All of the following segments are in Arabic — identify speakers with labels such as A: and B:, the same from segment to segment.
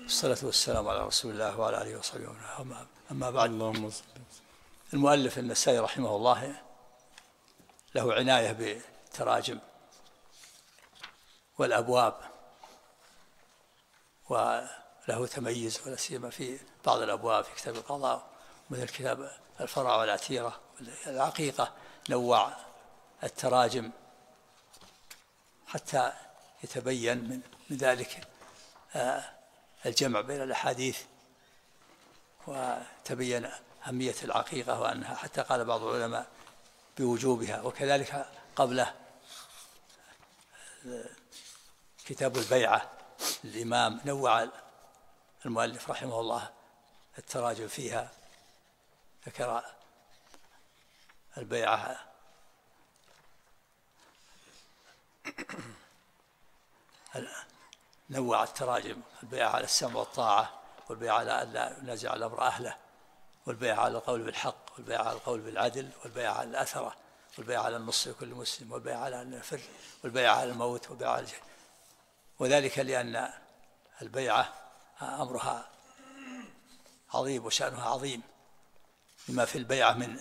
A: والصلاة والسلام على رسول الله وعلى آله وصحبه وسلم. أما بعد،
B: اللهم صل وسلم.
A: المؤلف النسائي رحمه الله له عناية بالتراجم والأبواب، وله تميز ولا سيما في بعض الأبواب في كتاب القضاء، مثل كتاب الفرع والعتيرة والعقيقة، نوع التراجم حتى يتبين من ذلك الجمع بين الأحاديث، وتبين أهمية العقيقة وأنها حتى قال بعض العلماء بوجوبها. وكذلك قبله كتاب البيعة الإمام، نوع المؤلف رحمه الله التراجم فيها، ذكر البيعة نوع التراجم: البيعة على السمع والطاعة، والبيعة على أن لا ينازع الأمر أهله، والبيعة على القول بالحق، والبيعة على القول بالعدل، والبيعة على الأثرة، والبيعة على النص لكل مسلم، والبيعة على أن الفر، والبيعة على الموت، والبيعة على الجهل. وذلك لأن البيعة أمرها عظيم وشأنها عظيم، لما في البيعة من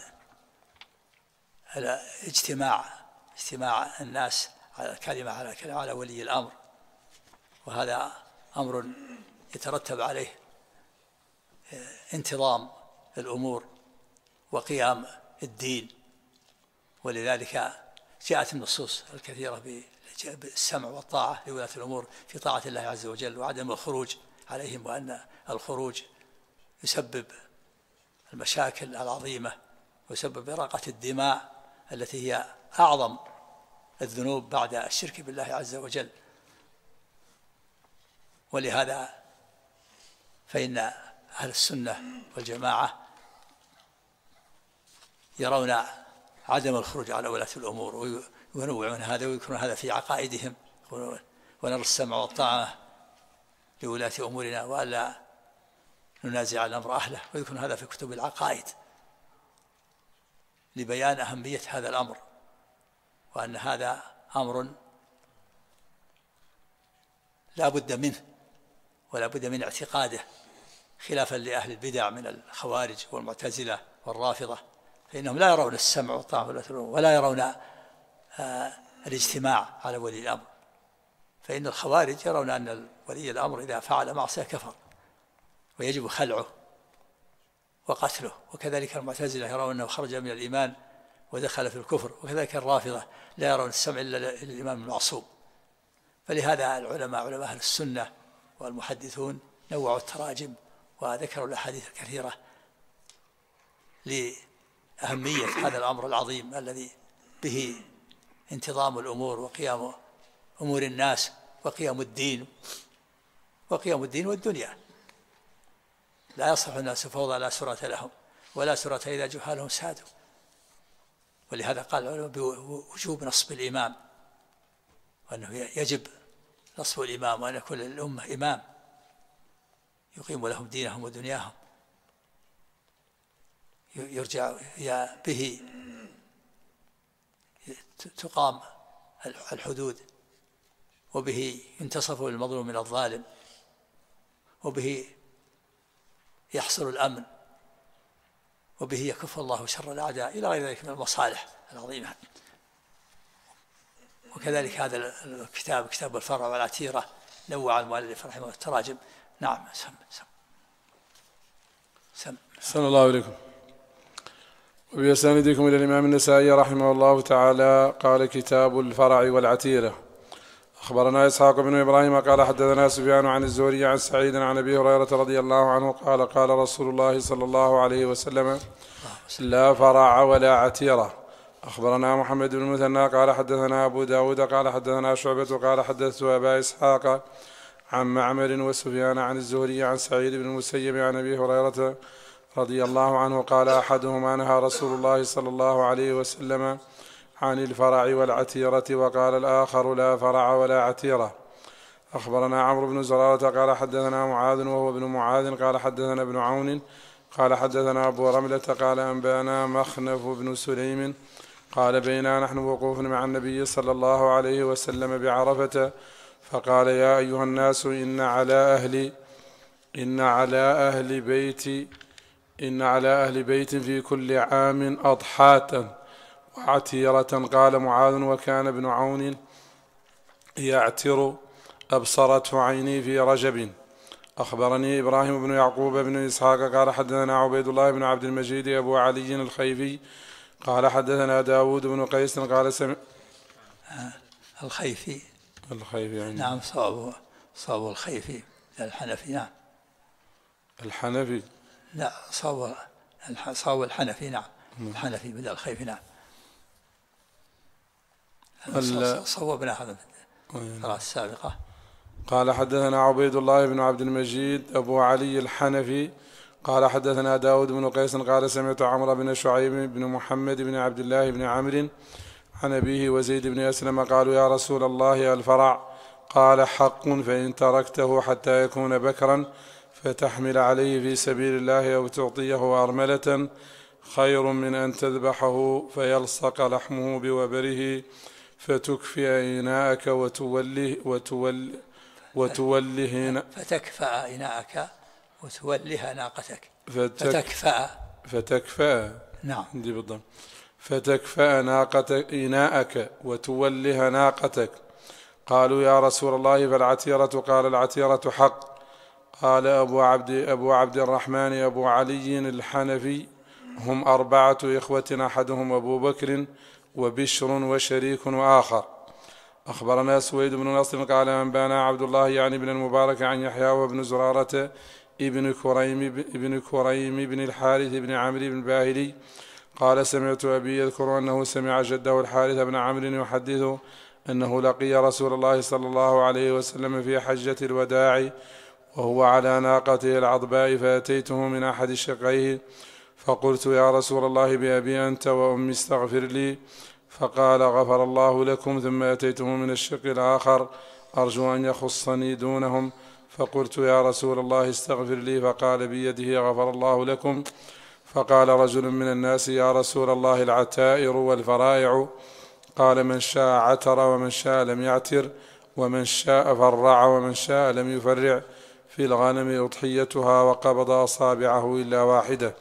A: اجتماع الناس على الكلمة على ولي الأمر، وهذا أمر يترتب عليه انتظام الأمور وقيام الدين. ولذلك جاءت النصوص الكثيرة بالسمع والطاعة لولاة الأمور في طاعة الله عز وجل، وعدم الخروج عليهم، وأن الخروج يسبب المشاكل العظيمة ويسبب إراقة الدماء التي هي أعظم الذنوب بعد الشرك بالله عز وجل. ولهذا فإن أهل السنة والجماعة يرون عدم الخروج على ولاة الأمور، وينوعون هذا ويذكرون هذا في عقائدهم، ونرى السمع والطاعة لولاة أمورنا وألا ننازع الأمر أهله، ويذكرون هذا في كتب العقائد لبيان أهمية هذا الأمر، وأن هذا أمر لا بد منه ولا بد من اعتقاده، خلافا لأهل البدع من الخوارج والمعتزلة والرافضة، فإنهم لا يرون السمع والطاعة ولا يرون الاجتماع على ولي الأمر. فإن الخوارج يرون أن ولي الأمر إذا فعل معصية كفر ويجب خلعه وقتله، وكذلك المعتزلة يرون أنه خرج من الإيمان ودخل في الكفر، وكذلك الرافضة لا يرون السمع إلا للإمام المعصوم. فلهذا علماء أهل السنة والمحدثون نوعوا التراجم وذكروا الأحاديث الكثيرة لأهمية هذا الأمر العظيم الذي به انتظام الأمور وقيام أمور الناس وقيام الدين والدنيا. لا يصلح الناس فوضى لا سرة لهم ولا سرة إذا جهالهم سادوا. ولهذا قال العلماء بوجوب نصب الإمام، وأنه يجب نصب الإمام، وأن يكون للأمة إمام يقيم لهم دينهم ودنياهم، يرجع به تقام الحدود، وبه ينتصف المظلوم من الظالم، وبه يحصل الأمن، وبه يكف الله شر الأعداء، إلى غير ذلك من المصالح العظيمة. وكذلك هذا الكتاب كتاب الفرع والعتيرة نوع المؤلف رحمه الله التراجم. نعم.
B: سم الله عليكم. وبأسانيدكم إلى الإمام النسائي رحمه الله تعالى قال: كتاب الفرع والعتيرة. أخبرنا إسحاق بن إبراهيم قال حدثنا سفيان عن الزهري عن سعيد عن أبي هريرة رضي الله عنه قال: قال رسول الله صلى الله عليه وسلم: لا فرع ولا عتيرة. أخبرنا محمد بن المثنى قال حدثنا أبو داود قال حدثنا شعبة قال حدثت أبا إسحاق عن معمر وسفيان عن الزهري عن سعيد بن المسيب عن أبي هريرة رضي الله عنه قال: أحدهما نهى رسول الله صلى الله عليه وسلم عن الفرع والعتيرة، وقال الآخر: لا فرع ولا عتيرة. أخبرنا عمرو بن زرارة قال حدثنا معاذ وهو ابن معاذ قال حدثنا ابن عون قال حدثنا أبو رملة قال أنبانا مخنف بن سليم قال: بينا نحن وقوف مع النبي صلى الله عليه وسلم بعرفة، فقال: يا أيها الناس إن على أهل إن على أهل بيت في كل عام أضحاة وعتيرة. قال معاذ: وكان ابن عون يعتر أبصرته عيني في رجب. أخبرني إبراهيم بن يعقوب بن إسحاق قال حدثنا عبيد الله بن عبد المجيد أبو علي الخيفي قال حدثنا داود بن قيس قال
A: الخيفي
B: يعني
A: نعم، صواب الخيفي الحنفي. نعم
B: الحنفي،
A: لا صواب الحنفي. نعم الحنفي بدل الخيفي. نعم صوبنا هذا في القراءة السابقة.
B: قال حدثنا عبيد الله بن عبد المجيد أبو علي الحنفي قال حدثنا داود بن قيس قال سمعت عمرو بن شعيب بن محمد بن عبد الله بن عمرو عن أبيه وزيد بن أسلم قالوا: يا رسول الله الفرع؟ قال: حق، فإن تركته حتى يكون بكرا فتحمل عليه في سبيل الله أو تعطيه أرملة خير من أن تذبحه فيلصق لحمه بوبره فتكفئ إناءك
A: فتكفأ إناءك وتولها ناقتك.
B: فتكفأ
A: نعم
B: دي بالضبط. فتكفأ إناءك وتولها ناقتك. قالوا: يا رسول الله فالعتيرة؟ قال: العتيرة حق. قال أبو عبد الرحمن أبو علي الحنفي: هم 4 إخوة أحدهم أبو بكر وبشر وشريك وآخر. أخبرنا سويد بن نصر قال: أنبانا عبد الله يعني بن المبارك عن يحيى وابن زرارة ابن كريم بن الحارث بن عمرو بن الباهلي قال: سمعت أبي يذكر أنه سمع جده الحارث بن عمرو يحدث أنه لقي رسول الله صلى الله عليه وسلم في حجة الوداع وهو على ناقته العضباء، فأتيته من أحد شقيه فقلت: يا رسول الله بأبي أنت وأمي استغفر لي. فقال: غفر الله لكم. ثم أتيته من الشق الآخر أرجو أن يخصني دونهم، فقلت: يا رسول الله استغفر لي. فقال بيده: غفر الله لكم. فقال رجل من الناس: يا رسول الله العتائر والفرائع؟ قال: من شاء عتر ومن شاء لم يعتر، ومن شاء فرع ومن شاء لم يفرع. في الغنم أضحيتها وقبض أصابعه إلا واحدة.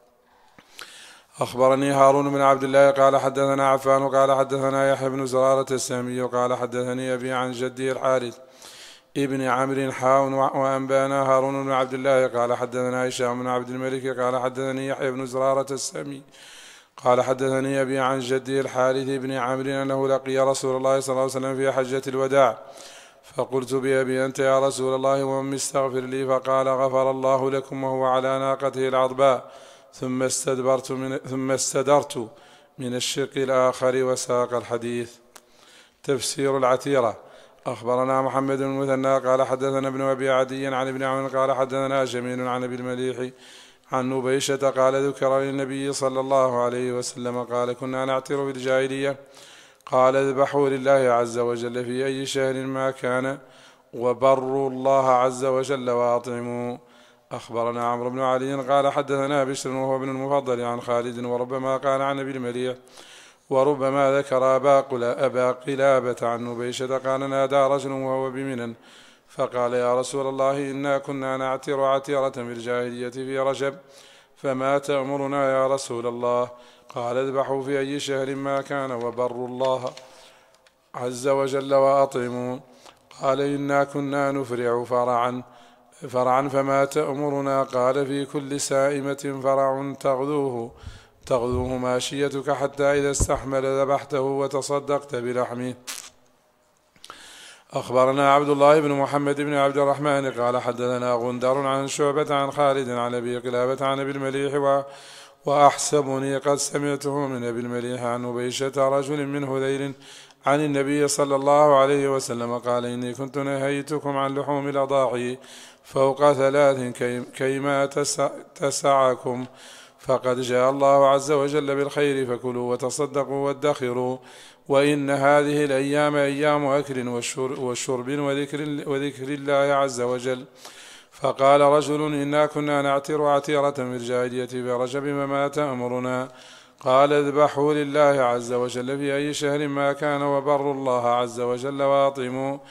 B: أخبرني هارون بن عبد الله قال حدثنا عفان قال حدثنا يحيى بن زرارة السهمي قال حدثني أبي عن جدي الحارث ابن عمرو حاء وأنبانا هارون بن عبد الله قال حدثنا هشام بن عبد الملك قال حدثني يحيى بن زرارة السهمي قال حدثني أبي عن جدي الحارث بن عمرو أنه لقي رسول الله صلى الله عليه وسلم في حجة الوداع، فقلت: بأبي أنت يا رسول الله وأمي استغفر لي. فقال: غفر الله لكم، وهو على ناقته العضباء. ثم استدرت من الشق الآخر وساق الحديث. تفسير العتيرة. أخبرنا محمد بن المثنى قال حدثنا ابن أبي عدي عن ابن عون قال حدثنا جميل عن أبي المليح عن نبيشة قال: ذكر للنبي صلى الله عليه وسلم قال: كنا نعتر بالجاهلية. قال: اذبحوا لله عز وجل في أي شهر ما كان، وبروا الله عز وجل وأطعموا. أخبرنا عمرو بن علي قال حدثنا بشر وهو ابن المفضل عن خالد وربما قال عن أبي المليح وربما ذكر أبا قلابة عن نبيشة قال: نادى رجل وهو بمنى فقال: يا رسول الله إنا كنا نعتر عتيرة في الجاهلية في رجب، فما تأمرنا يا رسول الله؟ قال: اذبحوا في أي شهر ما كان، وبروا الله عز وجل وأطعموا. قال: إنا كنا نفرع فرعا فما تأمرنا؟ قال: في كل سائمة فرع تغذوه ماشيتك حتى إذا استحمل ذبحته وتصدقت بلحمه. أخبرنا عبد الله بن محمد بن عبد الرحمن قال حدثنا غندر عن شعبة عن خالد عن أبي قلابة عن أبي المليح وأحسبني قد سمعته من أبي المليح عن نبيشة رجل من هذيل عن النبي صلى الله عليه وسلم قال: إني كنت نهيتكم عن لحوم الأضاحي فوق 3 كيما تسعكم، فقد جاء الله عز وجل بالخير، فكلوا وتصدقوا وادخروا، وإن هذه الأيام أيام أكل وشرب وذكر الله عز وجل. فقال رجل: إنا كنا نعتر عتيرة في الجاهلية في رجب، فما تأمرنا؟ قال: اذبحوا لله عز وجل في أي شهر ما كان، وبروا الله عز وجل وأطعموا.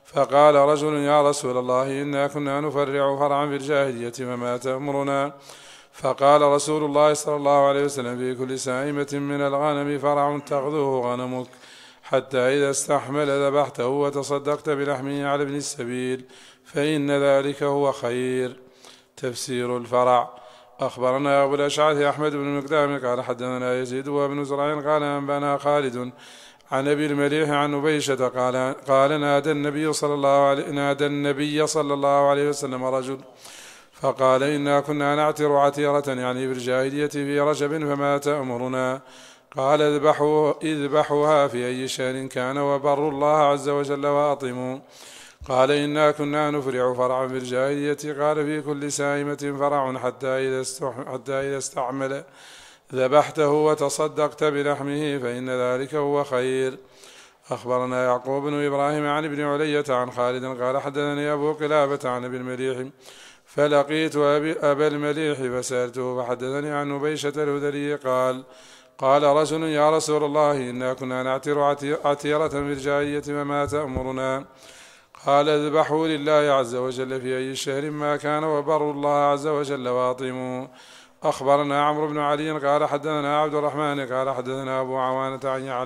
B: فقال رجل يا رسول الله إنا كنا نفرع فرعا في الجاهلية فما تأمرنا؟ فقال رسول الله صلى الله عليه وسلم في كل سائمة من الغنم فرع تغذوه غنمك حتى إذا استحمل ذبحته وتصدقت بلحمه على ابن السبيل فإن ذلك هو خير. تفسير الفرع. أخبرنا أبو الأشعث أحمد بن المقدام قال حدثنا يزيد وابن زرع قال أنبانا خالد عن أبي المليح عن نبيشة قال نادى النبي صلى الله عليه وسلم رجل فقال إنا كنا نعتر عتيرة يعني في الجاهلية في رجب فما تأمرنا؟ قال اذبحوها في أي شهر كان وبروا الله عز وجل وأطعموا. قال إنا كنا نفرع فرعا في الجاهلية قال في كل سائمة فرع حتى إذا استعمل ذبحته وتصدقت بلحمه فإن ذلك هو خير. أخبرنا يعقوب بن إبراهيم عن ابن علية عن خالد قال حدثني أبو قلابة عن ابي المليح فلقيت أبا المليح فسألته فحدثني عن نبيشة الهذلي قال رجل يا رسول الله إنا كنا نعتر عتيرة في الجاهلية فما تأمرنا؟ قال اذبحوا لله عز وجل في أي شهر ما كان وبروا الله عز وجل وأطعموا. أخبرنا عمرو بن علي قال حدثنا عبد الرحمن قال حدثنا أبو عوانة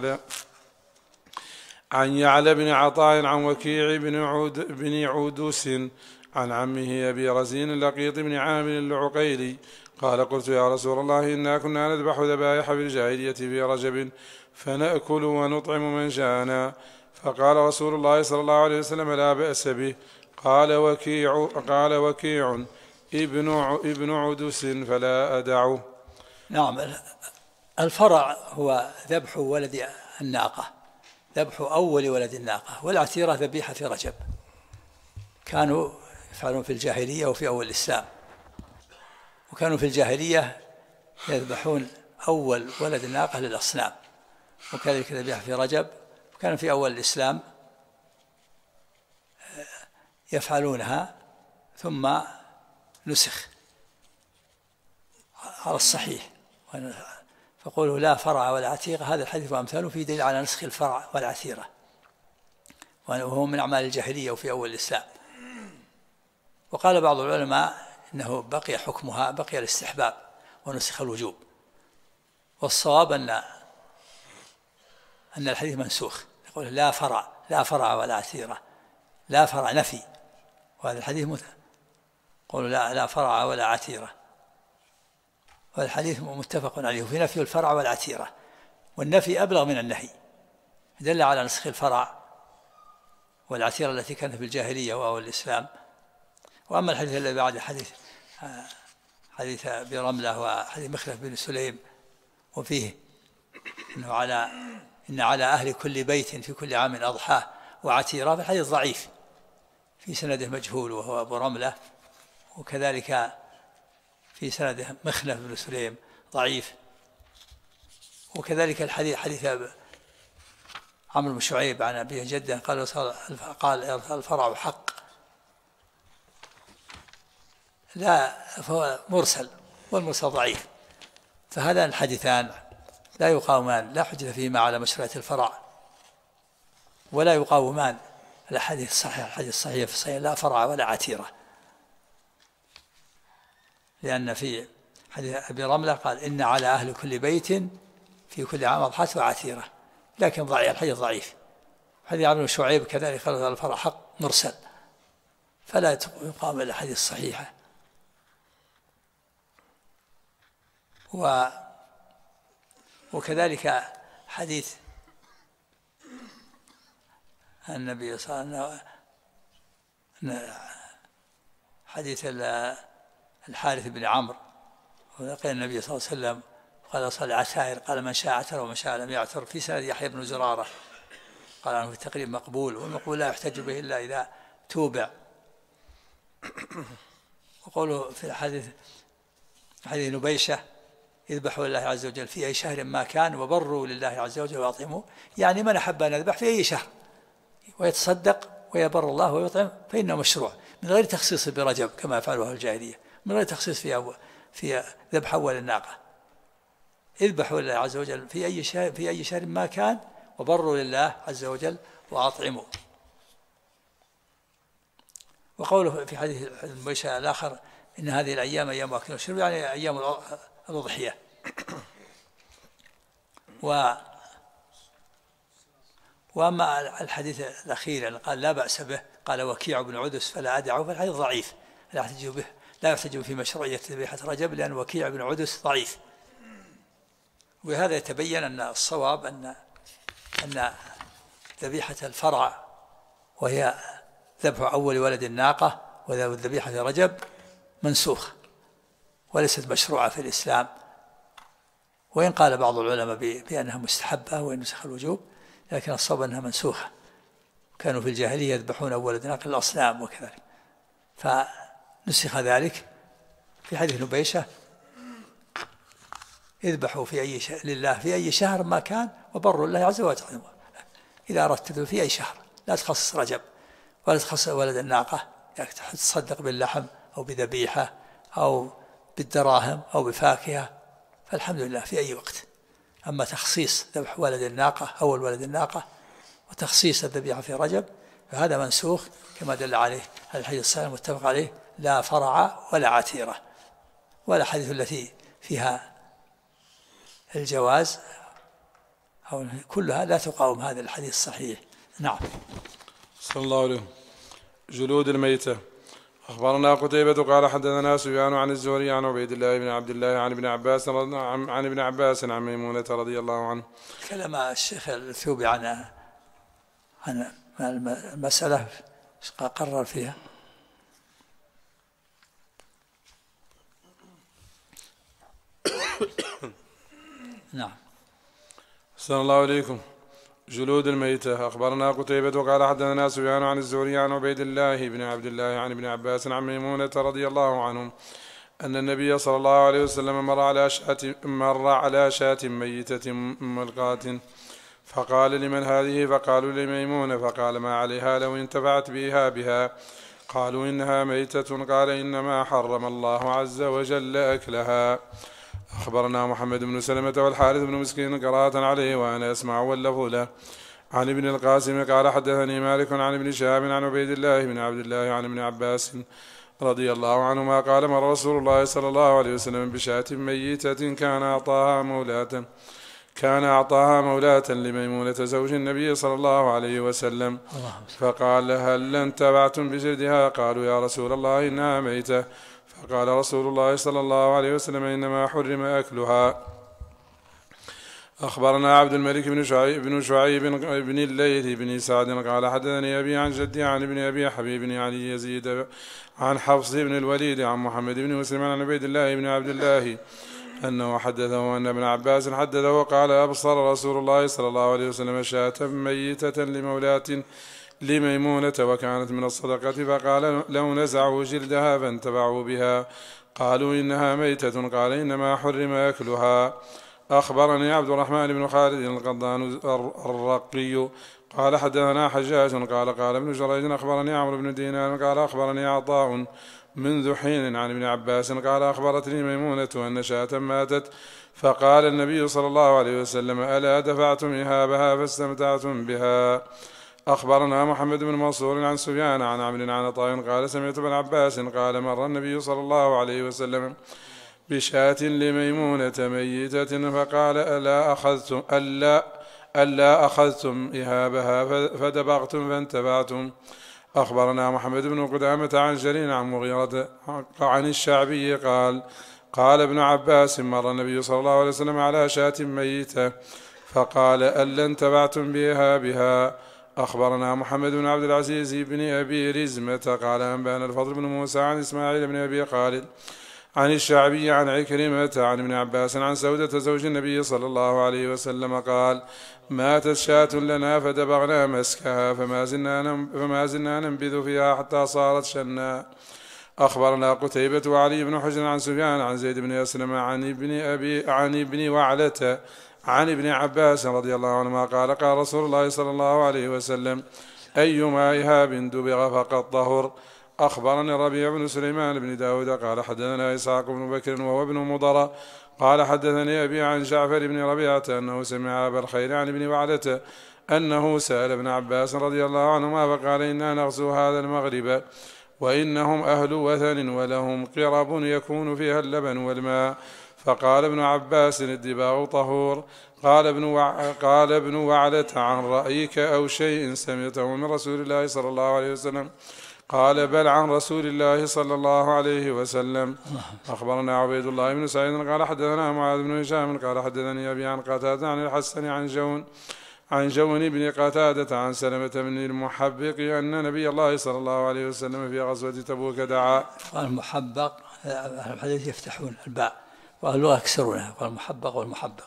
B: عن يعلى بن عطاء عن وكيع بن عودوس عن عمه أبي رزين لقيط بن عامر العقيلي قال قلت يا رسول الله إنا كنا نذبح ذبائح في الجاهلية في رجب فنأكل ونطعم من شاءنا. فقال رسول الله صلى الله عليه وسلم لا بأس به. قال وكيع ابن عدس فلا أدعه.
A: نعم. الفرع هو ذبح ولد الناقة، ذبح أول ولد الناقة، والعتيرة ذبيحة في رجب كانوا يفعلون في الجاهلية وفي أول الإسلام. وكانوا في الجاهلية يذبحون أول ولد الناقة للأصنام، وكذلك ذبيحة في رجب. وكانوا في أول الإسلام يفعلونها ثم نسخ على الصحيح. فقولوا لا فرع ولا عتيرة، هذا الحديث وأمثاله في دليل على نسخ الفرع والعتيرة، وهو من أعمال الجاهلية وفي أول الإسلام. وقال بعض العلماء إنه بقي حكمها، بقي الاستحباب ونسخ الوجوب. والصواب أن الحديث منسوخ، يقول لا فرع ولا عتيرة، لا فرع نفي، وهذا الحديث قولوا لا فرع ولا عتيرة، والحديث متفق عليه في نفي الفرع والعتيرة، والنفي أبلغ من النهي، دل على نسخ الفرع والعتيرة التي كانت في الجاهلية وأول الإسلام. وأما الحديث الذي بعد حديث أبي رملة وحديث مخلف بن سليم وفيه إن على أهل كل بيت في كل عام أضحى وعتيرة، فالحديث ضعيف في سنده مجهول وهو أبو رملة، وكذلك في سنده مخلف بن سليم ضعيف، وكذلك الحديث حديث عمرو بن شعيب عن أبيه جده قال الفرع حق، لا فهو مرسل، والمرسل ضعيف. فهذان الحديثان لا يقاومان، لا حجة فيهما على مشروعية الفرع، ولا يقاومان الحديث الصحيح، الحديث الصحيح في الصحيح لا فرع ولا عتيرة، لأن في حديث أبي رملة قال إن على أهل كل بيت في كل عام أضحى وعتيرة، لكن ضعيف، الحديث ضعيف. حديث عمرو بن شعيب كذلك قال الفرع حق مرسل، فلا يقام الحديث الصحيحة. وكذلك حديث النبي صلى الله عليه وسلم، حديث الحارث بن عمرو ولقي النبي صلى الله عليه وسلم قال صلى العشائر، قال من شاء اعتر ومن شاء لم يعتر، في سند يحيى بن زرارة قال عنه في التقريب مقبول، والمقبول لا يحتج به إلا إذا توبع. وقوله في حديث نبيشة يذبحوا لله عز وجل في أي شهر ما كان وبروا لله عز وجل وأطعموا، يعني من أحب أن يذبح في أي شهر ويتصدق ويبر الله ويطعم فإنه مشروع، من غير تخصيص برجب كما فعلوها الجاهلية، من غير تخصيص في ذبح أول الناقة. اذبحوا لله عز وجل في أي شهر ما كان وبروا لله عز وجل وأطعموا. وقوله في حديث المويشة الآخر إن هذه الأيام أيام أكل وشرب، يعني أيام الأضحية. وأما الحديث الأخير اللي قال لا بأس به، قال وكيع بن عدس فلا أدعه، فالحديث ضعيف لا يحتج به في مشروعية ذبيحة رجب، لأن وكيع بن عدس ضعيف. وهذا يتبين أن الصواب أن ذبيحة الفرع وهي ذبح أول ولد الناقة وذبيحة رجب منسوخ وليست مشروعة في الإسلام، وإن قال بعض العلماء بأنها مستحبة وينسخ الوجوب، لكن الصواب أنها منسوخة. كانوا في الجاهلية يذبحون أول ولد ناقة للأصنام وكذلك، فنسخ ذلك في حديث نبيشة اذبحوا لله في أي شهر ما كان، وبروا الله عز وجل. إذا أردت في أي شهر، لا تخصص رجب ولا تخصص ولد الناقة، يعني تصدق باللحم أو بذبيحة أو بالدراهم أو بفاكهة، فالحمد لله في أي وقت. أما تخصيص ذبح ولد الناقة أول ولد الناقة وتخصيص الذبيحة في رجب فهذا منسوخ، كما دل عليه الحديث الصحيح المتفق عليه لا فرع ولا عتيرة، ولا حديث التي فيها الجواز أو كلها لا تقاوم هذا الحديث الصحيح. نعم.
B: صلى الله عليه. جلود الميتة. أخبرنا قتيبة قال حدثنا سفيان عن الزهري عن عبيد الله بن عبد الله عن ابن عباس عن ميمونة رضي الله عنه.
A: كلام الشيخ الثوبي عن المسألة قرر فيها. نعم.
B: صلى الله عليكم. جلود الميتة. أخبرنا قتيبة قال حدثنا سفيان عن الزهري عن عبيد الله بن عبد الله عن ابن عباس عن ميمونة رضي الله عنهم أن النبي صلى الله عليه وسلم مر على شاة ميتة ملقاة، فقال لمن هذه؟ فقالوا لميمونة، فقال ما عليها لو انتفعت بها؟ قالوا إنها ميتة. قال إنما حرم الله عز وجل أكلها. أخبرنا محمد بن سلمة والحارث بن مسكين قراءة عليه وأنا أسمع واللفظ له. عن ابن القاسم قال حدثني مالك عن ابن شهاب عن عبيد الله بن عبد الله عن ابن عباس رضي الله عنهما قال مر رسول الله صلى الله عليه وسلم بشاة ميتة كان أعطاها مولاة لميمونة زوج النبي صلى الله عليه وسلم، فقال هل انتبعتم بجلدها؟ قالوا يا رسول الله إنها ميتة. فقال رسول الله صلى الله عليه وسلم إنما حرم أكلها. أخبرنا عبد الملك بن شعيب بن الليث بن سعد قال حدثني أبي عن جدي عن ابن أبي حبيب عن يزيد عن حفص بن الوليد عن محمد بن مسلم عن عبيد الله بن عبد الله أنه حدثه أن ابن عباس حدثه قال أبصر رسول الله صلى الله عليه وسلم شاة ميتة لمولاة لميمونة وكانت من الصدقة، فقال لو نزعوا جلدها فانتبعوا بها. قالوا إنها ميتة. قال إنما حرم أكلها. أخبرني عبد الرحمن بن خالد القضان الرقي قال حدثنا حجاج قال ابن جريج أخبرني عمرو بن دينار قال أخبرني عطاء منذ حين عن ابن عباس قال أخبرتني ميمونة أن شاة ماتت، فقال النبي صلى الله عليه وسلم ألا دفعتم إهابها فاستمتعتم بها. أخبرنا محمد بن منصور عن سفيان عن عمرو عن عطاء قال سمعت ابن عباس قال مر النبي صلى الله عليه وسلم بشاة لميمونة ميتة فقال ألا أخذتم إهابها فدبغتم فانتبعتم. أخبرنا محمد بن قدامة عن جرير عن مغيرة عن الشعبي قال ابن عباس مر النبي صلى الله عليه وسلم على شاة ميتة فقال ألا انتبعتم بها. أخبرنا محمد بن عبد العزيز بن أبي رزمة قال أنبأنا الفضل بن موسى عن إسماعيل بن أبي خالد عن الشعبي عن عكرمة عن ابن عباس عن سودة زوج النبي صلى الله عليه وسلم قال ماتت شاة لنا فدبغنا مسكها فما زلنا ننبذ فيها حتى صارت شنا. أخبرنا قتيبة وعلي بن حجر عن سفيان عن زيد بن أسلم عن ابن وعلة عن ابن عباس رضي الله عنهما قال رسول الله صلى الله عليه وسلم أيما إهاب دبغ فقد طهر. أخبرني الربيع بن سليمان بن داود قال حدثنا إسحاق بن بكر وهو ابن مضر قال حدثني أبي عن جعفر بن ربيعة أنه سمع أبا الخير عن ابن وعلة أنه سأل ابن عباس رضي الله عنهما فقال إنا نغزو هذا المغرب وإنهم أهل وثن ولهم قرب يكون فيها اللبن والماء. فقال ابن عباس الدباغ طهور. قال ابن وعلة عن رأيك أو شيء سمعته من رسول الله صلى الله عليه وسلم؟ قال بل عن رسول الله صلى الله عليه وسلم. أخبرنا عبيد الله بن سعيد قال حدثنا معاذ بن هشام قال حدثني أبي عن قتادة عن الحسن عن جون بن قتادة عن سلمة بن المحبق أن نبي الله صلى الله عليه وسلم في غزوة تبوك دعا.
A: المحبق الحديث يفتحون الباء وأهل اللغة يكسرونها، قال المحبق والمحبق.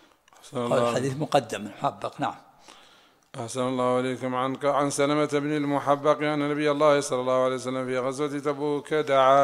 A: الحديث مقدم المحبق. نعم.
B: أحسن الله عليكم. عن سلمة بن المحبق أن نبي الله صلى الله عليه وسلم في غزوة تبوك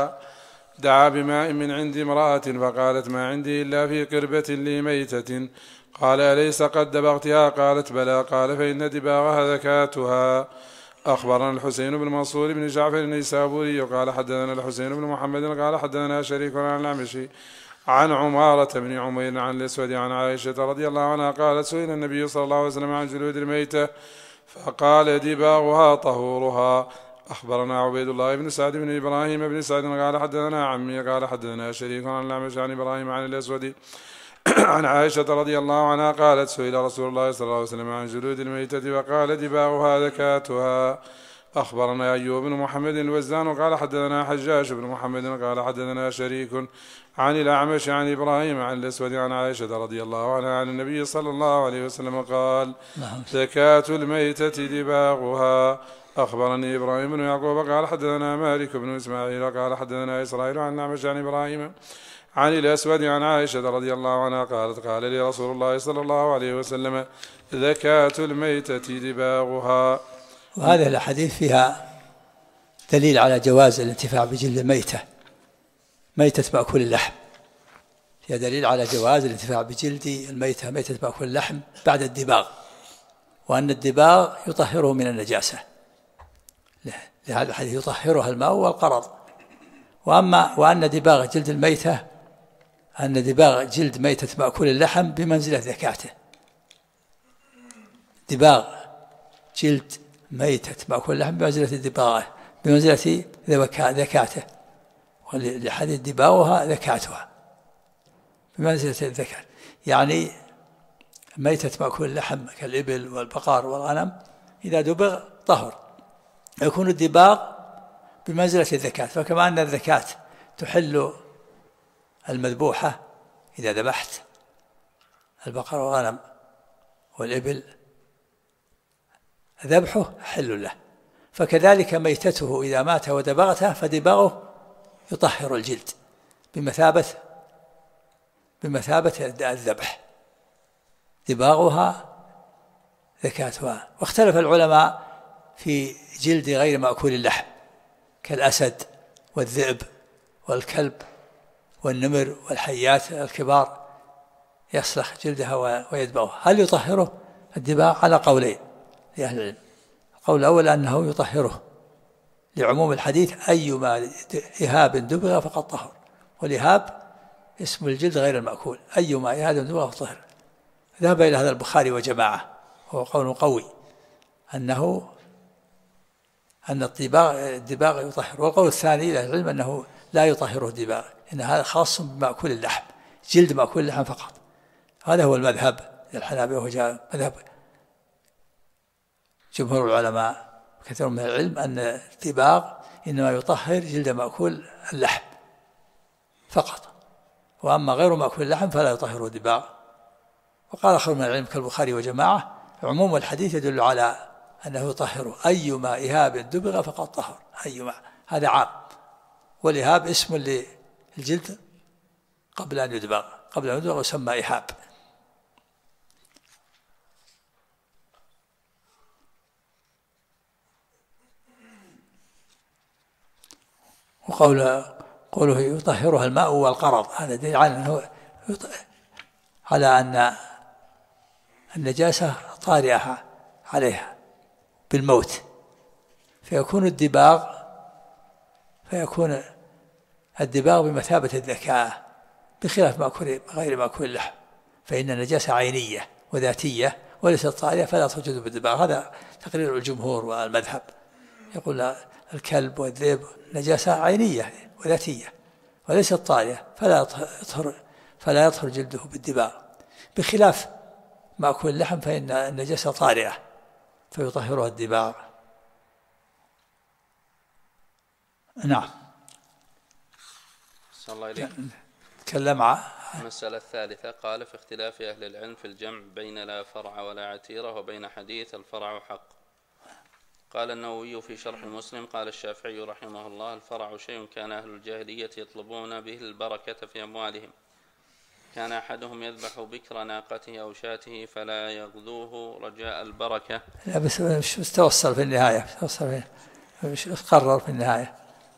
B: دعا بماء من عند امرأة فقالت ما عندي إلا في قربة لي ميتة. قال أليس قد دبغتها؟ قالت بلى. قال فإن دباغها ذكاتها. أخبرنا الحسين بن منصور بن جعفر النيسابوري قال حدثنا الحسين بن محمد قال حدثنا شريك عن الأعمشي عن عمارة بن عمير عن الأسود عن عائشة رضي الله عنها قالت سئل النبي صلى الله عليه وسلم عن جلود الميتة فقال دباغها طهورها. أخبرنا عبيد الله بن سعد بن إبراهيم بن سعد قال حدثنا عمي قال حدثنا شريك عن الأعمشي عن إبراهيم عن الأسود عن عائشة رضي الله عنها قالت سئل رسول الله صلى الله عليه وسلم عن جلود الميتة فقال دباغها ذكاتها. أخبرنا أيوب بن محمد الوزان قال حدثنا حجاج بن محمد قال حدثنا شريك عن الأعمش عن إبراهيم عن الأسود عن عائشة رضي الله عنها عن النبي صلى الله عليه وسلم قال زكاة الميتة دباغها. أخبرني إبراهيم بن يعقوب قال حدثنا مالك بن إسماعيل قال حدثنا إسرائيل عن الأعمش عن إبراهيم عن الأسود عن عائشة رضي الله عنها قالت قال لي رسول الله صلى الله عليه وسلم زكاة الميتة دباغها.
A: وهذه الأحاديث فيها دليل على جواز الانتفاع بجلد الميتة، ميتة مأكول اللحم، فيها دليل على جواز الانتفاع بجلد الميتة، ميتة مأكول اللحم بعد الدباغ، وأن الدباغ يطهره من النجاسة، لهذا الحديث يطهرها الماء والقرض. وأن دباغ جلد الميتة، أن دباغ جلد ميتة مأكول اللحم بمنزلة ذكاته، دباغ جلد ميتة مأكول اللحم بمنزلة دباغه، بمنزلة ذكاته، ولحديث دباغها ذكاتها بمنزلة الذكاة، يعني ميتة مأكول اللحم كالإبل والبقر والغنم إذا دبغ طهر، يكون الدباغ بمنزلة الذكاة. فكما أن الذكاة تحل المذبوحة إذا ذبحت البقر والغنم والإبل ذبحه حل له، فكذلك ميتته إذا مات ودبغته فدباغه يطهر الجلد بمثابة الذبح، دباغها ذكاتها. واختلف العلماء في جلد غير مأكول اللحم كالأسد والذئب والكلب والنمر والحيات الكبار يسلخ جلدها ويدبغها، هل يطهره الدباغ؟ على قولين لأهل العلم. القول الأول أنه يطهره لعموم الحديث أيما إهاب دبغ فقد طهر، والإهاب اسم الجلد غير المأكول، أيما إهاب دبغ فقد طهر. ذهب إلى هذا البخاري وجماعة، وهو قول قوي أن الدباغ يطهر. والقول الثاني لأهل العلم أنه لا يطهره الدباغ، إن هذا خاص بمأكول اللحم، جلد مأكول اللحم فقط. هذا هو المذهب الحنابلة، وهو مذهب جمهور العلماء كثير من العلم، أن الدباغ إنما يطهر جلد مأكول اللحم فقط، وأما غير مأكول اللحم فلا يطهره الدباغ. وقال آخر من العلم كالبخاري وجماعة عموم الحديث يدل على أنه يطهره أيما إهاب دبغ فقد طهر، أيما، هذا عام، والإهاب اسم للجلد قبل أن يدبغ يسمى إهاب. وقوله يطهرها الماء والقرض، هذا دليل على أن النجاسة طارئة عليها بالموت، فيكون الدباغ بمثابة الذكاء، بخلاف غير مأكول اللحم، فإن النجاسة عينية وذاتية وليست طارئة فلا توجد بالدباغ. هذا تقرير الجمهور والمذهب، يقول الكلب والذئب نجاسة عينية وذاتية وليست طارئة، فلا يطهر جلده بالدباغ، بخلاف مأكول اللحم فإن النجاسة طارئة فيطهرها الدباغ. نعم.
C: صلى الله عليه.
A: تكلم
C: المسألة الثالثة قال في اختلاف أهل العلم في الجمع بين لا فرع ولا عتيرة وبين حديث الفرع حق. قال النووي في شرح مسلم قال الشافعي رحمه الله الفرع شيء كان أهل الجاهلية يطلبون به البركة في أموالهم، كان أحدهم يذبح بكر ناقته أو شاته فلا يغذوه رجاء البركة.
A: لا بس مش توصل في النهاية، مش قرر في النهاية.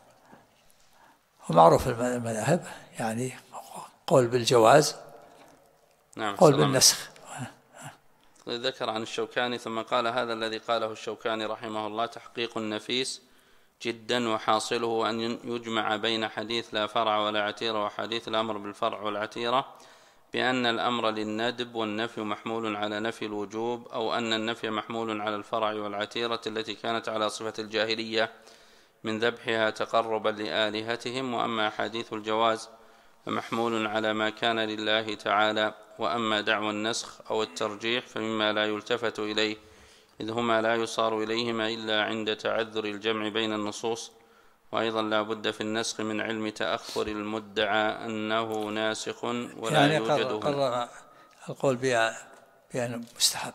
A: ومعروف المذاهب يعني قول بالجواز،
C: نعم،
A: قول بالنسخ.
C: ذكر عن الشوكاني ثم قال هذا الذي قاله الشوكاني رحمه الله تحقيق نفيس جدا، وحاصله أن يجمع بين حديث لا فرع ولا عتيرة وحديث الأمر بالفرع والعتيرة بأن الأمر للندب والنفي محمول على نفي الوجوب، أو أن النفي محمول على الفرع والعتيرة التي كانت على صفة الجاهلية من ذبحها تقربا لآلهتهم، وأما حديث الجواز فمحمول على ما كان لله تعالى، وأما دعوى النسخ أو الترجيح فمما لا يلتفت إليه، إذ هما لا يصار إليهما إلا عند تعذر الجمع بين النصوص، وأيضا لا بد في النسخ من علم تأخر المدعى أنه ناسخ ولا
A: يعني
C: يوجد
A: قرر القول بأنه مستحب،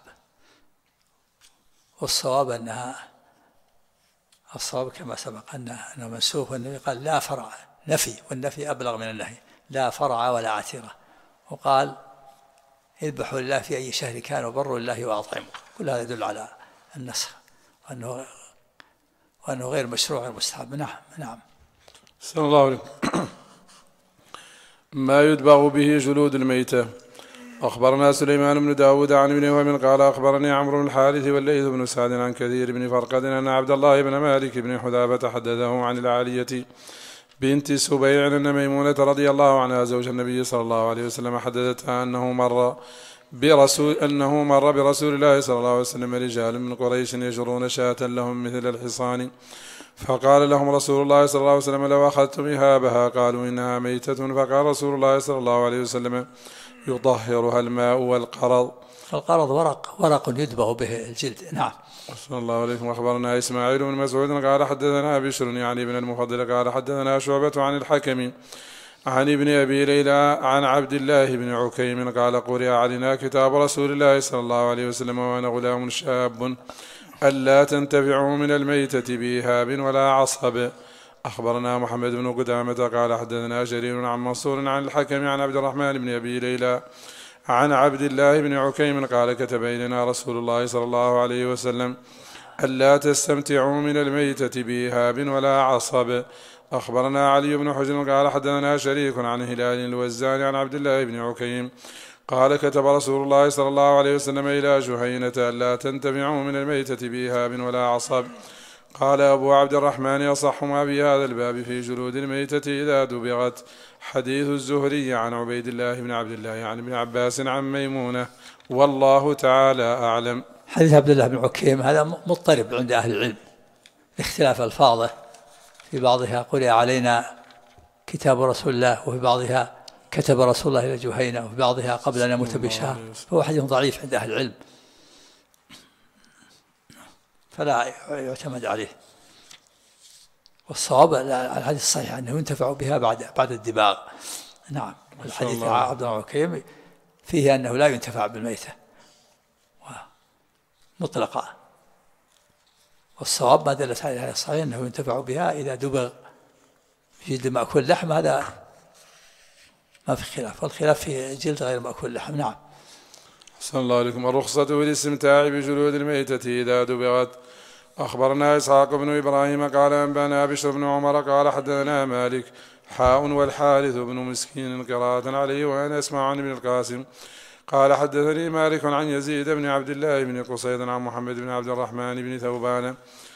A: والصواب أنها الصواب كما سبق أنه منسوخ، والنبي قال لا فرع، نفي، والنفي أبلغ من النهي، لا فرع ولا عتيرة، وقال اذبحوا لله في أي شهر كان وبروا لله وأطعموا. كل هذا يدل على النسخ وأنه غير مشروع غير مستحب. نعم.
B: صلى الله عليه. ما يدبغ به جلود الميتة. أخبرنا سليمان بن داود عن ابن وهب قال أخبرني عمرو بن الحارث والليث بن سعد عن كثير بن فرقد أن عبد الله بن مالك بن حذافة حدثه عن العالية بنت سبيع أن ميمونة رضي الله عنها زوج النبي صلى الله عليه وسلم حدثتها أنه مر برسول الله صلى الله عليه وسلم رجال من قريش يجرون شاة لهم مثل الحصان، فقال لهم رسول الله صلى الله عليه وسلم لو أخذتم إهابها قالوا إنها ميتة، فقال رسول الله صلى الله عليه وسلم يطهرها الماء والقرض.
A: القرض ورق يدبغ به الجلد. نعم.
B: صلى الله عليكم. أخبرنا إسماعيل بن مسعود قال حدثنا بشر يعني بن المفضل قال حدثنا شعبة عن الحكم عن ابن أبي ليلى عن عبد الله بن عكيم قال قرئ علينا كتاب رسول الله صلى الله عليه وسلم وأنا غلام شاب ألا تنتفعوا من الميتة بإهاب ولا عصب. أخبرنا محمد بن قدامة قال حدثنا جرير عن منصور عن الحكم عن عبد الرحمن بن أبي ليلى عن عبد الله بن عكيم قال كتب إلينا رسول الله صلى الله عليه وسلم ألا تستمتعوا من الميتة بإهاب ولا عصب. أخبرنا علي بن حجر قال حدثنا شريك عن هلال الوزان عن عبد الله بن عكيم قال كتب رسول الله صلى الله عليه وسلم إلى جهينة ألا تنتفعوا من الميتة بإهاب ولا عصب. قال أبو عبد الرحمن أصح ما في هذا الباب في جلود الميتة إذا دبغت حديث الزهري عن عبيد الله بن عبد الله عن ابن عباس عن ميمونة، والله تعالى أعلم.
A: حديث عبد الله بن عكيم هذا مضطرب عند أهل العلم باختلاف ألفاظه، في بعضها قرئ علينا كتاب رسول الله، وفي بعضها كتب رسول الله إلى جهينة، وفي بعضها قبل أن يموت بشهر، فهو حديث ضعيف عند أهل العلم فلا يعتمد عليه. والصواب على الحديث الصحيح أنه ينتفع بها بعد الدباغ. نعم. الحديث عبد الله عكيم فيه أنه لا ينتفع بالميتة مطلقا، والصواب ما دلت عليه الصحيح أنه ينتفع بها إذا دبغ جلد مأكول لحم، هذا ما في خلاف، والخلاف في جلد غير مأكول لحم. نعم.
B: صلى الله عليكم. الرخصة في الاستمتاع بجلود الميتة إذا دبغت. أخبرنا إسحاق بن إبراهيم قال أنبانا بشر بن عمر قال حدثنا مالك والحارث بن مسكين قراءة عليه وأنا أسمع عن ابن القاسم قال حدثني مالك عن يزيد بن عبد الله بن قصيد عن محمد بن عبد الرحمن بن ثوبان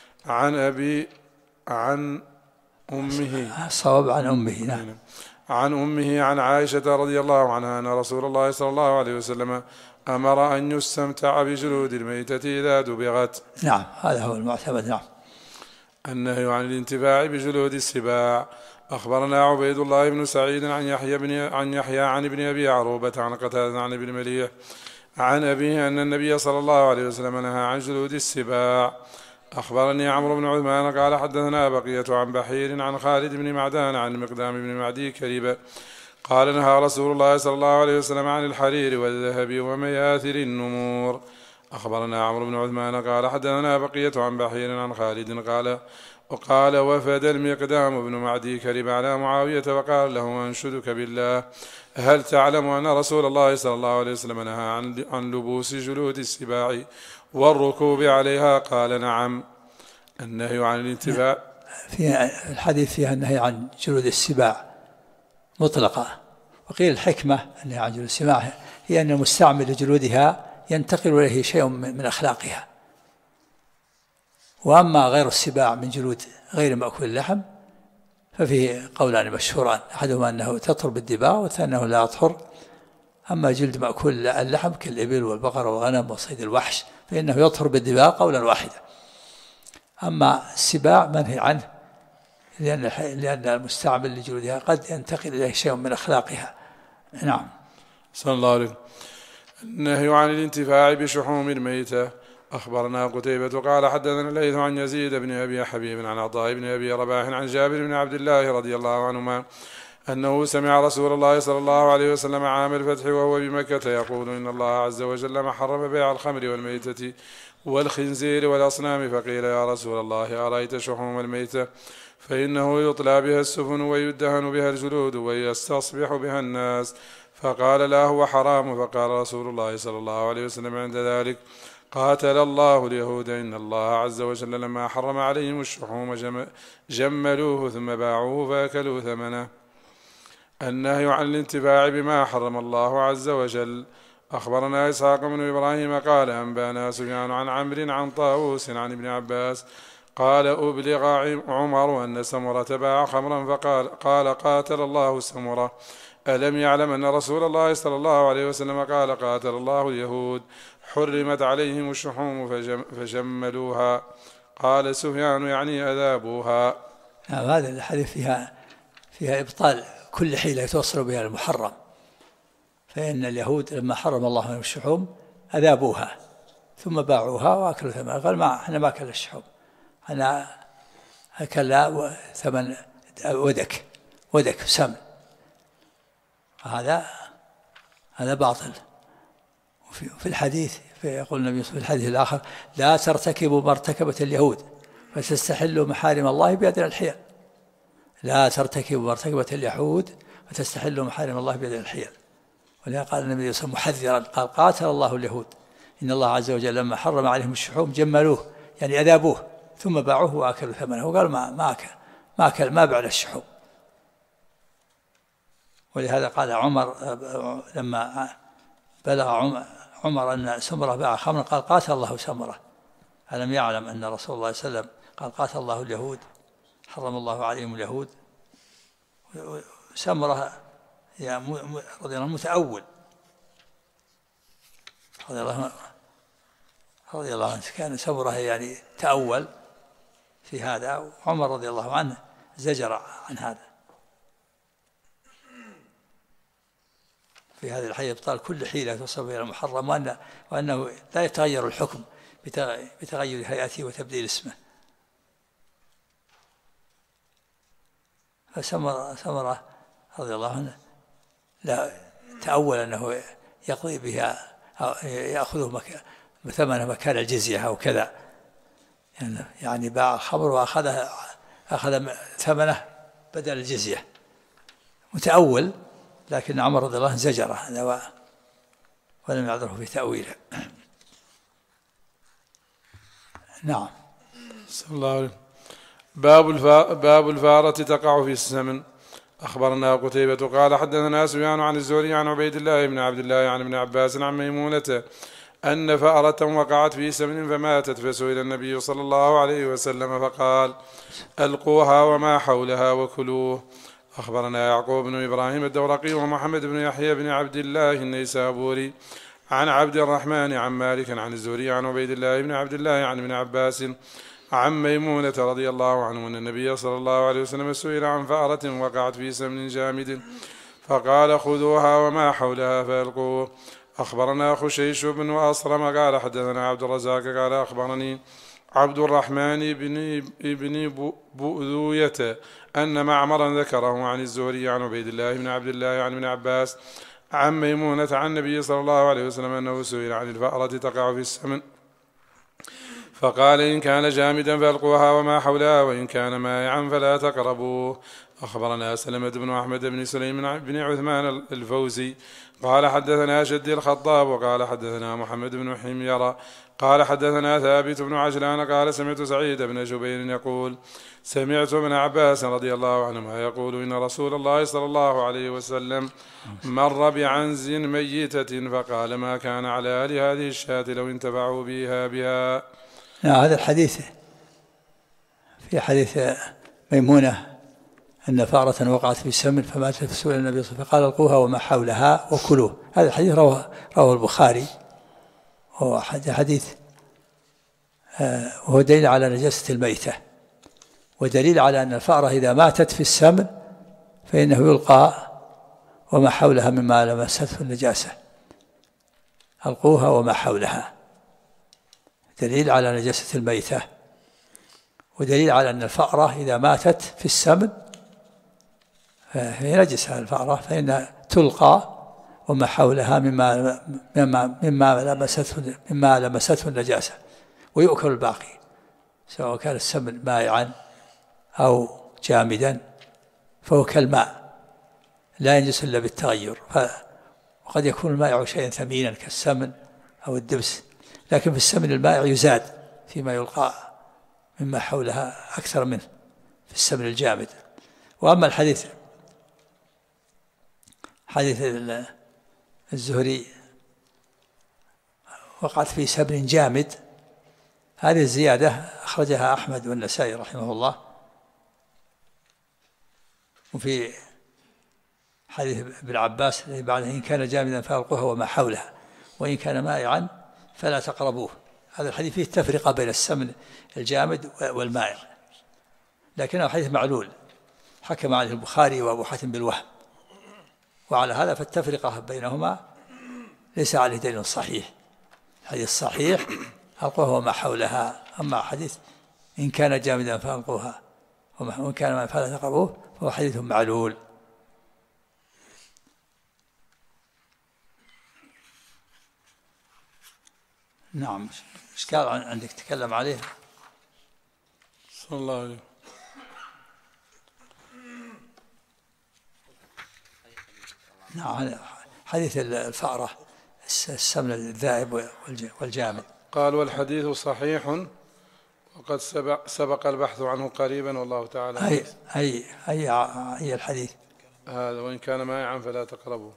B: عن أمه
A: صواب عن أمه. نعم.
B: عن أمه عن عائشة رضي الله عنها أن رسول الله صلى الله عليه وسلم أمر أن يستمتع بجلود الميتة إذا دبغت.
A: نعم، هذا هو المعتمد. نعم.
B: النهي عن الانتفاع بجلود السباع. أخبرنا عبيد الله بن سعيد عن يحيى عن ابن أبي عروبة عن قتادة عن ابن مليح عن أبيه أن النبي صلى الله عليه وسلم نهى عن جلود السباع. أخبرني عمرو بن عثمان قال حدثنا بقية عن بحير عن خالد بن معدان عن المقدام بن معدي كريبة قال نهى رسول الله صلى الله عليه وسلم عن الحرير والذهب ومياثر النمور. أخبرنا عمرو بن عثمان قال حدثنا بقية عن بحير عن خالد وقال وفد المقدام بن معدي كرب على معاوية وقال له أنشدك بالله هل تعلم أن رسول الله صلى الله عليه وسلم نهى عن لبوس جلود السباع والركوب عليها؟ قال نعم. النهي عن الانتفاع.
A: في الحديث فيها النهي عن جلود السباع مطلقة. وقيل الحكمة النهي عن جلود السباع هي أن المستعمل لجلودها ينتقل إليه شيء من أخلاقها. وأما غير السباع من جلود غير مأكول اللحم ففيه قولان مشهوران، أحدهما أنه تطهر بالدباغ والثاني أنه لا يطهر. أما جلد مأكول اللحم كالإبل والبقر والغنم وصيد الوحش فإنه يطهر بالدباغ قولا واحدا. أما السباع منهي عنه لأن المستعمل لجلودها قد ينتقل إليه شيء من أخلاقها. نعم.
B: صلى الله عليه وسلم. النهي عن الانتفاع بشحوم الميتة. أخبرنا قتيبة قال حدثنا الليث عن يزيد بن أبي حبيب عن عطاء بن أبي رباح عن جابر بن عبد الله رضي الله عنهما أنه سمع رسول الله صلى الله عليه وسلم عام الفتح وهو بمكة يقول إن الله عز وجل ما حرم بيع الخمر والميتة والخنزير والأصنام. فقيل يا رسول الله أرأيت شحوم الميتة فإنه يطلى بها السفن ويدهن بها الجلود ويستصبح بها الناس. فقال لا هو حرام. فقال رسول الله صلى الله عليه وسلم عند ذلك قاتل الله اليهود إن الله عز وجل لما حرم عليهم الشحوم جملوه ثم باعوه فأكلوا ثمنه. النهي عن الانتفاع بما حرم الله عز وجل. أخبرنا إسحاق بن إبراهيم قال أنبانا سفيان عن عمرو عن طاووس عن ابن عباس قال أبلغ عمر أن سمرة باع خمرا فقال قاتل الله سمرة ألم يعلم أن رسول الله صلى الله عليه وسلم قال قاتل الله اليهود حرمت عليهم الشحوم فجملوها. قال سفيان يعني أذابوها.
A: هذا الحديث فيها إبطال كل حيلة يتوصل بها المحرم. فإن اليهود لما حرم الله عليهم الشحوم أذابوها ثم باعوها وأكلوا ثمنها. قال احنا ما أكل الشحوم، أنا أكل ثمن ودك سمن. هذا باطل. وفي الحديث يقول النبي في الحديث الآخر لا ترتكبوا ما ارتكبت اليهود فتستحلوا محارم الله بأدنى الحيل. لا ترتكبوا ما ارتكبت اليهود فتستحلوا محارم الله بأدنى الحيل. ولهذا قال النبي صلى الله عليه وسلم محذرا قال قاتل الله اليهود إن الله عز وجل لما حرم عليهم الشحوم جملوه يعني أذابوه ثم باعوه وأكلوا ثمنه. وقال ما بعد الشحوم. ولهذا قال عمر لما بلغ عمر أن سمرة باع خمرا قال قاتل الله سمرة ألم يعلم أن رسول الله صلى الله عليه وسلم قال قاتل الله اليهود حرم الله عليهم اليهود. سمرة رضي الله عنه متأول رضي الله عنه كان سمرة يعني تأول في هذا. وعمر رضي الله عنه زجر عن هذا. في هذه الحياة إبطال كل حيلة توصل إلى المحرم وأنه لا يتغير الحكم بتغير هيئته وتبديل اسمه. فسمرة رضي الله عنه لا تأول أنه يقضي بها يأخذه ثمنه مكان الجزية أو كذا، يعني باع خمر وأخذ ثمنه بدل الجزية متأول. لكن عمر رضي الله عنه زجره هذا ولم يعذره في تأويله. نعم.
B: صلى الله عليه. باب الفارة تقع في السمن. أخبرنا قتيبة قال حدثنا سفيان عن الزهري عن عبيد الله بن عبد الله عن ابن عباس عن ميمونة أن فأرة وقعت في سمن فماتت فسئل النبي صلى الله عليه وسلم فقال ألقوها وما حولها وكلوه. أخبرنا يعقوب بن إبراهيم الدورقي ومحمد بن يحيى بن عبد الله النيسابوري عن عبد الرحمن عن مالك عن الزهري عن عبيد الله بن عبد الله عن ابن عباس عن ميمونة رضي الله عنه أن النبي صلى الله عليه وسلم سئل عن فأرة وقعت في سمن جامد فقال خذوها وما حولها فألقوه. أخبرنا خشيش بن أصرم قال حدثنا عبد الرزاق قال أخبرني عبد الرحمن بن بؤذوية أن معمرا ذكره عن الزهري عن عبيد الله بن عبد الله عن ابن عباس عن ميمونة عن النبي صلى الله عليه وسلم أنه سئل عن الفأرة تقع في السمن فقال إن كان جامدا فألقوها وما حولها وإن كان مائعا فلا تقربوه. أخبرنا سلمة بن أحمد بن سليم بن عثمان الفوزي قال حدثنا شدي الخطاب وقال حدثنا محمد بن حميرة قال حدثنا ثابت بن عجلان قال سمعت سعيد بن جبير يقول سمعت ابن عباس رضي الله عنهما يقول إن رسول الله صلى الله عليه وسلم مر بعنز ميتة فقال ما كان على أهل هذه الشاة لو انتفعوا بها.
A: هذا الحديث في حديث ميمونة أن فأرة وقعت في السمن فماتت فسئل النبي صلى الله عليه وسلم فقال القوها وما حولها وكلوه. هذا الحديث رواه البخاري وهو حديث وهو دليل على نجاسة الميتة ودليل على أن الفأرة إذا ماتت في السمن فإنه يلقى وما حولها مما لمسته النجاسة. القوها وما حولها دليل على نجاسة الميتة ودليل على أن الفأرة إذا ماتت في السمن فهي نجسة الفأرة فإنها تلقى وما حولها مما لمسته النجاسة ويؤكل الباقي سواء كان السمن مائعا أو جامدا فهو كالماء لا ينجس إلا بالتغير. وقد يكون المائع شيئا ثمينا كالسمن أو الدبس لكن في السمن المائع يزاد فيما يلقى مما حولها أكثر منه في السمن الجامد. وأما الحديث حديث الزهري وقعت في سمن جامد هذه الزيادة أخرجها أحمد والنسائي رحمه الله. وفي حديث ابن عباس بعد إن كان جامدا فألقوها وما حولها وإن كان مائعا فلا تقربوه. هذا الحديث فيه التفرقة بين السمن الجامد والمائع لكنه حديث معلول حكم عليه البخاري وأبو حاتم بالوهم وعلى هذا فالتفرقة بينهما ليس عليه دليل صحيح. الحديث الصحيح ألقوها وما حولها. أما حديث إن كان جامدا فألقوها وإن كان مائعا فلا تقربوه فهو حديث معلول. نعم. إشكال عندك تكلم عليه
B: صلى الله عليه.
A: نعم. حديث الفأرة السمن الذائب والجامد.
B: قال والحديث صحيح وقد سبق البحث عنه قريبا والله تعالى
A: أي الحديث
B: هذا وإن كان مائعا فلا تقربوا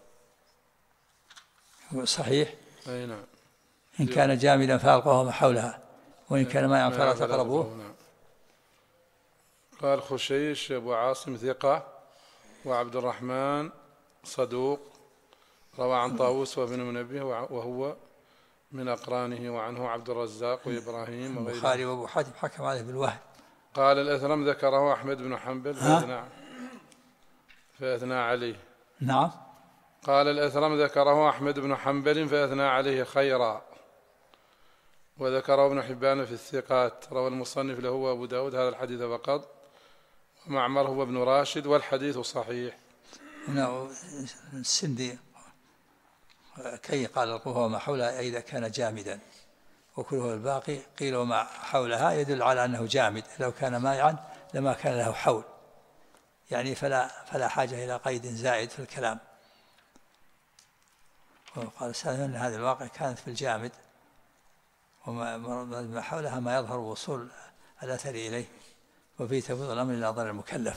A: صحيح.
B: أي نعم.
A: إن كان جامدا فألقوه ما حولها وإن كان مائعا فلا تقربوه.
B: نعم. قال خشيش أبو عاصم ثقة وعبد الرحمن صدوق روى عن طاووس وابن منبه وهو من أقرانه وعنه عبد الرزاق وإبراهيم وغيره.
A: البخاري وأبو حاتم حكم عليه بالوهم.
B: قال الأثرم ذكره أحمد بن حنبل فأثنى عليه.
A: نعم.
B: قال الأثرم ذكره أحمد بن حنبل فأثنى عليه خيرا وذكره ابن حبان في الثقات. روى المصنف له وأبو داود هذا الحديث فقط ومعمر هو ابن راشد والحديث صحيح.
A: هنا السندي كي قال القوه وما حولها إذا كان جامدا وكله الباقي قيل وما حولها يدل على أنه جامد لو كان مائعا لما كان له حول يعني فلا حاجة إلى قيد زائد في الكلام. وقال سالم أن هذا الواقع كانت في الجامد وما حولها ما يظهر وصول الأثر إليه وفيه تفويض الأمر إلى ضرر المكلف.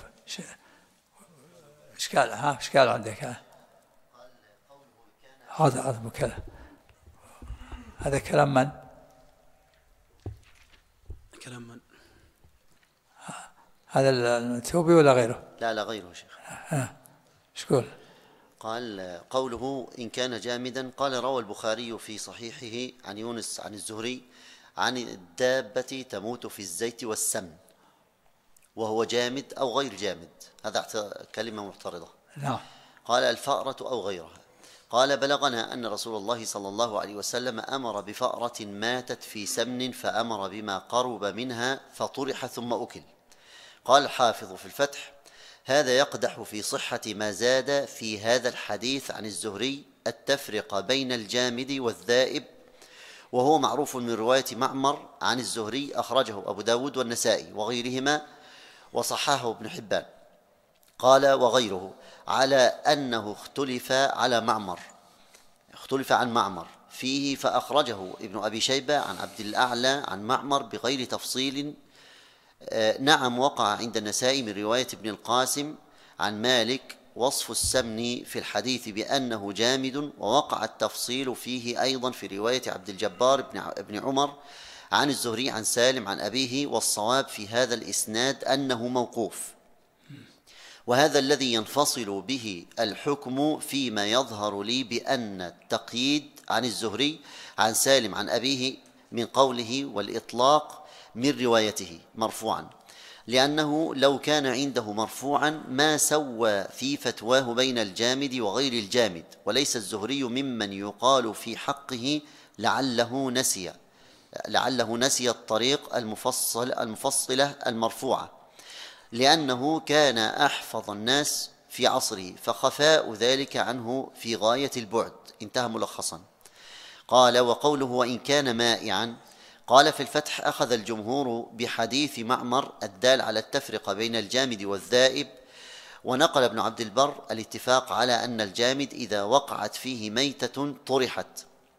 A: إشكال عندك هذا مكلف. هذا كلام من؟ هذا الثوبي ولا غيره؟
D: لا غيره شيخ.
A: ايش يقول؟
D: قال قوله إن كان جامدا قال روى البخاري في صحيحه عن يونس عن الزهري عن الدابة تموت في الزيت والسمن وهو جامد أو غير جامد. هذا كلمة معترضة.
A: نعم.
D: قال الفأرة أو غيرها. قال بلغنا أن رسول الله صلى الله عليه وسلم أمر بفأرة ماتت في سمن فأمر بما قرب منها فطرح ثم أكل. قال الحافظ في الفتح: هذا يقدح في صحة ما زاد في هذا الحديث عن الزهري التفرقة بين الجامد والذائب، وهو معروف من رواية معمر عن الزهري، أخرجه أبو داود والنسائي وغيرهما وصححه ابن حبان. قال وغيره على أنه اختلف عن معمر فيه، فأخرجه ابن أبي شيبة عن عبد الأعلى عن معمر بغير تفصيل. نعم، وقع عند النسائي من رواية ابن القاسم عن مالك وصف السمن في الحديث بأنه جامد، ووقع التفصيل فيه أيضا في رواية عبد الجبار بن عمر عن الزهري عن سالم عن أبيه، والصواب في هذا الإسناد أنه موقوف. وهذا الذي ينفصل به الحكم فيما يظهر لي بأن التقييد عن الزهري عن سالم عن أبيه من قوله والإطلاق من روايته مرفوعا، لأنه لو كان عنده مرفوعا ما سوى في فتواه بين الجامد وغير الجامد، وليس الزهري ممن يقال في حقه لعله نسي الطريق المفصلة المرفوعة، لأنه كان أحفظ الناس في عصره، فخفاء ذلك عنه في غاية البعد. انتهى ملخصا. قال وقوله وإن كان مائعا، قال في الفتح: أخذ الجمهور بحديث معمر الدال على التفرقة بين الجامد والذائب، ونقل ابن عبد البر الاتفاق على أن الجامد إذا وقعت فيه ميتة طرحت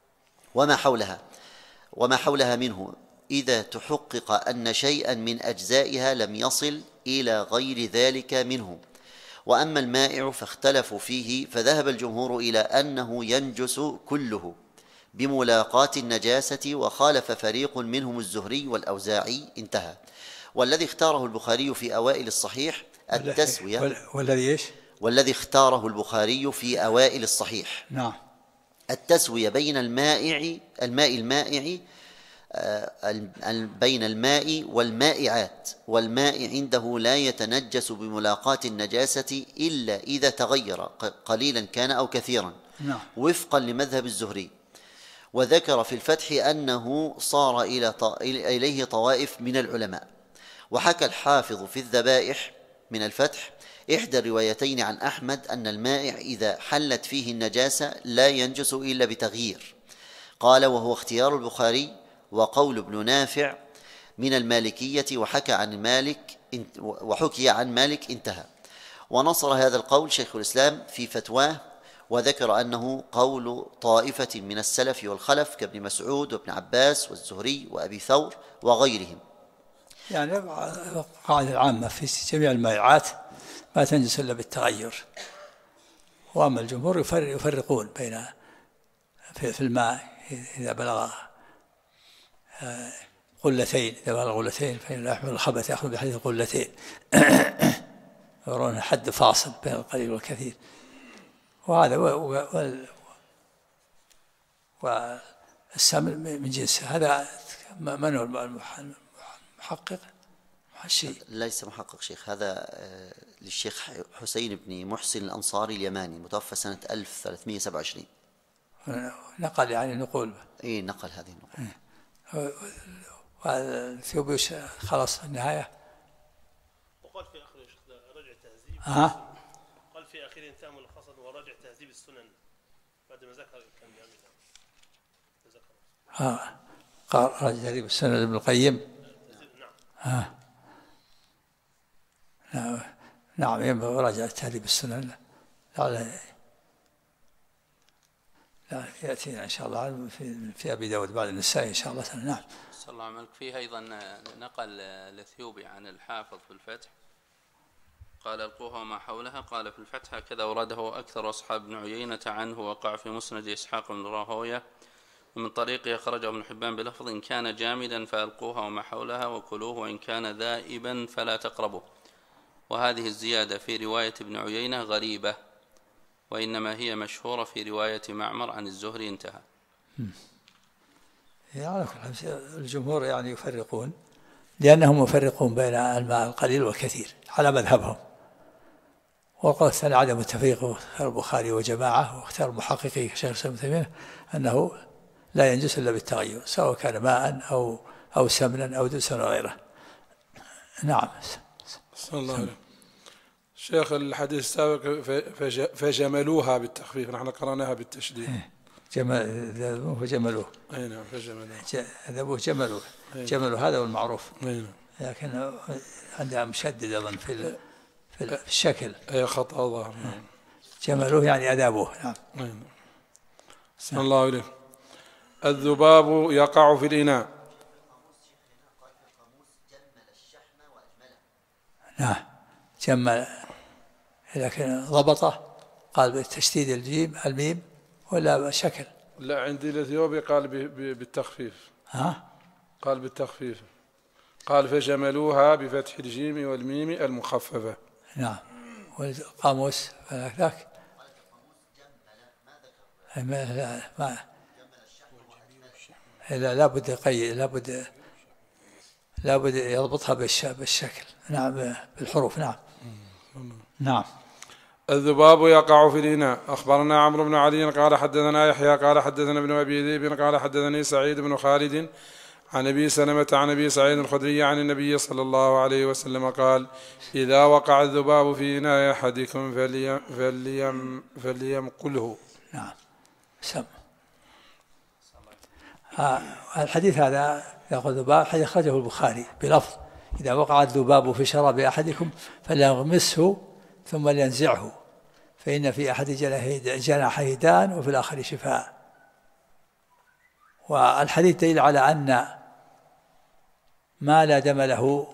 D: وما حولها منه، إذا تحقق أن شيئا من أجزائها لم يصل إلى غير ذلك منه. وأما المائع فاختلفوا فيه، فذهب الجمهور إلى أنه ينجس كله بملاقاة النجاسة، وخالف فريق منهم الزهري والأوزاعي. انتهى. والذي اختاره البخاري في أوائل الصحيح التسوية. والذي اختاره البخاري في أوائل الصحيح
A: نعم
D: التسوية بين بين الماء والمائعات، والماء عنده لا يتنجس بملاقاة النجاسة إلا إذا تغير قليلا كان أو كثيرا،
A: نعم.
D: وفقا لمذهب الزهري. وذكر في الفتح أنه صار إليه طوائف من العلماء. وحكى الحافظ في الذبائح من الفتح إحدى الروايتين عن أحمد أن المائع إذا حلت فيه النجاسة لا ينجس إلا بتغيير. قال وهو اختيار البخاري وقول ابن نافع من المالكية، وحكي عن مالك. انتهى. ونصر هذا القول شيخ الإسلام في فتواه، وذكر أنه قول طائفة من السلف والخلف كابن مسعود وابن عباس والزهري وأبي ثور وغيرهم.
A: يعني قاعدة عامة في جميع المائعات ما تنجس إلا بالتغير. وأما الجمهور يفرقون بين في الماء إذا بلغ قلتين، إذا بلغ قلتين فإن لا يحمل الخبث، يأخذ بحديث قلتين. يرون حد فاصل بين القليل والكثير. وهذا والسمن من جنسه. هذا من هو المحقق؟
D: ليس محقق شيخ، هذا للشيخ حسين بن محسن الأنصاري اليماني، متوفى سنة 1327.
A: نقل يعني نقول.
D: إيه نقل هذه النقول.
A: والثيوبي خلاص النهاية.
E: وقال في آخر رجع تهذيب. قال في آخر انتهى ملخصا ورجع تهذيب السنن بعد ما ذكر كان جامعا.
A: قال رجع تهذيب السنن ابن القيم. نعم ينبغي راجع تهذيب السنن. لا يأتينا إن شاء الله في أبي داود بعد النسائي إن شاء الله. نعم.
C: صلى الله عليه وسلم. فيه أيضا نقل الثيوبي عن الحافظ في الفتح قال القوها وما حولها. قال في الفتح هكذا ورده أكثر أصحاب ابن عيينة عنه، وقع في مسند إسحاق بن راهويه ومن طريقه أخرجه ابن حبان بلفظ إن كان جامدا فألقوها وما حولها وكلوه، وإن كان ذائبا فلا تقربه. وهذه الزيادة في رواية ابن عيينة غريبة، وإنما هي مشهورة في رواية معمر عن الزهري. انتهى.
A: يعني الجمهور يعني يفرقون، لأنهم يفرقون بين الماء القليل والكثير على مذهبهم. والقول الثاني عدم التفريق، واختار البخاري وجماعة، واختار المحققي كشيخ الإسلام ابن تيمية أنه لا ينجس إلا بالتغير، سواء كان ماء أو سمنا أو دسا وغيره. نعم.
B: صلى الله عليه. شيخ الحديث السابق فجملوها بالتخفيف، نحن قرأناها بالتشديد.
A: فجملوه.
B: أي نعم فجملوه.
A: ذبوه جملوه. جملوا هذا هو المعروف.
B: نعم.
A: لكن عندها مشدد أظن في الشكل.
B: أي خطأ ظاهر. نعم.
A: جملوه يعني أذابوه. نعم.
B: نعم. صلى الله عليه. الذباب يقع في الإناء.
A: نعم. جمل، لكن ضبطه قال بتشديد الميم ولا شكل؟
B: لا، عندي الأثيوبي قال بالتخفيف. قال بالتخفيف، قال فجملوها بفتح الجيم والميم المخففة.
A: نعم. والقاموس ذاك لا لابد يقيد، لابد يضبطها بالشكل. نعم بالحروف. نعم. نعم.
B: الذباب يقع في الإناء. أخبرنا عمرو بن علي قال حدثنا يحيى قال حدثنا ابن أبي ذئب قال حدثني سعيد بن خالد عن أبي سلمة عن أبي سعيد الخدري عن النبي صلى الله عليه وسلم قال: إذا وقع الذباب في إناء أحدكم فليمقله.
A: نعم. سم. الحديث هذا يقول ذباب، حديث أخرجه البخاري بلفظ: إذا وقع الذباب في شراب أحدكم فليغمسه ثم لينزعه، فإن في أحد جناحيه داء وفي الآخر شفاء. والحديث دليل على أن ما لا دم له،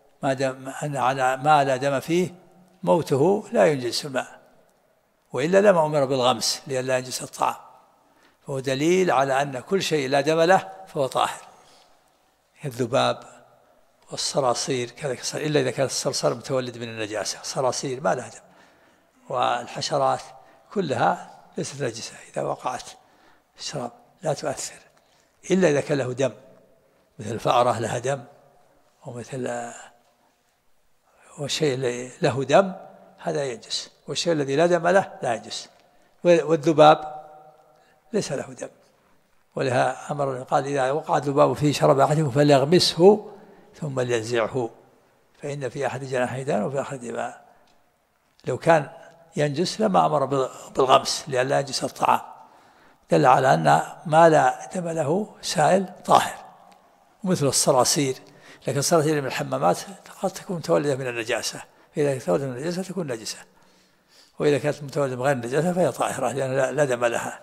A: ما لا دم فيه موته لا ينجس الماء، وإلا لما أمر بالغمس لئلا ينجس الطعام. فهو دليل على أن كل شيء لا دم له فهو طاهر، الذباب والصراصير كذلك، إلا إذا كان الصرصار متولد من النجاسة. صراصير ما لها دم، والحشرات كلها ليست نجسة إذا وقعت في الشراب لا تؤثر، إلا إذا كان له دم، مثل الفأرة لها دم، ومثل والشيء اللي له دم هذا ينجس، والشيء الذي لا دم له لا ينجس. والذباب ليس له دم، ولها أمر قال: إذا وقع الذباب في شراب أحدكم فليغمسه ثم لينزعه، فإن في أحد جناحيه داء وفي آخر دماء. لو كان ينجس لما أمر بالغمس لئلا ينجس الطعام، دل على أن ما لا دم له سائل طاهر. ومثل الصراصير، لكن الصراصير من الحمامات قد تكون متولدة من النجاسة، إذا تولد من النجاسة تكون نجسة، وإذا كانت متولدة من غير النجاسة فهي طاهرة لأن لا دم لها.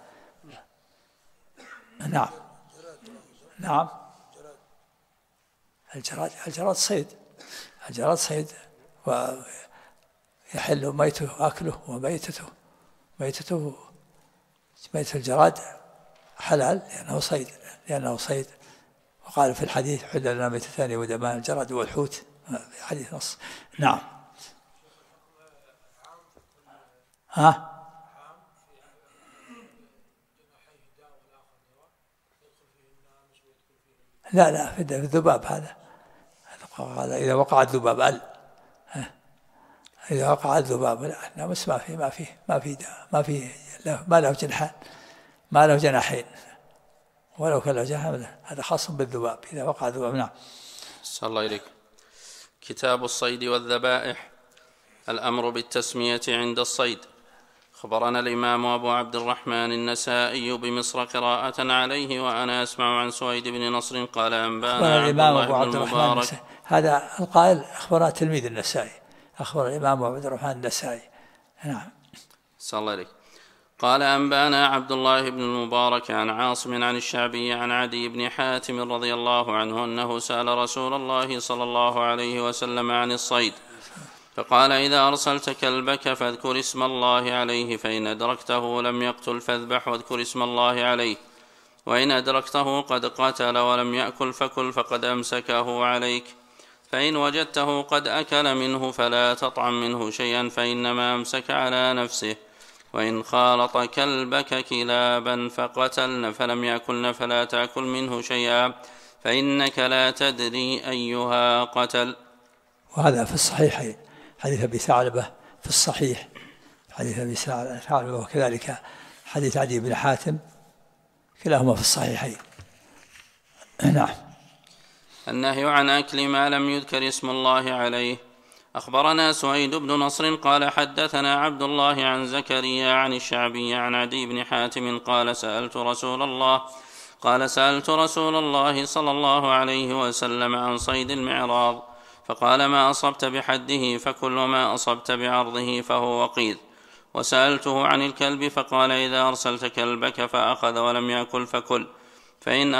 A: نعم. نعم. الجراد صيد، الجراد صيد، ويحل ميته أكله وميتته. ميتة الجراد حلال لأنه صيد، وقال في الحديث: حل لنا ميتتان ودمان الجراد والحوت، حديث نص. نعم. لا في الذباب هذا قال: إذا وقع الذباب إذا وقع الذباب لا، بس ما له جناحين، ما له جناحين، ولو كان له جناحين هذا خاص بالذباب إذا وقع الذباب. نعم.
C: صلى الله إليك. كتاب الصيد والذبائح. الأمر بالتسمية عند الصيد. أخبرنا الإمام أبو عبد الرحمن النسائي بمصر قراءة عليه، وأنا أسمع عن سويد بن نصر قال أنبانا
A: الإمام أبو عبد الرحمن النسائي. هذا القائل أخبرنا تلميذ النسائي، أخبر الإمام أبو عبد الرحمن النسائي. نعم.
C: صلى الله عليه. قال أنبانا عبد الله بن المبارك عن عاصم عن الشعبي عن عدي بن حاتم رضي الله عنه أنه سأل رسول الله صلى الله عليه وسلم عن الصيد، فقال: إذا أرسلت كلبك فاذكر اسم الله عليه، فإن أدركته لم يقتل فاذبح واذكر اسم الله عليه، وإن أدركته قد قتل ولم يأكل فكل فقد أمسكه عليك، فإن وجدته قد أكل منه فلا تطعم منه شيئا فإنما أمسك على نفسه، وإن خالط كلبك كلابا فقتلن فلم يأكلن فلا تأكل منه شيئا فإنك لا تدري أيها قتل.
A: وهذا في الصحيحين، حديث أبي ثعلبة في الصحيح، حديث أبي ثعلبة وكذلك حديث عدي بن حاتم كلاهما في الصحيحين. نعم.
C: النهي عن أكل ما لم يذكر اسم الله عليه. أخبرنا سويد بن نصر قال حدثنا عبد الله عن زكريا عن الشعبي عن عدي بن حاتم قال سألت رسول الله صلى الله عليه وسلم عن صيد المعراض فقال ما أصبت بحده فكل ما أصبت بعرضه فهو وقيد. وسألته عن الكلب فقال إذا أرسلت كلبك فأخذ ولم يأكل فكل فإن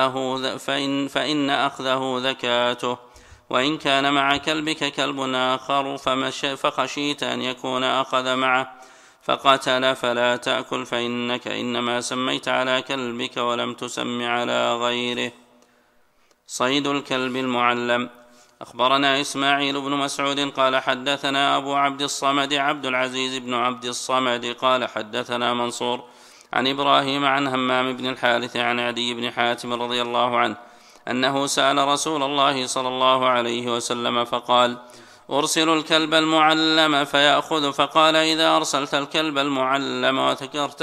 C: أخذه ذكاته، وإن كان مع كلبك كلب آخر فخشيت أن يكون أخذ معه فقتل فلا تأكل فإنك إنما سميت على كلبك ولم تسم على غيره. صيد الكلب المعلم. أخبرنا إسماعيل بن مسعود قال حدثنا أبو عبد الصمد عبد العزيز بن عبد الصمد قال حدثنا منصور عن إبراهيم عن همام بن الحارث عن عدي بن حاتم رضي الله عنه أنه سأل رسول الله صلى الله عليه وسلم فقال أرسل الكلب المعلم فيأخذ فقال إذا أرسلت الكلب المعلم وذكرت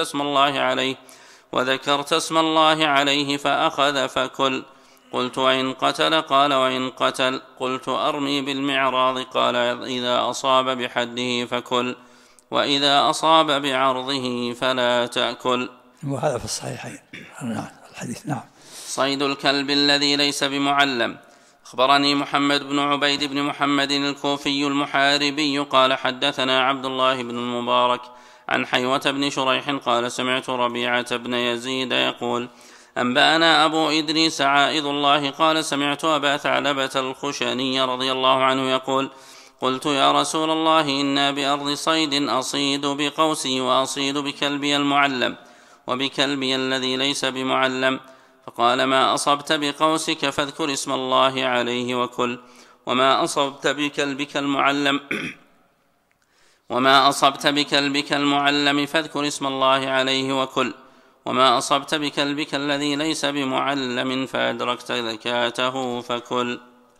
C: اسم الله عليه فأخذ فكل. قلت وإن قتل؟ قال وإن قتل. قلت أرمي بالمعراض؟ قال إذا أصاب بحده فكل وإذا أصاب بعرضه فلا تأكل.
A: وهذا في الصحيحين الحديث. نعم.
C: صيد الكلب الذي ليس بمعلم. أخبرني محمد بن عبيد بن محمد الكوفي المحاربي قال حدثنا عبد الله بن المبارك عن حيوة بن شريح قال سمعت ربيعة بن يزيد يقول أنبأنا أبو إدريس عائذ الله قال سمعت أبا ثعلبة الخشني رضي الله عنه يقول قلت يا رسول الله إنا بأرض صيد أصيد بقوسي وأصيد بكلبي المعلم وبكلبي الذي ليس بمعلم فقال ما أصبت بقوسك فاذكر اسم الله عليه وكل وما أصبت بكلبك المعلم فاذكر اسم الله عليه وكل وما أصبت بكلبك الذي ليس بمعلم فأدركت ذكاته فكل.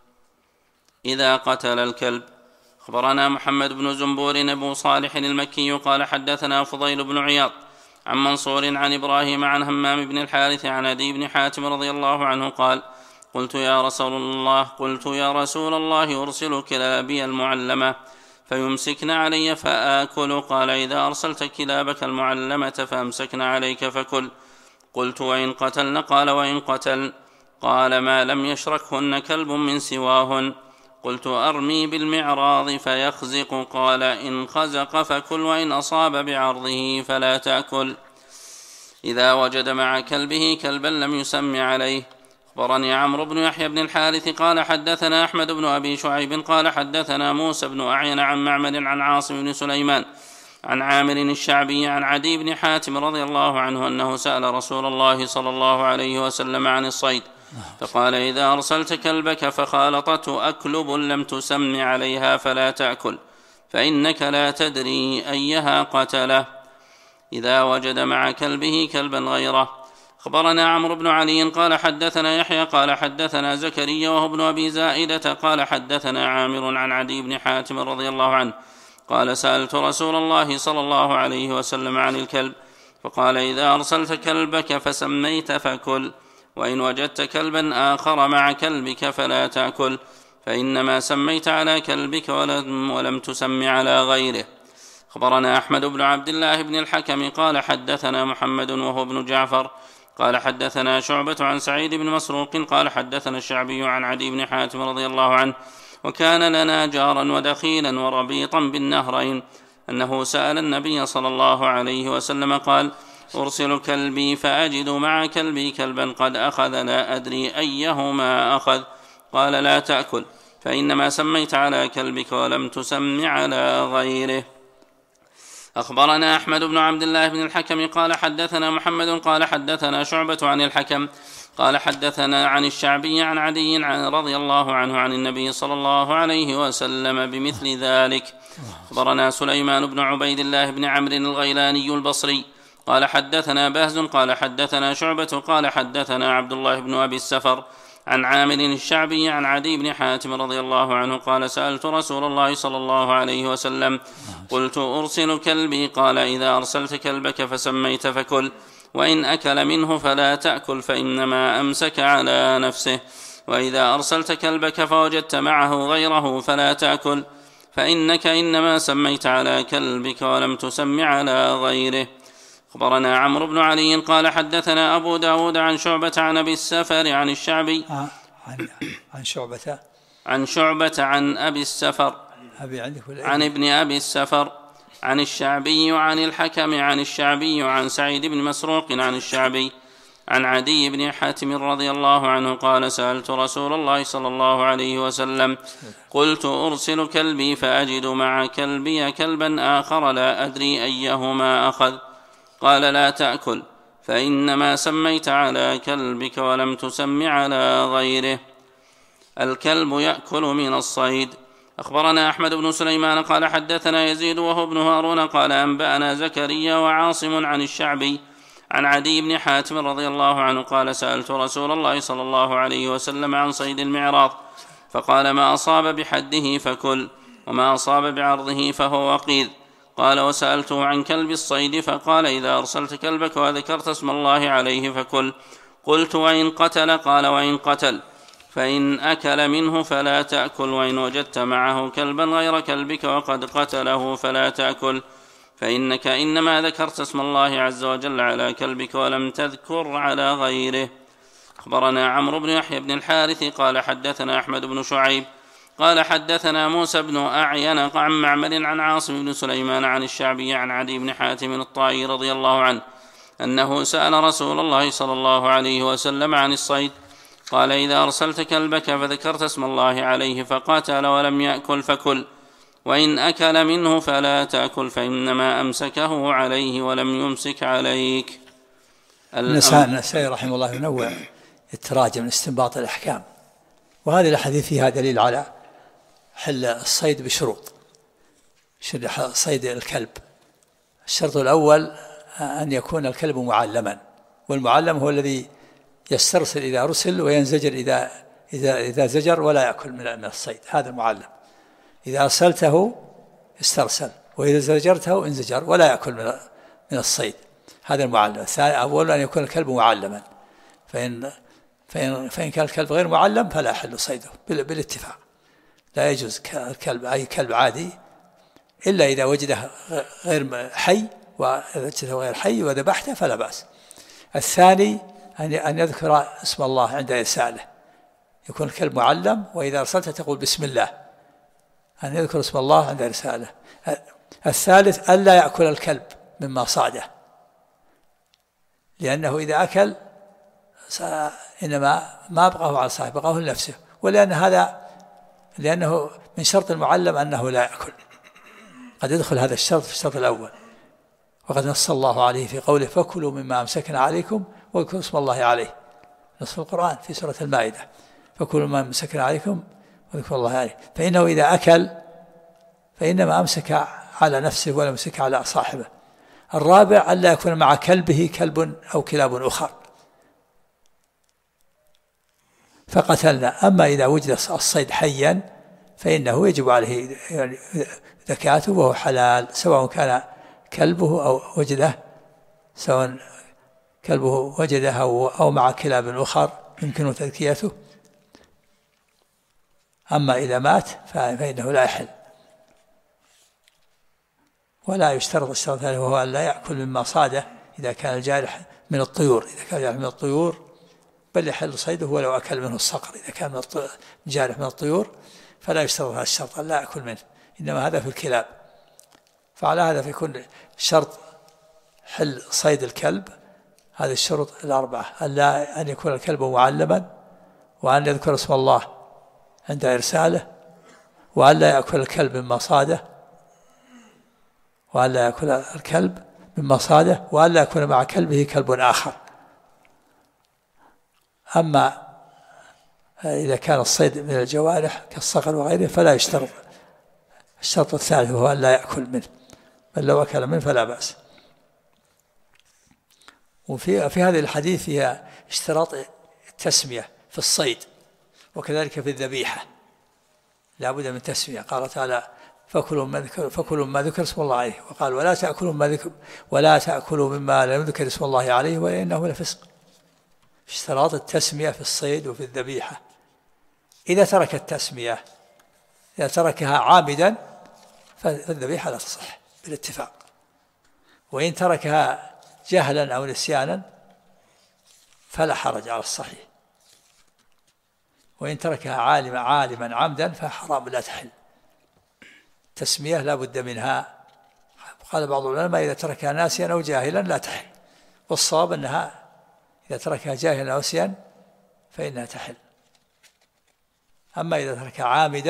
C: إذا قتل الكلب. أخبرنا محمد بن زنبور أبو صالح المكي قال حدثنا فضيل بن عياض عن منصور عن إبراهيم عن همام بن الحارث عن عدي بن حاتم رضي الله عنه قال قلت يا رسول الله أرسل كلابي المعلمة فيمسكن علي فآكل؟ قال إذا أرسلت كلابك المعلمة فأمسكن عليك فكل. قلت وإن قتلن؟ قال وإن قتل. قال ما لم يشركهن كلب من سواهن. قلت أرمي بالمعراض فيخزق؟ قال إن خزق فكل وإن أصاب بعرضه فلا تأكل. إذا وجد مع كلبه كلبا لم يسم عليه. أخبرني عمرو بن يحيى بن الحارث قال حدثنا أحمد بن أبي شعيب قال حدثنا موسى بن أعين عن معمر عن عاصم بن سليمان عن عامر الشعبي عن عدي بن حاتم رضي الله عنه أنه سأل رسول الله صلى الله عليه وسلم عن الصيد فقال إذا أرسلت كلبك فخالطته أكلب لم تسم عليها فلا تأكل فإنك لا تدري أيها قتله. إذا وجد مع كلبه كلبا غيره. أخبرنا عمرو بن علي قال حدثنا يحيى قال حدثنا زكريا وهو ابن أبي زائدة قال حدثنا عامر عن عدي بن حاتم رضي الله عنه قال سألت رسول الله صلى الله عليه وسلم عن الكلب فقال إذا أرسلت كلبك فسميت فكل وإن وجدت كلبا آخر مع كلبك فلا تأكل فإنما سميت على كلبك ولم تسم على غيره. أخبرنا أحمد بن عبد الله بن الحكم قال حدثنا محمد وهو ابن جعفر قال حدثنا شعبة عن سعيد بن مسروق قال حدثنا الشعبي عن عدي بن حاتم رضي الله عنه وكان لنا جارا ودخيلا وربيطا بالنهرين أنه سأل النبي صلى الله عليه وسلم قال أرسل كلبي فأجد مع كلبي كلبا قد أخذ لا أدري أيهما أخذ قال لا تأكل فإنما سميت على كلبك ولم تسم على غيره. أخبرنا أحمد بن عبد الله بن الحكم قال حدثنا محمد قال حدثنا شعبة عن الحكم قال حدثنا عن الشعبي عن عدي رضي الله عنه عن النبي صلى الله عليه وسلم بمثل ذلك. أخبرنا سليمان بن عبيد الله بن عمرو الغيلاني البصري قال حدثنا بهز قال حدثنا شعبة قال حدثنا عبد الله بن أبي السفر عن عامر الشعبي عن عدي بن حاتم رضي الله عنه قال سألت رسول الله صلى الله عليه وسلم قلت أرسل كلبي قال إذا أرسلت كلبك فسميت فكل وإن أكل منه فلا تأكل فإنما أمسك على نفسه وإذا أرسلت كلبك فوجدت معه غيره فلا تأكل فإنك إنما سميت على كلبك ولم تسم على غيره. أخبرنا عمرو بن علي قال حدثنا أبو داود عن شعبة عن أبي السفر عن الشعبي عن شعبة عن أبي السفر عن ابن أبي السفر عن الشعبي عن الحكم عن الشعبي عن سعيد بن مسروق عن الشعبي عن عدي بن حاتم رضي الله عنه قال سألت رسول الله صلى الله عليه وسلم قلت أرسل كلبي فأجد مع كلبي كلبا آخر لا أدري أيهما أخذ قال لا تأكل فإنما سميت على كلبك ولم تسم على غيره. الكلب يأكل من الصيد. أخبرنا أحمد بن سليمان قال حدثنا يزيد وهو ابن هارون قال أنبأنا زكريا وعاصم عن الشعبي عن عدي بن حاتم رضي الله عنه قال سألت رسول الله صلى الله عليه وسلم عن صيد المعراض فقال ما أصاب بحده فكل وما أصاب بعرضه فهو وقيذ. قال وسألته عن كلب الصيد فقال إذا أرسلت كلبك وذكرت اسم الله عليه فكل. قلت وإن قتل؟ قال وإن قتل فإن أكل منه فلا تأكل وإن وجدت معه كلبا غير كلبك وقد قتله فلا تأكل فإنك إنما ذكرت اسم الله عز وجل على كلبك ولم تذكر على غيره. أخبرنا عمرو بن يحيى بن الحارث قال حدثنا أحمد بن شعيب قال حدثنا موسى بن أعين عن معمر عن عاصم بن سليمان عن الشعبي عن عدي بن حاتم الطائي رضي الله عنه أنه سأل رسول الله صلى الله عليه وسلم عن الصيد قال إذا أرسلت كلبك فذكرت اسم الله عليه فقاتل ولم يأكل فكل وإن أكل منه فلا تأكل فإنما أمسكه عليه ولم يمسك عليك.
A: النسائي رحمه الله ينوع التراجم استنباط الأحكام، وهذه الأحاديث فيها دليل على حل الصيد بشروط. صيد الكلب الشرط الأول أن يكون الكلب معلما، والمعلم هو الذي يسترسل إذا رسل وينزجر إذا زجر ولا يأكل من الصيد، هذا المعلم. إذا أرسلته استرسل وإذا زجرته انزجر ولا يأكل من الصيد، هذا المعلم. الثاني أول أن يكون الكلب معلما، فإن كان الكلب غير معلم فلا يحل صيده بالاتفاق. لا يجوز الكلب أي كلب عادي إلا إذا وجده غير حي وذبحته فلا بأس. الثاني أن يذكر اسم الله عند إرساله، يكون الكلب معلم وإذا أرسلته تقول بسم الله، أن يذكر اسم الله عند إرساله. الثالث ألا يأكل الكلب مما صاده، لأنه إذا أكل إنما ما بقاه على صاحبه، بقاه لنفسه، لأنه من شرط المعلم أنه لا يأكل. قد يدخل هذا الشرط في الشرط الأول، وقد نص الله عليه في قوله فكلوا مما أمسكنا عليكم واذكروا اسم الله عليه، نص القرآن في سورة المائدة، فكلوا مما أمسكنا عليكم واذكروا الله عليه. فإنه إذا أكل فإنما أمسك على نفسه ولا أمسك على صاحبه. الرابع ألا يكون مع كلبه كلب أو كلاب أخر فقتلنا. أما إذا وجد الصيد حيا فإنه يجب عليه ذكاته وهو حلال، سواء كان كلبه أو وجده، سواء كلبه وجده أو مع كلاب أخر يمكن تذكيته. أما إذا مات فإنه لا يحل. ولا يشترط الشرط الثاني وهو أن لا يأكل مما صاده إذا كان الجارح من الطيور. إذا كان الجارح من الطيور بل يحل صيده ولو أكل منه الصقر. إذا كان الجارح من الطيور فلا يشترط هذا الشرط أن لا يأكل منه، إنما هذا في الكلاب. فعلى هذا في كل شرط حل صيد الكلب هذه الشروط الأربعة: أن يكون الكلب معلما، وأن يذكر اسم الله عند إرساله، وأن لا يأكل الكلب مما صاده، وأن لا يأكل الكلب مما صاده، وأن لا يكون مع كلبه كلب آخر. أما إذا كان الصيد من الجوارح كالصقر وغيره فلا يشترط. الشرط الثالث هو أن لا يأكل منه، بل لو أكل منه فلا بأس. وفي هذه الحديث فيها اشتراط التسمية في الصيد، وكذلك في الذبيحة لا بد من تسمية. قال تعالى: فكلوا ما ذكر اسم الله عليه، وقال: ولا تأكلوا مما لم يذكر اسم الله عليه وإنه لفسق. اشتراط التسمية في الصيد وفي الذبيحة. إذا ترك التسمية، إذا تركها عامدا فالذبيحة لا تصح بالاتفاق، وإن تركها جهلا أو نسيانا فلا حرج على الصحيح، وإن تركها عالما عمدا فحرام لا تحل. تسمية لا بد منها. قال بعض العلماء: إذا تركها ناسيا أو جاهلا لا تحل، والصواب أنها إذا تركها جاهلا أو ناسيا فإنها تحل. أما إذا تركها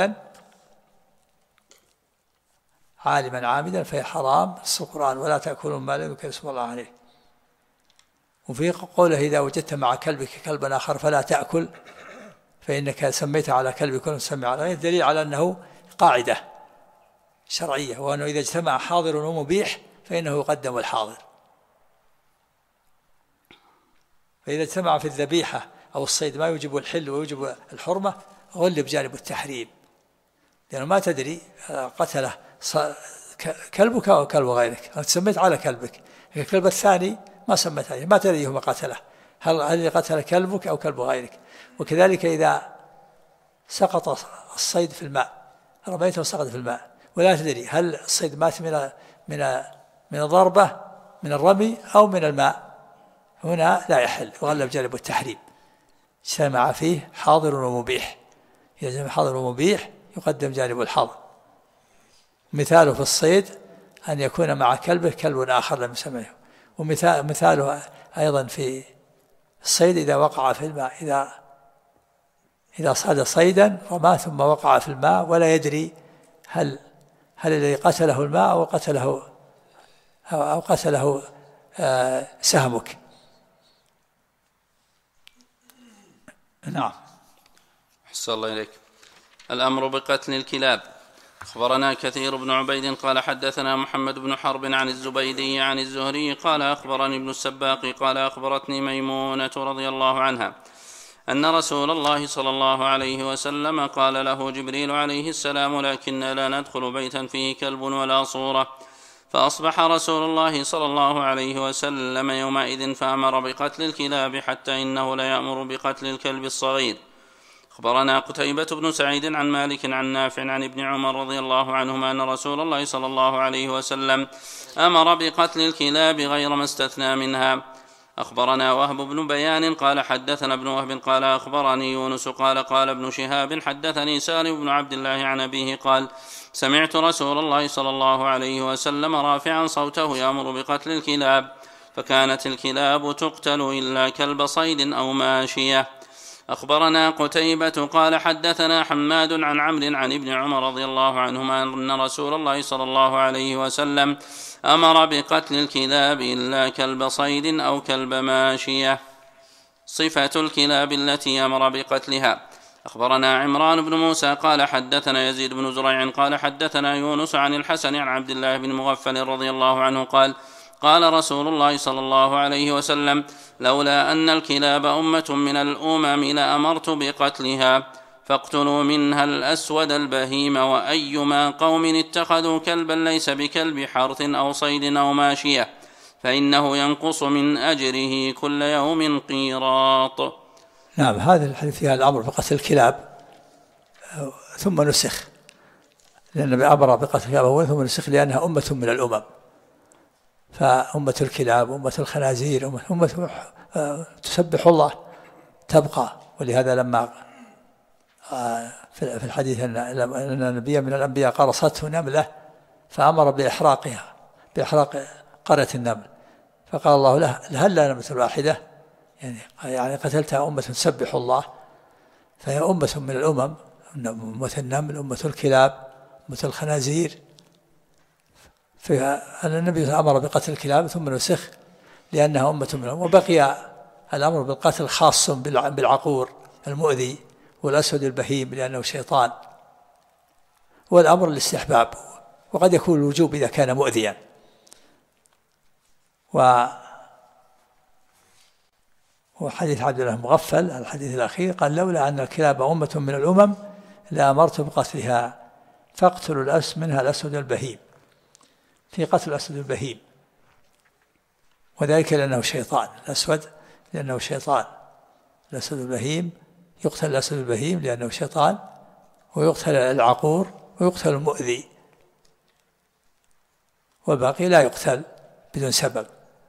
A: عالما عامدا فهي حرام. القرآن: ولا تأكلوا ما لم يذكر اسم الله عليه. وفي قوله: إذا وجدت مع كلبك كلبا آخر فلا تأكل فإنك سميت على كلبك وسمي على غيره، دليل على أنه قاعدة شرعية، وأنه إذا اجتمع حاضر ومبيح فإنه يقدم الحاضر. فإذا اجتمع في الذبيحة أو الصيد ما يوجب الحل ويوجب الحرمة غلب جانب التحريم، لأنه ما تدري قتله كلبك أو كلب غيرك. أنت سميت على كلبك، الكلب الثاني ما سميت عليه، ما تدري هما قتله، هل قتل كلبك أو كلب غيرك. وكذلك إذا سقط الصيد في الماء، رميته وسقط في الماء ولا تدري هل الصيد مات من الضربة من الرمي أو من الماء، هنا لا يحل وغلب جانب التحريم. اجتمع فيه حاضر ومبيح، إذا اجتمع حاضر ومبيح يقدم جانب الحاضر. مثاله في الصيد أن يكون مع كلبه كلب آخر لم يسميه. ومثاله أيضا في الصيد إذا وقع في الماء، إذا صاد صيدا رماه ثم وقع في الماء ولا يدري هل الذي قتله الماء أو قتله سهمك. نعم.
C: أحسن الله إليك. الأمر بقتل الكلاب. أخبرنا كثير بن عبيد قال حدثنا محمد بن حرب عن الزبيدي عن الزهري قال أخبرني ابن السباق قال أخبرتني ميمونة رضي الله عنها أن رسول الله صلى الله عليه وسلم قال له جبريل عليه السلام: لكننا لا ندخل بيتا فيه كلب ولا صورة. فأصبح رسول الله صلى الله عليه وسلم يومئذ فأمر بقتل الكلاب حتى إنه لا يأمر بقتل الكلب الصغير. أخبرنا قتيبة بن سعيد عن مالك عن نافع عن ابن عمر رضي الله عنهما أن رسول الله صلى الله عليه وسلم أمر بقتل الكلاب غير ما استثنى منها. أخبرنا وهب بن بيان قال حدثنا ابن وهب قال أخبرني يونس قال ابن شهاب حدثني سالم بن عبد الله عن أبيه قال: سمعت رسول الله صلى الله عليه وسلم رافعا صوته يأمر بقتل الكلاب، فكانت الكلاب تقتل إلا كلب صيد أو ماشية. أخبرنا قتيبة قال حدثنا حماد عن عمرو عن ابن عمر رضي الله عنهما أن رسول الله صلى الله عليه وسلم أمر بقتل الكلاب إلا كلب صيد أو كلب ماشية. صفة الكلاب التي أمر بقتلها. أخبرنا عمران بن موسى قال حدثنا يزيد بن زريع قال حدثنا يونس عن الحسن عن عبد الله بن مغفل رضي الله عنه قال: قال رسول الله صلى الله عليه وسلم: لولا أن الكلاب أمة من الأمم لأمرت بقتلها، فاقتلوا منها الأسود البهيم، وأيما قوم اتخذوا كلبا ليس بكلب حرث أو صيد أو ماشية فإنه ينقص من أجره كل يوم قيراط.
A: نعم. هذا الحديث فيها الأمر بقتل الكلاب ثم نسخ، لأن أمر بقتل الكلاب ثم نسخ لأنها أمة من الأمم. فأمة الكلاب أمة الخنازير أمة تسبح الله تبقى. ولهذا لما في الحديث أن النبي من الأنبياء قرصته نملة فأمر بإحراقها، بإحراق قرية النمل، فقال الله له: هل لا نملة واحدة؟ يعني قتلتها أمة تسبح الله، فهي أمة من الأمم، أمة النمل أمة الكلاب أمة الخنازير. فالنبي أمر بقتل الكلاب ثم نسخ لأنها أمة من الأمم. وبقي الأمر بالقتل خاص بالعقور المؤذي والأسود البهيم لأنه شيطان، والأمر الاستحباب، وقد يكون الوجوب إذا كان مؤذيا. وحديث عبد الله مغفل الحديث الأخير قال لولا أن الكلاب أمة من الأمم لأمرت بقتلها فاقتلوا منها الأسود البهيم، في قتل الأسود البهيم، وذلك لأنه شيطان. الأسود لأنه شيطان، الأسود البهيم يقتل الأسود البهيم لأنه شيطان، ويقتل العقور، ويقتل المؤذي، والباقي لا يقتل بدون سبب.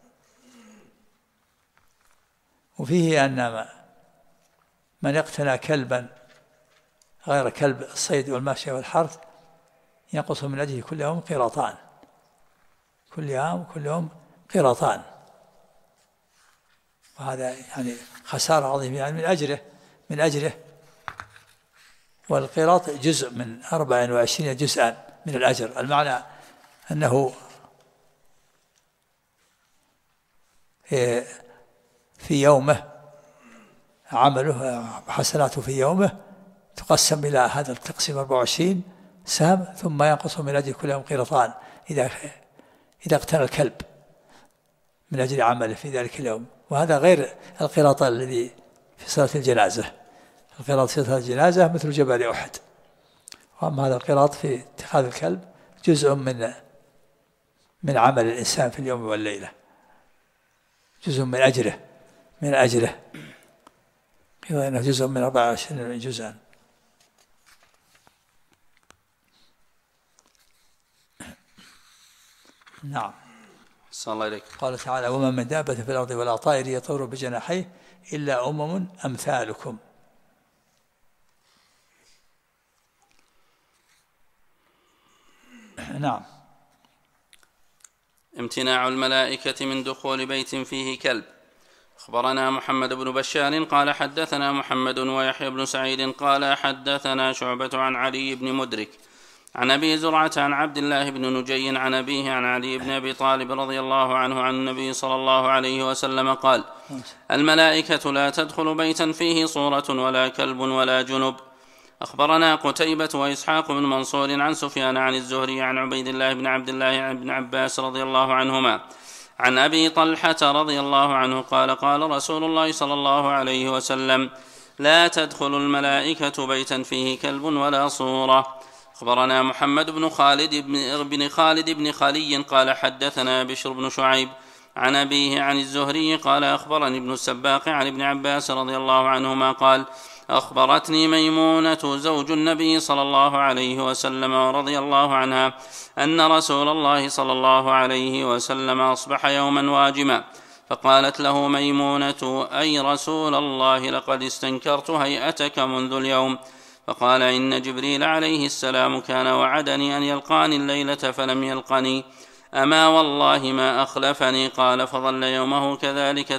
A: وفيه أن من اقتنى كلبا غير كلب الصيد والماشية والحرث ينقص من أجله كل يوم قيراطان، كل يوم قيراطان، وهذا يعني خسارة عظيمة يعني من أجره. والقيراط جزء من 24 جزءا من الأجر، المعنى أنه في يومه عمله حسناته في يومه تقسم إلى هذا التقسيم 24 سهم، ثم ينقص من أجل كل يوم قيراطان إذا اقتنى الكلب من أجل عمله في ذلك اليوم. وهذا غير القيراط الذي في صلاة الجنازة. القيراط في صلاة الجنازة مثل جبل أحد، وأما هذا القيراط في اتخاذ الكلب جزء من عمل الإنسان في اليوم والليلة، جزء من أجره إنه جزء من 24 جزءا. نعم.
C: صلى الله عليك.
A: قال تعالى وما من دابة في الأرض ولا طائر يطير بجناحيه إلا أمم أمثالكم. نعم.
C: امتناع الملائكة من دخول بيت فيه كلب. أخبرنا محمد بن بشار قال حدثنا محمد ويحيى بن سعيد قال حدثنا شعبة عن علي بن مدرك عن أبي زرعة عن عبد الله بن نجي عن أبيه عن علي بن أبي طالب رضي الله عنه عن النبي صلى الله عليه وسلم قال الملائكة لا تدخل بيتا فيه صورة ولا كلب ولا جنب. أخبرنا قتيبة وإسحاق بن منصور عن سفيان عن الزهري عن عبيد الله بن عبد الله بن عباس رضي الله عنهما عن أبي طلحة رضي الله عنه قال قال رسول الله صلى الله عليه وسلم لا تدخل الملائكة بيتا فيه كلب ولا صورة. أخبرنا محمد بن خالد بن خلي قال حدثنا بشر بن شعيب عن أبيه عن الزهري قال أخبرني ابن السباق عن ابن عباس رضي الله عنهما قال أخبرتني ميمونة زوج النبي صلى الله عليه وسلم رضي الله عنها أن رسول الله صلى الله عليه وسلم أصبح يوما واجما فقالت له ميمونة أي رسول الله لقد استنكرت هيئتك منذ اليوم. فقال إن جبريل عليه السلام كان وعدني أن يلقاني الليلة فلم يلقني أما والله ما أخلفني. قال فظل يومه كذلك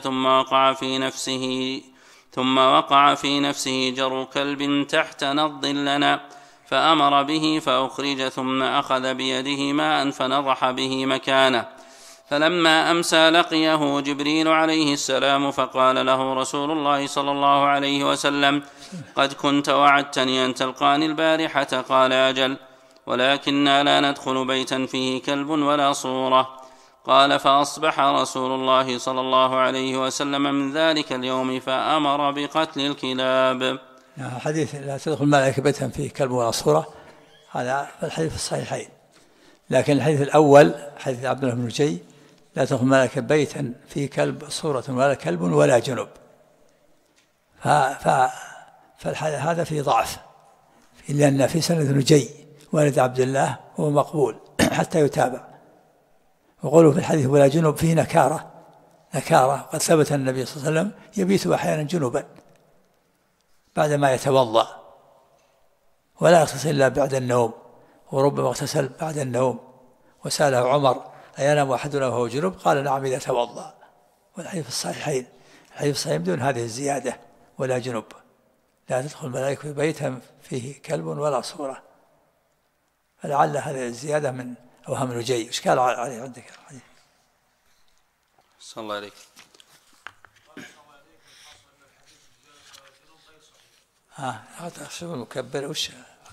C: ثم وقع في نفسه جر كلب تحت نض لنا فأمر به فأخرج ثم أخذ بيده ماء فنضح به مكانه. فلما أمسى لقيه جبريل عليه السلام فقال له رسول الله صلى الله عليه وسلم قد كنت وعدتني أن تلقاني البارحة. قال أجل ولكننا لا ندخل بيتا فيه كلب ولا صورة. قال فأصبح رسول الله صلى الله عليه وسلم من ذلك اليوم فأمر بقتل الكلاب.
A: حديث لا تدخل الملائكة بيتا فيه كلب ولا صورة هذا الحديث الصحيحين، لكن الحديث الأول حديث عبد الله بن نجي لا تدخل الملائكة بيتا فيه كلب صورة ولا كلب ولا جنب، فهذا فيه ضعف لأن في سند نجي والد عبد الله هو مقبول حتى يتابع. وقوله في الحديث ولا جنب فيه نكارة قد ثبت النبي صلى الله عليه وسلم يبيت أحيانا جنبا بعدما يتوضأ ولا يغتسل إلا بعد النوم، وربما اغتسل بعد النوم. وسأله عمر أينام أحدنا وهو جنب؟ قال نعم إذا توضأ. والحديث الصحيحين الحديث الصحيح بدون هذه الزيادة ولا جنب لا تدخل الملائكة بيتا فيه كلب ولا صورة، فلعل هذه الزيادة من أوهام نجي. إشكال عليه عندك الحديث.
C: صلى الله عليك.
A: شو المكبر وش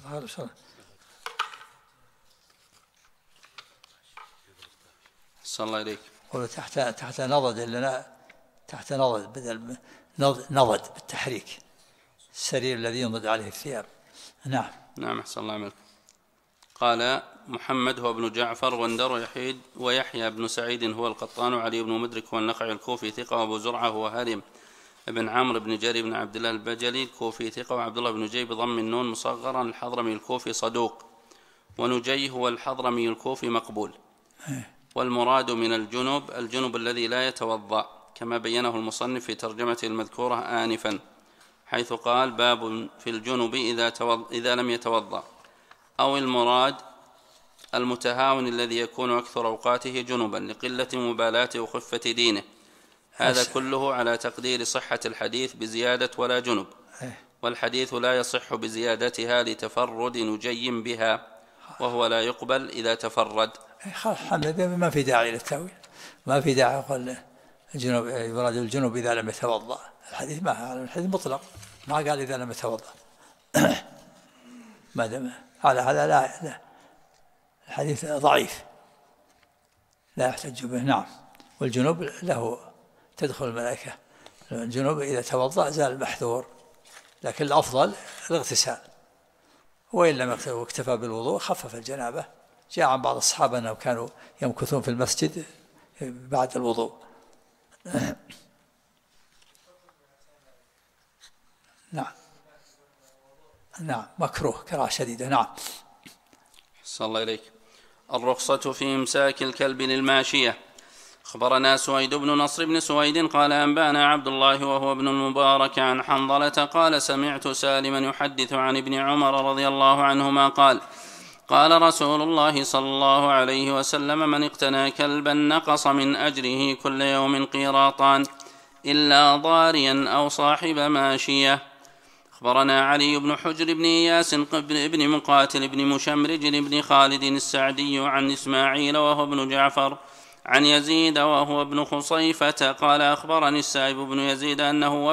C: صلى الله إليك.
A: قولوا تحت نضد لنا، تحت نضد بدل نضد بالتحريك، السرير الذي ينضد عليه الثياب. نعم
C: أحسن الله عملك. قال محمد هو ابن جعفر، غندر ويحيى بن سعيد هو القطان، وعلي بن مدرك هو النخعي الكوفي ثقة، وأبو زرعة هو هارم ابن عمرو بن جري بن عبد الله البجلي الكوفي ثقة، وعبد الله بن جي بضم النون مصغرا الحضرمي الكوفي صدوق، ونجي هو الحضرمي الكوفي مقبول. والمراد من الجنب الذي لا يتوضأ، كما بينه المصنف في ترجمته المذكورة آنفا، حيث قال باب في الجنب إذا لم يتوضأ. أو المراد المتهاون الذي يكون أكثر أوقاته جنبا لقلة مبالاته وخفة دينه. هذا كله على تقدير صحة الحديث بزيادة ولا جنب، والحديث لا يصح بزيادتها لتفرد نجي بها، وهو لا يقبل إذا تفرد.
A: ما في داعي للتأويل، ما في داعي يقول الجنوب يراد الجنوب إذا لم يتوضأ. الحديث الحديث مطلق، ما قال إذا لم يتوضأ. ما دام على هذا لا الحديث ضعيف لا يحتج به. نعم. والجنوب له تدخل الملائكة، الجنوب إذا توضأ زال المحذور، لكن الأفضل الاغتسال، وإن لم اكتفى بالوضوء خفف الجنابة. جاء عن بعض الصحابة أنهم كانوا يمكثون في المسجد بعد الوضوء. نعم مكروه كراهة شديدة. نعم.
C: صلى الله إليك. الرخصة في إمساك الكلب للماشية. أخبرنا سويد بن نصر بن سويد قال أنبانا عبد الله وهو ابن المبارك عن حنظلة قال سمعت سالما يحدث عن ابن عمر رضي الله عنهما قال رسول الله صلى الله عليه وسلم من اقتنى كلبا نقص من أجره كل يوم قيراطان إلا ضاريا أو صاحب ماشية. أخبرنا علي بن حجر بن إياس بن مقاتل بن مشمرج بن خالد السعدي عن إسماعيل وهو ابن جعفر عن يزيد وهو ابن خصيفة قال أخبرني السائب بن يزيد أنه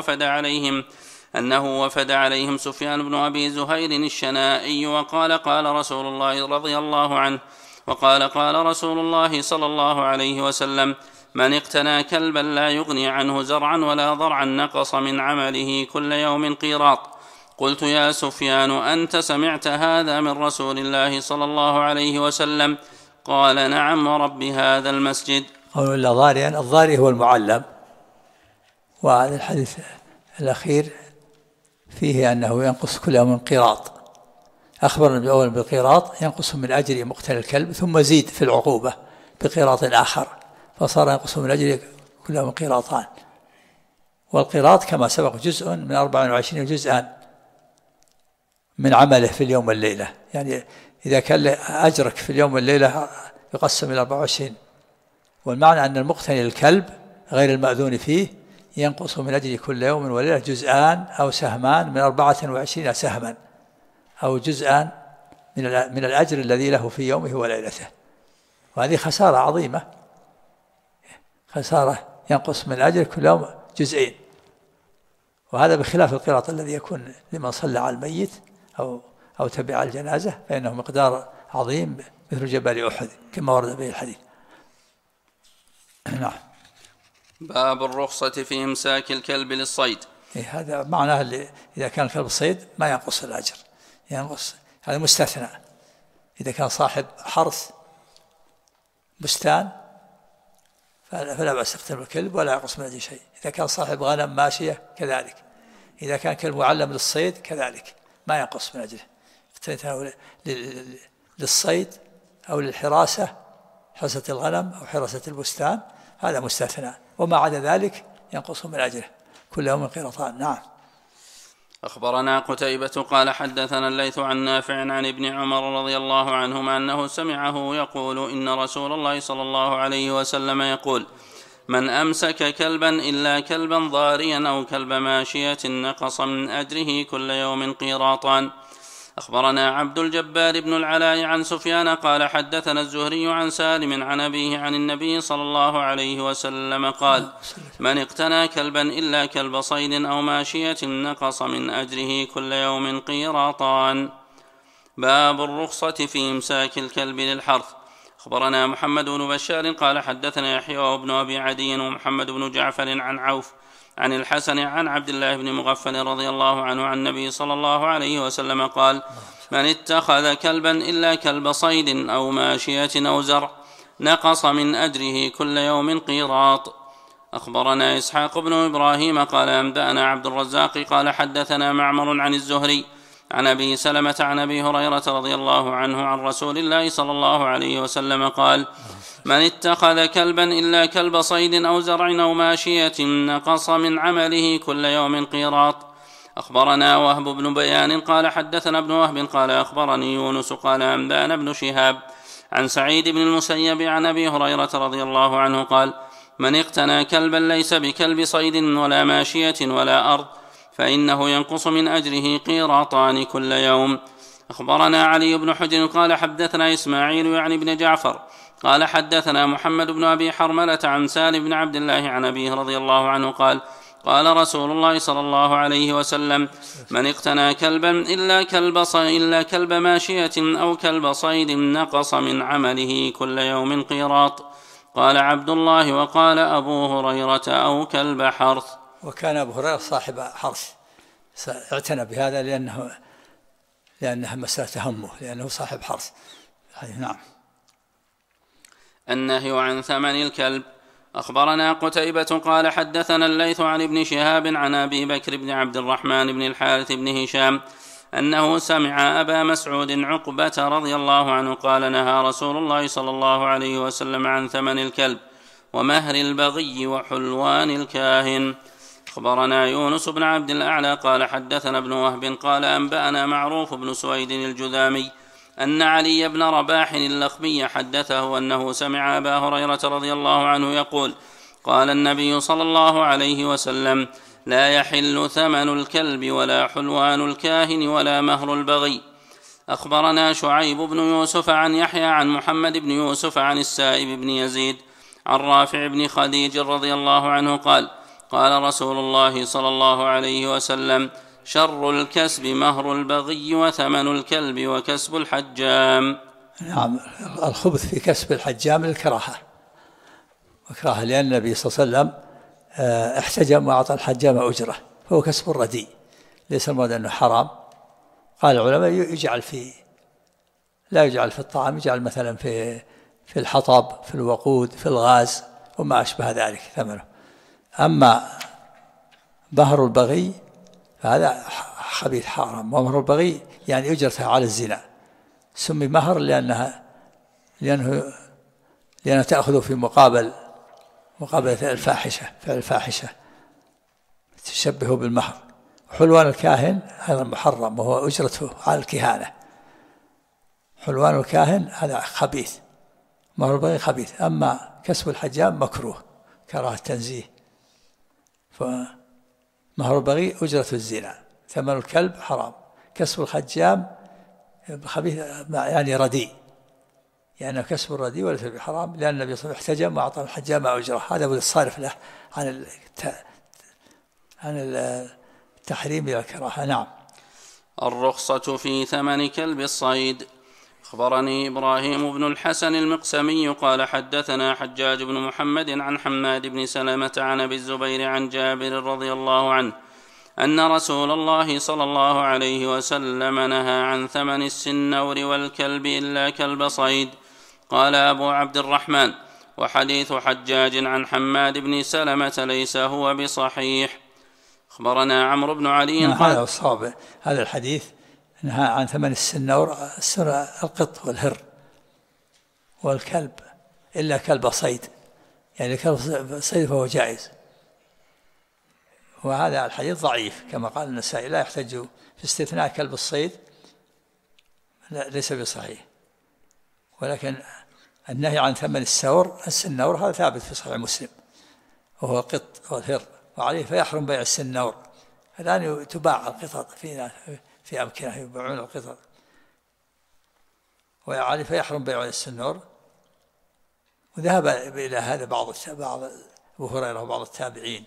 C: وفد عليهم سفيان بن أبي زهير الشنائي وقال قال رسول الله رضي الله عنه قال رسول الله صلى الله عليه وسلم من اقتنى كلبا لا يغني عنه زرعا ولا ضرعا نقص من عمله كل يوم قيراط. قلت يا سفيان أنت سمعت هذا من رسول الله صلى الله عليه وسلم؟ قال نعم ورب هذا المسجد.
A: قالوا إلا ضاريا، الضاري هو المعلم. وهذا الحديث الأخير فيه أنه ينقص كل يوم قيراط. أخبرنا بالأول بالقيراط ينقص من أجر مقتنى الكلب، ثم زيد في العقوبة بقيراط آخر، فصار ينقص من أجر كل يوم قيراطان. والقيراط كما سبق جزء من 24 جزءا من عمله في اليوم والليلة، يعني إذا كان أجرك في اليوم والليلة يقسم إلى 24. والمعنى أن المقتني الكلب غير المأذون فيه ينقص من أجل كل يوم وليلة جزءان أو سهمان من 24 سهما، أو جزءان من الأجر الذي له في يومه وليلته. وهذه خسارة عظيمة، خسارة ينقص من الأجر كل يوم جزئين. وهذا بخلاف القيراط الذي يكون لمن صلى على الميت أو تبع الجنازة، فإنه مقدار عظيم مثل جبل أحد كما ورد به الحديث. نعم.
C: باب الرخصة في إمساك الكلب للصيد.
A: هذا معناه اللي إذا كان الكلب صيد ما ينقص الأجر، ينقص، هذا مستثنى. إذا كان صاحب حرث بستان فلا بأس يقتل الكلب ولا ينقص من أجل شيء. إذا كان صاحب غنم ماشية كذلك. إذا كان كلب معلم للصيد كذلك ما ينقص من أجله. للصيد أو للحراسة، حراسة الغنم أو حراسة البستان، هذا مستثنى. وما عدا ذلك ينقص من أجله كل يوم قيراطان. نعم.
C: أخبرنا قتيبة قال حدثنا الليث عن نافع عن ابن عمر رضي الله عنهما أنه سمعه يقول إن رسول الله صلى الله عليه وسلم يقول من أمسك كلبا إلا كلبا ضاريا أو كلب ماشية نقص من أجره كل يوم قيراطان. أخبرنا عبد الجبار بن العلاء عن سفيان قال حدثنا الزهري عن سالم عن أبيه عن النبي صلى الله عليه وسلم قال: من اقتنى كلبا إلا كلب صيد أو ماشية نقص من أجره كل يوم قيراطان. باب الرخصة في إمساك الكلب للحرث. أخبرنا محمد بن بشار قال حدثنا يحيى وابن أبي عدي ومحمد بن جعفر عن عوف عن الحسن عن عبد الله بن مغفل رضي الله عنه عن النبي صلى الله عليه وسلم قال: من اتخذ كلبا إلا كلب صيد أو ماشية أو زرع نقص من أجره كل يوم قيراط. أخبرنا إسحاق بن إبراهيم قال أنبأنا عبد الرزاق قال حدثنا معمر عن الزهري عن أبي سلمة عن أبي هريرة رضي الله عنه عن رسول الله صلى الله عليه وسلم قال: من اتخذ كلبا إلا كلب صيد أو زرع أو ماشية نقص من عمله كل يوم قيراط. أخبرنا وهب بن بيان قال حدثنا ابن وهب قال أخبرني يونس قال أنبأنا ابن شهاب عن سعيد بن المسيب عن أبي هريرة رضي الله عنه قال: من اقتنى كلبا ليس بكلب صيد ولا ماشية ولا أرض فإنه ينقص من أجره قيراطان كل يوم. أخبرنا علي بن حجر قال حدثنا إسماعيل يعني بن جعفر قال حدثنا محمد بن أبي حرملة عن سالم بن عبد الله عن أبيه رضي الله عنه قال: قال رسول الله صلى الله عليه وسلم: من اقتنى كلبا إلا كلب ماشية أو كلب صيد نقص من عمله كل يوم قيراط. قال عبد الله: وقال أبو هريرة: أو كلب حرث.
A: وكان أبو هريرة صاحب حرث، اعتنى بهذا لأنها مسألة همه، لأنه صاحب حرث. نعم.
C: النهي عن ثمن الكلب. أخبرنا قتيبة قال حدثنا الليث عن ابن شهاب عن أبي بكر بن عبد الرحمن بن الحارث بن هشام أنه سمع أبا مسعود عقبة رضي الله عنه قال: نهى رسول الله صلى الله عليه وسلم عن ثمن الكلب ومهر البغي وحلوان الكاهن. أخبرنا يونس بن عبد الأعلى قال حدثنا ابن وهب قال أنبأنا معروف بن سويد الجذامي أن علي بن رباح اللخمي حدثه أنه سمع أبا هريرة رضي الله عنه يقول: قال النبي صلى الله عليه وسلم: لا يحل ثمن الكلب ولا حلوان الكاهن ولا مهر البغي. أخبرنا شعيب بن يوسف عن يحيى عن محمد بن يوسف عن السائب بن يزيد عن رافع بن خديج رضي الله عنه قال: قال رسول الله صلى الله عليه وسلم: شر الكسب مهر البغي وثمن الكلب وكسب الحجام.
A: نعم. الخبث في كسب الحجام الكراهة، وكراهة لأن النبي صلى الله عليه وسلم احتجم وأعطى الحجام أجره، فهو كسب رديء، ليس المراد أنه حرام. قال العلماء لا يجعل في الطعام، يجعل مثلا في الحطب، في الوقود، في الغاز وما أشبه ذلك ثمنه. أما مهر البغي فهذا خبيث حرام، ومهر البغي يعني أجرتها على الزنا، سمي مهر لأنه تأخذ في مقابلة الفاحشة، فعل الفاحشة تشبهه بالمهر. حلوان الكاهن هذا محرم، وهو أجرته على الكهانة. حلوان الكاهن هذا خبيث، مهر البغي خبيث. أما كسب الحجام مكروه، كراهة تنزيه. فمهر البغي أجرة الزنا، ثمن الكلب حرام، كسب الحجام خبيث يعني رديء، يعني كسب الرديء وليس بحرام، لأن النبي صلى الله عليه وسلم احتجم وأعطى الحجام أجره. هذا هو الصارف له عن التحريم إلى الكراهة. نعم.
C: الرخصة في ثمن كلب الصيد. أخبرني إبراهيم بن الحسن المقسمي قال حدثنا حجاج بن محمد عن حماد بن سلمة عن أبي الزبير عن جابر رضي الله عنه أن رسول الله صلى الله عليه وسلم نهى عن ثمن السنور والكلب إلا كلب صيد. قال أبو عبد الرحمن: وحديث حجاج عن حماد بن سلمة ليس هو بصحيح. أخبرنا عمرو بن علي
A: هذا الصواب، هذا الحديث نهى عن ثمن السنور، القط والهر والكلب إلا كلب صيد، يعني كلب صيد فهو جائز. وهذا الحديث ضعيف كما قال النسائي، لا يحتج في استثناء كلب الصيد، ليس بصحيح. ولكن النهي عن ثمن السنور هذا ثابت في صحيح مسلم، وهو قط والهر، وعليه فيحرم بيع السنور. الآن تباع القطط في أمكنة يبيعون القطط. ويعلي فيحرم بيع السنور. وذهب إلى هذا بعض أبو هريرة وبعض التابعين.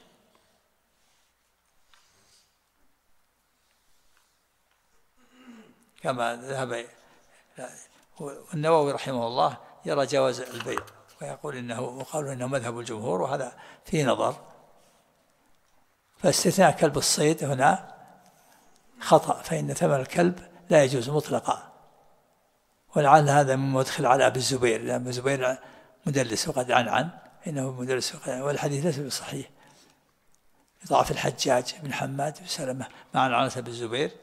A: كما ذهب والنووي رحمه الله يرى جواز البيع ويقول وقالوا إنه مذهب الجمهور، وهذا فيه نظر. فاستثناء كلب الصيد هنا خطأ، فإن ثمن الكلب لا يجوز مطلقا، ولعل هذا من مدخل على أبي الزبير، لأن أبي الزبير مدلس وقد عن إنه مدلس والحديث ليس بصحيح، ضعف الحجاج بن حماد بن سلمة مع عنعنة أبي الزبير.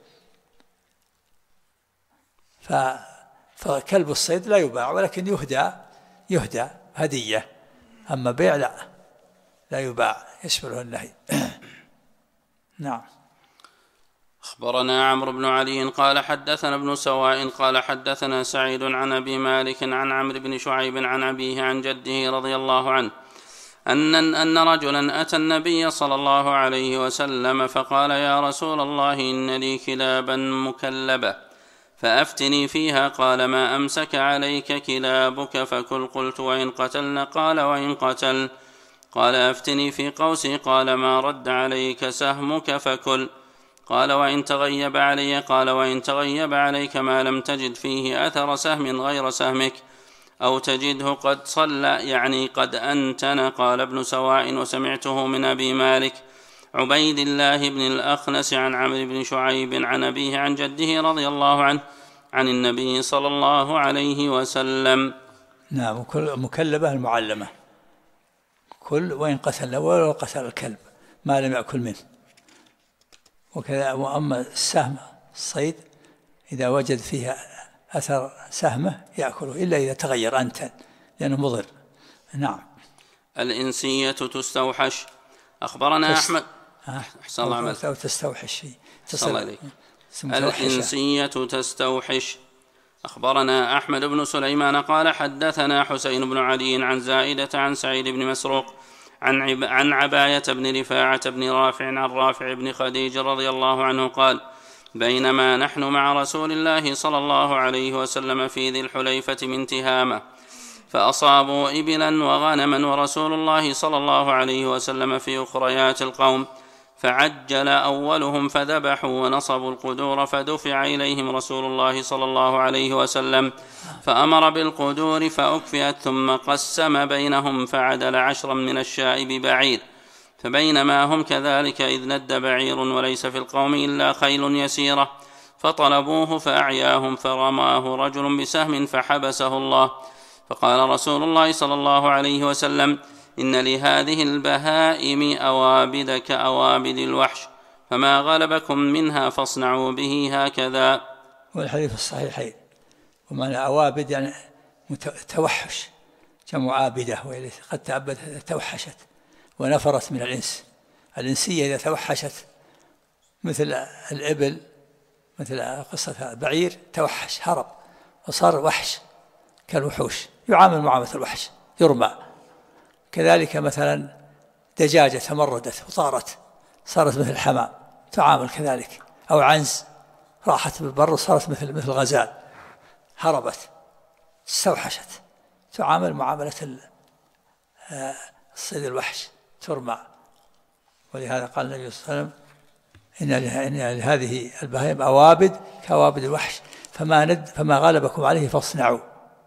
A: فكلب الصيد لا يباع، ولكن يهدى هدية، أما بيع لا يباع، يشمله النهي. نعم.
C: أخبرنا عمرو بن علي قال حدثنا ابن سواء قال حدثنا سعيد عن أبي مالك عن عمرو بن شعيب عن أبيه عن جده رضي الله عنه أن رجلا أتى النبي صلى الله عليه وسلم فقال: يا رسول الله، إن لي كلابا مكلبة فأفتني فيها. قال: ما أمسك عليك كلابك فكل. قلت: وإن قتلن؟ قال: وإن قتل. قال: أفتني في قوسي. قال: ما رد عليك سهمك فكل. قال: وإن تغيب علي؟ قال: وإن تغيب عليك ما لم تجد فيه أثر سهم غير سهمك أو تجده قد صلى، يعني قد أنتن. قال ابن سواء: وسمعته من أبي مالك عبيد الله بن الأخنس عن عمرو بن شعيب عن أبيه عن جده رضي الله عنه عن النبي صلى الله عليه وسلم.
A: نعم. مكلبة المعلمة، كل وإن قتل ولو قتل الكلب ما لم يأكل منه. وكذا. وأما السهم الصيد إذا وجد فيها أثر سهمه يأكله، إلا إذا تغير أنتن لأنه مضر. نعم.
C: الإنسية تستوحش. أخبرنا أحمد. أحسن الله عملك.
A: أو تستوحش شيء.
C: الإنسية تستوحش. أخبرنا أحمد بن سليمان قال حدثنا حسين بن علي عن زائدة عن سعيد بن مسروق عن عباية بن رفاعة بن رافع عن رافع بن خديج رضي الله عنه قال: بينما نحن مع رسول الله صلى الله عليه وسلم في ذي الحليفة من تهامة، فأصابوا إبلا وغنما، ورسول الله صلى الله عليه وسلم في أخريات القوم، فعجل أولهم فذبحوا ونصبوا القدور، فدفع إليهم رسول الله صلى الله عليه وسلم فأمر بالقدور فأكفئت، ثم قسم بينهم فعدل 10 من الشاء ببعير. فبينما هم كذلك إذ ند بعير وليس في القوم إلا خيل يسيرة، فطلبوه فأعياهم، فرماه رجل بسهم فحبسه الله. فقال رسول الله صلى الله عليه وسلم: إن لهذه البهائم أوابد كأوابد الوحش، فما غلبكم منها فاصنعوا به هكذا.
A: والحديث الصحيحين. ومعنى أوابد يعني توحش، جمع عابدة، قد تعبد توحشت ونفرت من الإنس. الإنسية إذا توحشت مثل الإبل، مثل قصة بعير توحش هرب وصار وحش كالوحوش، يعامل معاملة الوحش، يرمى. كذلك مثلا دجاجة تمردت وطارت صارت مثل الحمام، تعامل كذلك. أو عنز راحت بالبر وصارت مثل غزال، هربت استوحشت، تعامل معاملة الصيد الوحش، ترمى. ولهذا قال النبي صلى الله عليه وسلم: إن لهذه البهائم أوابد كأوابد الوحش، فما غلبكم عليه فاصنعوا.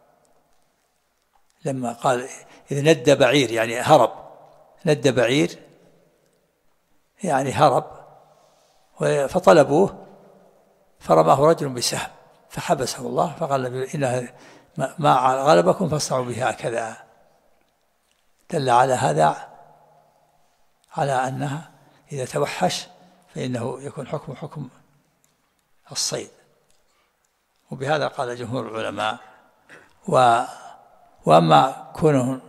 A: لما قال إذا ند بعير يعني هرب، ند بعير يعني هرب، فطلبوه فرماه رجل بسهم فحبسه الله، فقال إن ما غلبكم فاصنعوا به هكذا. دل على هذا على أنها إذا توحش فإنه يكون حكم الصيد. وبهذا قال جمهور العلماء. وأما كونهم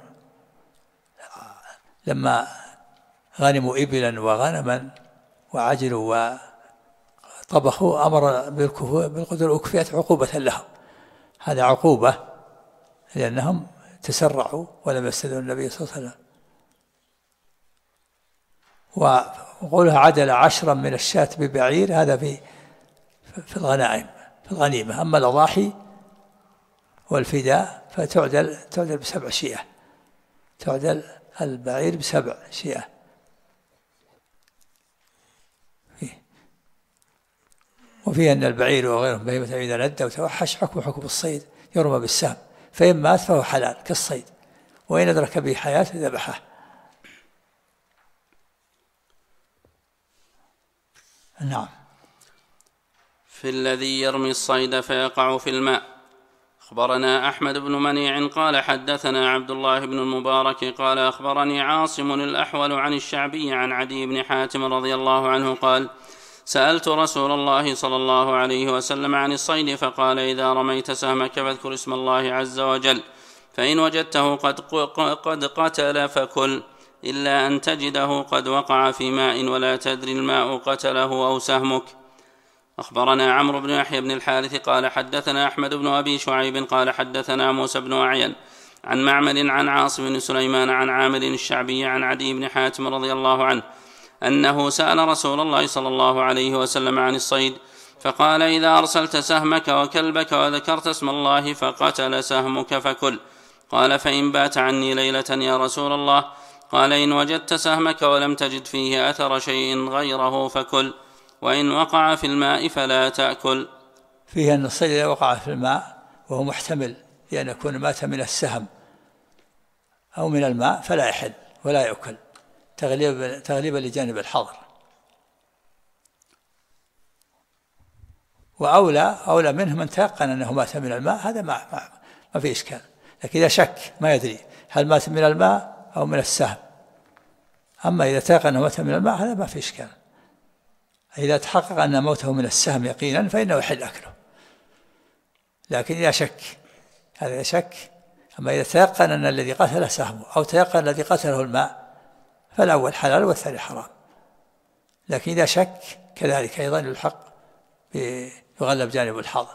A: لما غنموا إبلا وغنما وعجلوا وطبخوا أمر بالقدر أكفئت عقوبة لهم، هذا عقوبة لأنهم تسرعوا ولم يستدعوا النبي صلى الله عليه وسلم. وقولها عدل 10 من الشاة ببعير، هذا في الغنائم، في الغنيمة. أما الأضاحي والفداء فتعدل ب7 شياه، تعدل البعير ب7 شياه. وفيه أن البعير وغيره بهيمة إذا لد وتوحش حكم الصيد يرمى بالسهم، فإن مات فهو حلال كالصيد، وإن أدرك به حياة ذبحه. نعم.
C: في الذي يرمي الصيد فيقع في الماء. أخبرنا أحمد بن منيع قال حدثنا عبد الله بن المبارك قال أخبرني عاصم الأحول عن الشعبي عن عدي بن حاتم رضي الله عنه قال سألت رسول الله صلى الله عليه وسلم عن الصيد فقال إذا رميت سهمك فاذكر اسم الله عز وجل، فإن وجدته قد قتل فكل، إلا أن تجده قد وقع في ماء ولا تدري الماء قتله أو سهمك. أخبرنا عمرو بن يحيى بن الحارث قال حدثنا أحمد بن أبي شعيب قال حدثنا موسى بن أعين عن معمر عن عاصم بن سليمان عن عامر الشعبي عن عدي بن حاتم رضي الله عنه أنه سأل رسول الله صلى الله عليه وسلم عن الصيد فقال إذا أرسلت سهمك وكلبك وذكرت اسم الله فقتل سهمك فكل. قال فإن بات عني ليلة يا رسول الله؟ قال إن وجدت سهمك ولم تجد فيه أثر شيء غيره فكل، وإن وقع في الماء فلا تأكل.
A: فيه أن الصيد إذا وقع في الماء وهو محتمل لأن يكون مات من السهم أو من الماء فلا يحل ولا يأكل تغليبا لجانب الحظر. وأولى منه من تيقن أنه مات من الماء، هذا ما في إشكال. لكن إذا شك ما يدري هل مات من الماء أو من السهم، أما إذا تيقن أنه مات من الماء هذا ما في إشكال. إذا تحقق أن موته من السهم يقينا فإنه يحل أكله. لكن إذا شك، هذا شك. أما إذا تيقن أن الذي قتله سهمه أو تيقن الذي قتله الماء فالأول حلال والثاني حرام. لكن إذا شك كذلك أيضا الحق يغلب جانب الحاضر.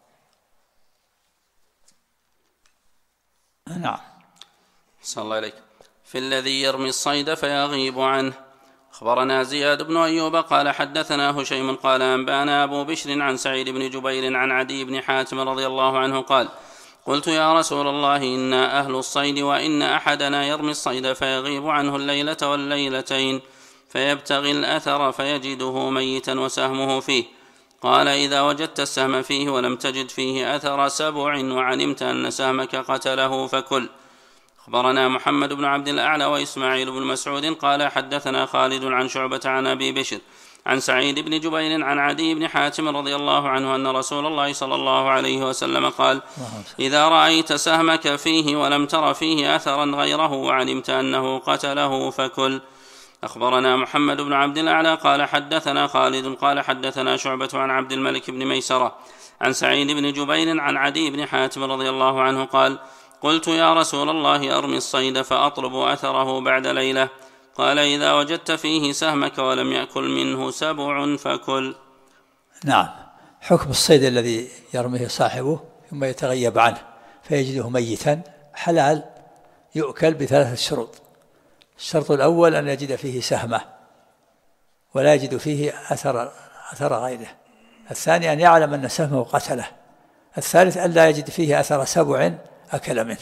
A: نعم.
C: صلى الله عليك. في الذي يرمي الصيد فيغيب عنه. أخبرنا زياد بن أيوب قال حدثنا هشيم قال أنبانا أبو بشر عن سعيد بن جبير عن عدي بن حاتم رضي الله عنه قال قلت يا رسول الله إنا أهل الصيد وإن أحدنا يرمي الصيد فيغيب عنه الليلة والليلتين فيبتغي الأثر فيجده ميتا وسهمه فيه. قال إذا وجدت السهم فيه ولم تجد فيه أثر سبع وعلمت أن سهمك قتله فكل. أخبرنا محمد بن عبد الأعلى وإسماعيل بن مسعود قال حدثنا خالد عن شعبة عن أبي بشر عن سعيد بن جبير عن عدي بن حاتم رضي الله عنه أن رسول الله صلى الله عليه وسلم قال إذا رأيت سهمك فيه ولم تر فيه أثرا غيره وعلمت أنه قتله فكل. أخبرنا محمد بن عبد الأعلى قال حدثنا خالد قال حدثنا شعبة عن عبد الملك بن ميسرة عن سعيد بن جبير عن عدي بن حاتم رضي الله عنه قال قلت يا رسول الله أرمي الصيد فأطلب أثره بعد ليلة. قال إذا وجدت فيه سهمك ولم يأكل منه سبع فكل.
A: نعم. حكم الصيد الذي يرميه صاحبه ثم يتغيب عنه فيجده ميتا حلال يؤكل ب3 شروط. الشرط الأول أن يجد فيه سهمة ولا يجد فيه أثر غيره. الثاني أن يعلم أن سهمه قتله. الثالث أن لا يجد فيه أثر سبع أكل منه.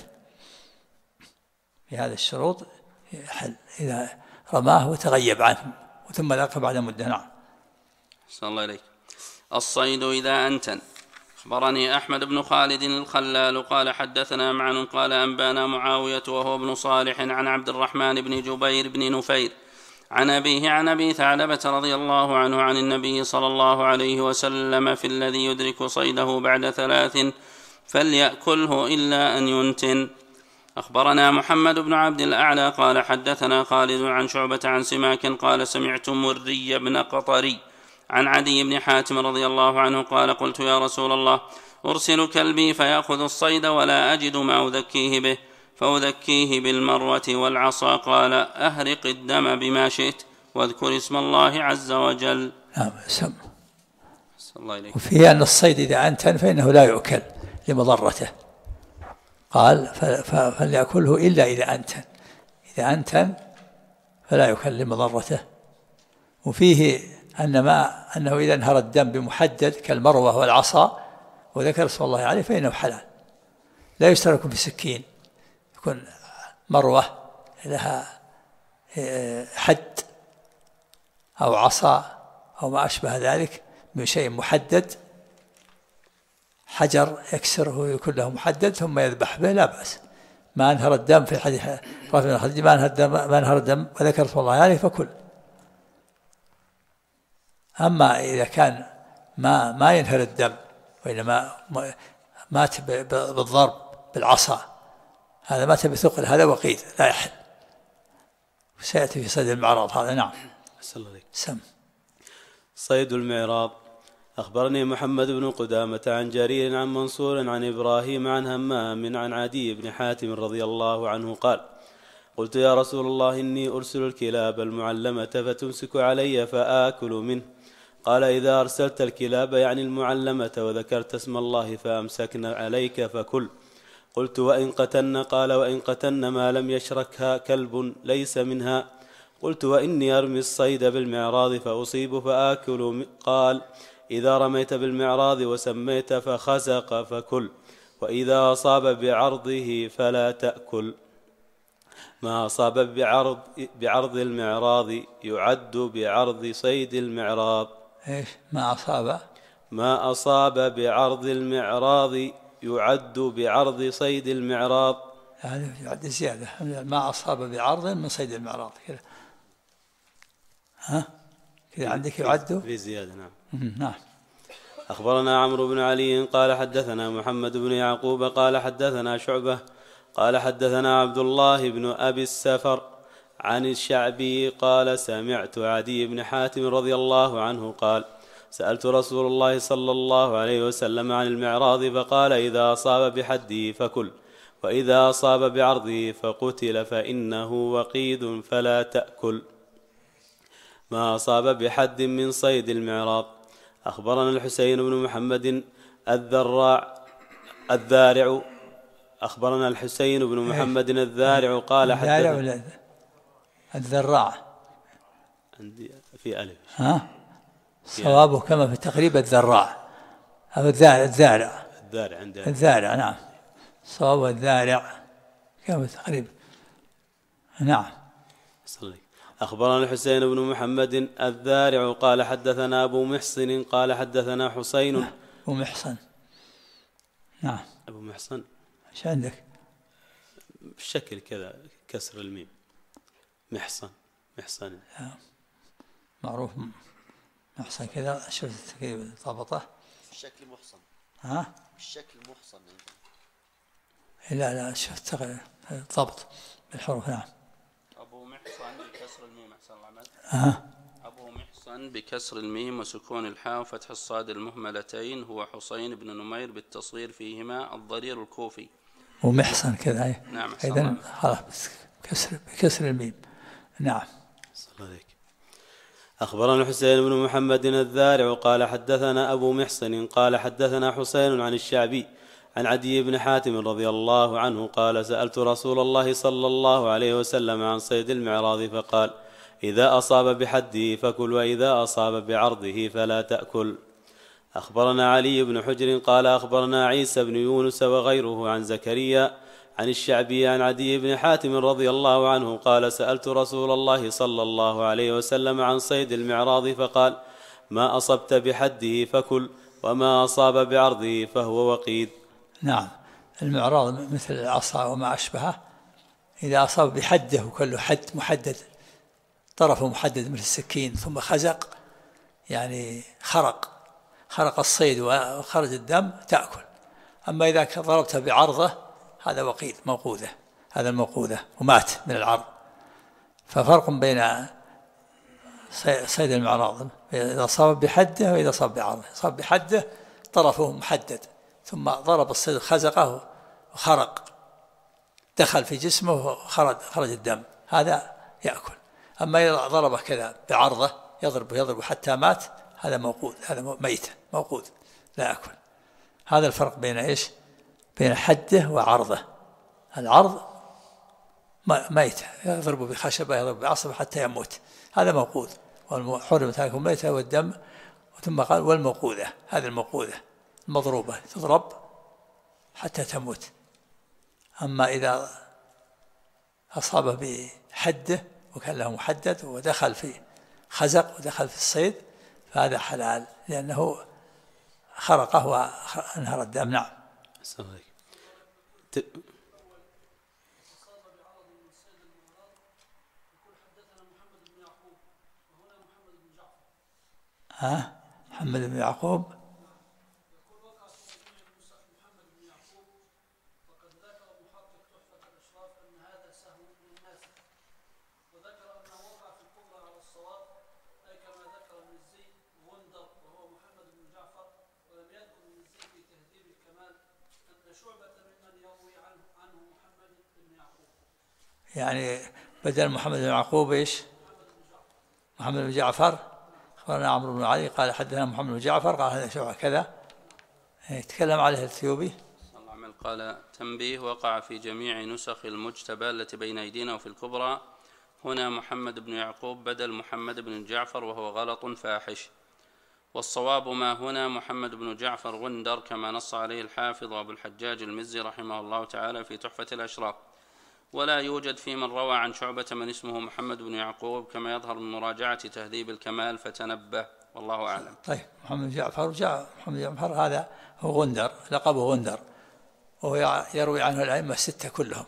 A: في هذه الشروط يحل إذا رماه وتغيب عنه ثم لاقى بعد مدة. نعم.
C: صلى الله عليك. الصيد إذا أنتن. أخبرني أحمد بن خالد الخلال قال حدثنا معن قال أنبانا معاوية وهو ابن صالح عن عبد الرحمن بن جبير بن نفير عن أبيه عن أبي ثعلبة رضي الله عنه عن النبي صلى الله عليه وسلم في الذي يدرك صيده بعد 3 فليأكله إلا أن ينتن. أخبرنا محمد بن عبد الأعلى قال حدثنا خالد عن شعبة عن سماك قال سمعت مري بن قطري عن عدي بن حاتم رضي الله عنه قال قلت يا رسول الله أرسل كلبي فيأخذ الصيد ولا أجد ما أذكيه به فأذكيه بالمروة والعصا. قال أهرق الدم بما شئت واذكر اسم الله عز وجل.
A: نعم. وفيه أن الصيد إذا أنتن فإنه لا يؤكل لمضرته. قال فليأكله إلا إذا أنتن فلا يؤكل لمضرته. وفيه أنه إذا انهر الدم بمحدد كالمروة والعصا وذكر اسم الله عليه فإنه حلال. لا يشترك بسكين، يكون مروة لها حد أو عصا أو ما أشبه ذلك من شيء محدد، حجر يكسره يكون له محدد ثم يذبح به لا بأس. ما أنهر الدم في حديث رافع بن خديج ما أنهر الدم وذكر رسول الله عليه فكل. أما إذا كان ما ينهر الدم وإنما مات بالضرب بالعصا، هذا مات بثقل، هذا وقيد لا يحل، سيأتي في صيد المعراض هذا. نعم. سم.
F: صيد المعراض. أخبرني محمد بن قدامة عن جرير عن منصور عن إبراهيم عن همام عن عدي بن حاتم رضي الله عنه قال: قلت يا رسول الله إني أرسل الكلاب المعلمة فتمسك علي فآكل منه. قال: إذا أرسلت الكلاب يعني المعلمة وذكرت اسم الله فأمسكن عليك فكل. قلت: وإن قتلن؟ قال: وإن قتلن ما لم يشركها كلب ليس منها. قلت: وإني أرمي الصيد بالمعراض فأصيب فآكل. قال: إذا رميت بالمعراض وسميت فخزق فكل، وإذا أصاب بعرضه فلا تأكل. ما أصاب بعرض المعراض يعد بعرض صيد المعراض.
A: إيش ما
F: أصاب بعرض المعراض يعد بعرض صيد المعراض.
A: هذا يعد زيادة. ما أصاب بعرض من صيد المعراض كذا. كذا عندك يعد
F: في زيادة. نعم.
A: نعم.
F: أخبرنا عمرو بن علي قال حدثنا محمد بن يعقوب قال حدثنا شعبة قال حدثنا عبد الله بن أبي السفر عن الشعبي قال: سمعت عدي بن حاتم رضي الله عنه قال: سألت رسول الله صلى الله عليه وسلم عن المعراض فقال: إذا أصاب بحده فكل، وإذا أصاب بعرضه فقتل فإنه وقيد فلا تأكل. ما أصاب بحد من صيد المعراض. أخبرنا الحسين بن محمد الذارع أخبرنا الحسين بن محمد الذارع قال حدثنا
A: الذراع
F: عندي في ألف
A: صوابه كما في تقريب الذراع أو الذارع
F: عندي
A: الذارع. نعم. صوابه الذارع كما في تقريب. نعم.
F: صلي. أخبرنا الحسين بن محمد الذارع قال حدثنا أبو محصن قال حدثنا حسين.
A: أبو محصن. نعم.
F: أبو محصن.
A: إيش عندك؟
F: بالشكل كذا كسر الميم. محصن.
A: معروف محصن كذا. شفت كيف ضبطه؟
D: بالشكل محصن. بالشكل محصن.
A: لا شفت ضبط بالحروف. نعم.
C: أبو محصن بكسر الميم. أحسن الله عمل. أبو محصن بكسر الميم وسكون الحاء وفتح الصاد المهملتين هو حسين بن نمير بالتصغير فيهما الضرير الكوفي.
A: ومحصن كذا.
C: نعم.
A: إذن خلاص بكسر الميم. نعم.
F: صلى عليك. أخبرنا الحسين بن محمد الذارع قال حدثنا أبو محصن قال حدثنا حسين عن الشعبي عن عدي بن حاتم رضي الله عنه قال: سألت رسول الله صلى الله عليه وسلم عن صيد المعراض فقال: إذا أصاب بحده فكل، وإذا أصاب بعرضه فلا تأكل. أخبرنا علي بن حجر قال أخبرنا عيسى بن يونس وغيره عن زكريا عن الشعبي عن عدي بن حاتم رضي الله عنه قال: سألت رسول الله صلى الله عليه وسلم عن صيد المعراض فقال: ما أصبت بحده فكل، وما أصاب بعرضه فهو وقيد.
A: نعم. المعراض مثل العصا وما أشبهه، إذا أصاب بحده وكله حد محدد، طرفه محدد مثل السكين، ثم خزق يعني خرق الصيد وخرج الدم تأكل. أما إذا ضربته بعرضه هذا وقيد موقوذة، هذا الموقوذة ومات من العرض. ففرق بين صيد المعراض إذا صاب بحده وإذا صاب بعرضه. صاب بحده طرفه محدد، ثم ضرب الصيد خزقه وخرق، دخل في جسمه وخرج الدم، هذا يأكل. أما إذا ضربه كذا بعرضه يضرب حتى مات، هذا موقود، هذا ميت موقود لا يأكل. هذا الفرق بين إيش؟ بين حده وعرضه. العرض ميت يضرب بخشبة يضرب بعصبة حتى يموت، هذا موقود. حرمت عليكم ميتة والدم. ثم قال: والموقوذة، هذه الموقوذة المضروبة تضرب حتى تموت، أما إذا أصاب بحده وكان له محدد ودخل في خزق ودخل في الصيد فهذا حلال لأنه خرقه وانهر الدم. نعم. محمد بن يعقوب يعني بدل محمد بن يعقوب ايش؟ محمد بن جعفر. أخبرنا عمرو بن علي قال حدثنا محمد بن جعفر قال هذا شعبة كذا. يتكلم عليه الثيوبي.
C: قال تنبيه: وقع في جميع نسخ المجتبى التي بين أيدينا وفي الكبرى هنا محمد بن يعقوب بدل محمد بن جعفر وهو غلط فاحش، والصواب ما هنا محمد بن جعفر غندر كما نص عليه الحافظ وأبو الحجاج المزي رحمه الله تعالى في تحفة الأشراف، ولا يوجد في من روى عن شعبة من اسمه محمد بن يعقوب كما يظهر من مراجعة تهذيب الكمال، فتنبه والله أعلم.
A: طيب محمد بن جعفر محمد بن جعفر هذا هو غندر، لقبه غندر، وهو يروي عنه الأئمة الستة كلهم.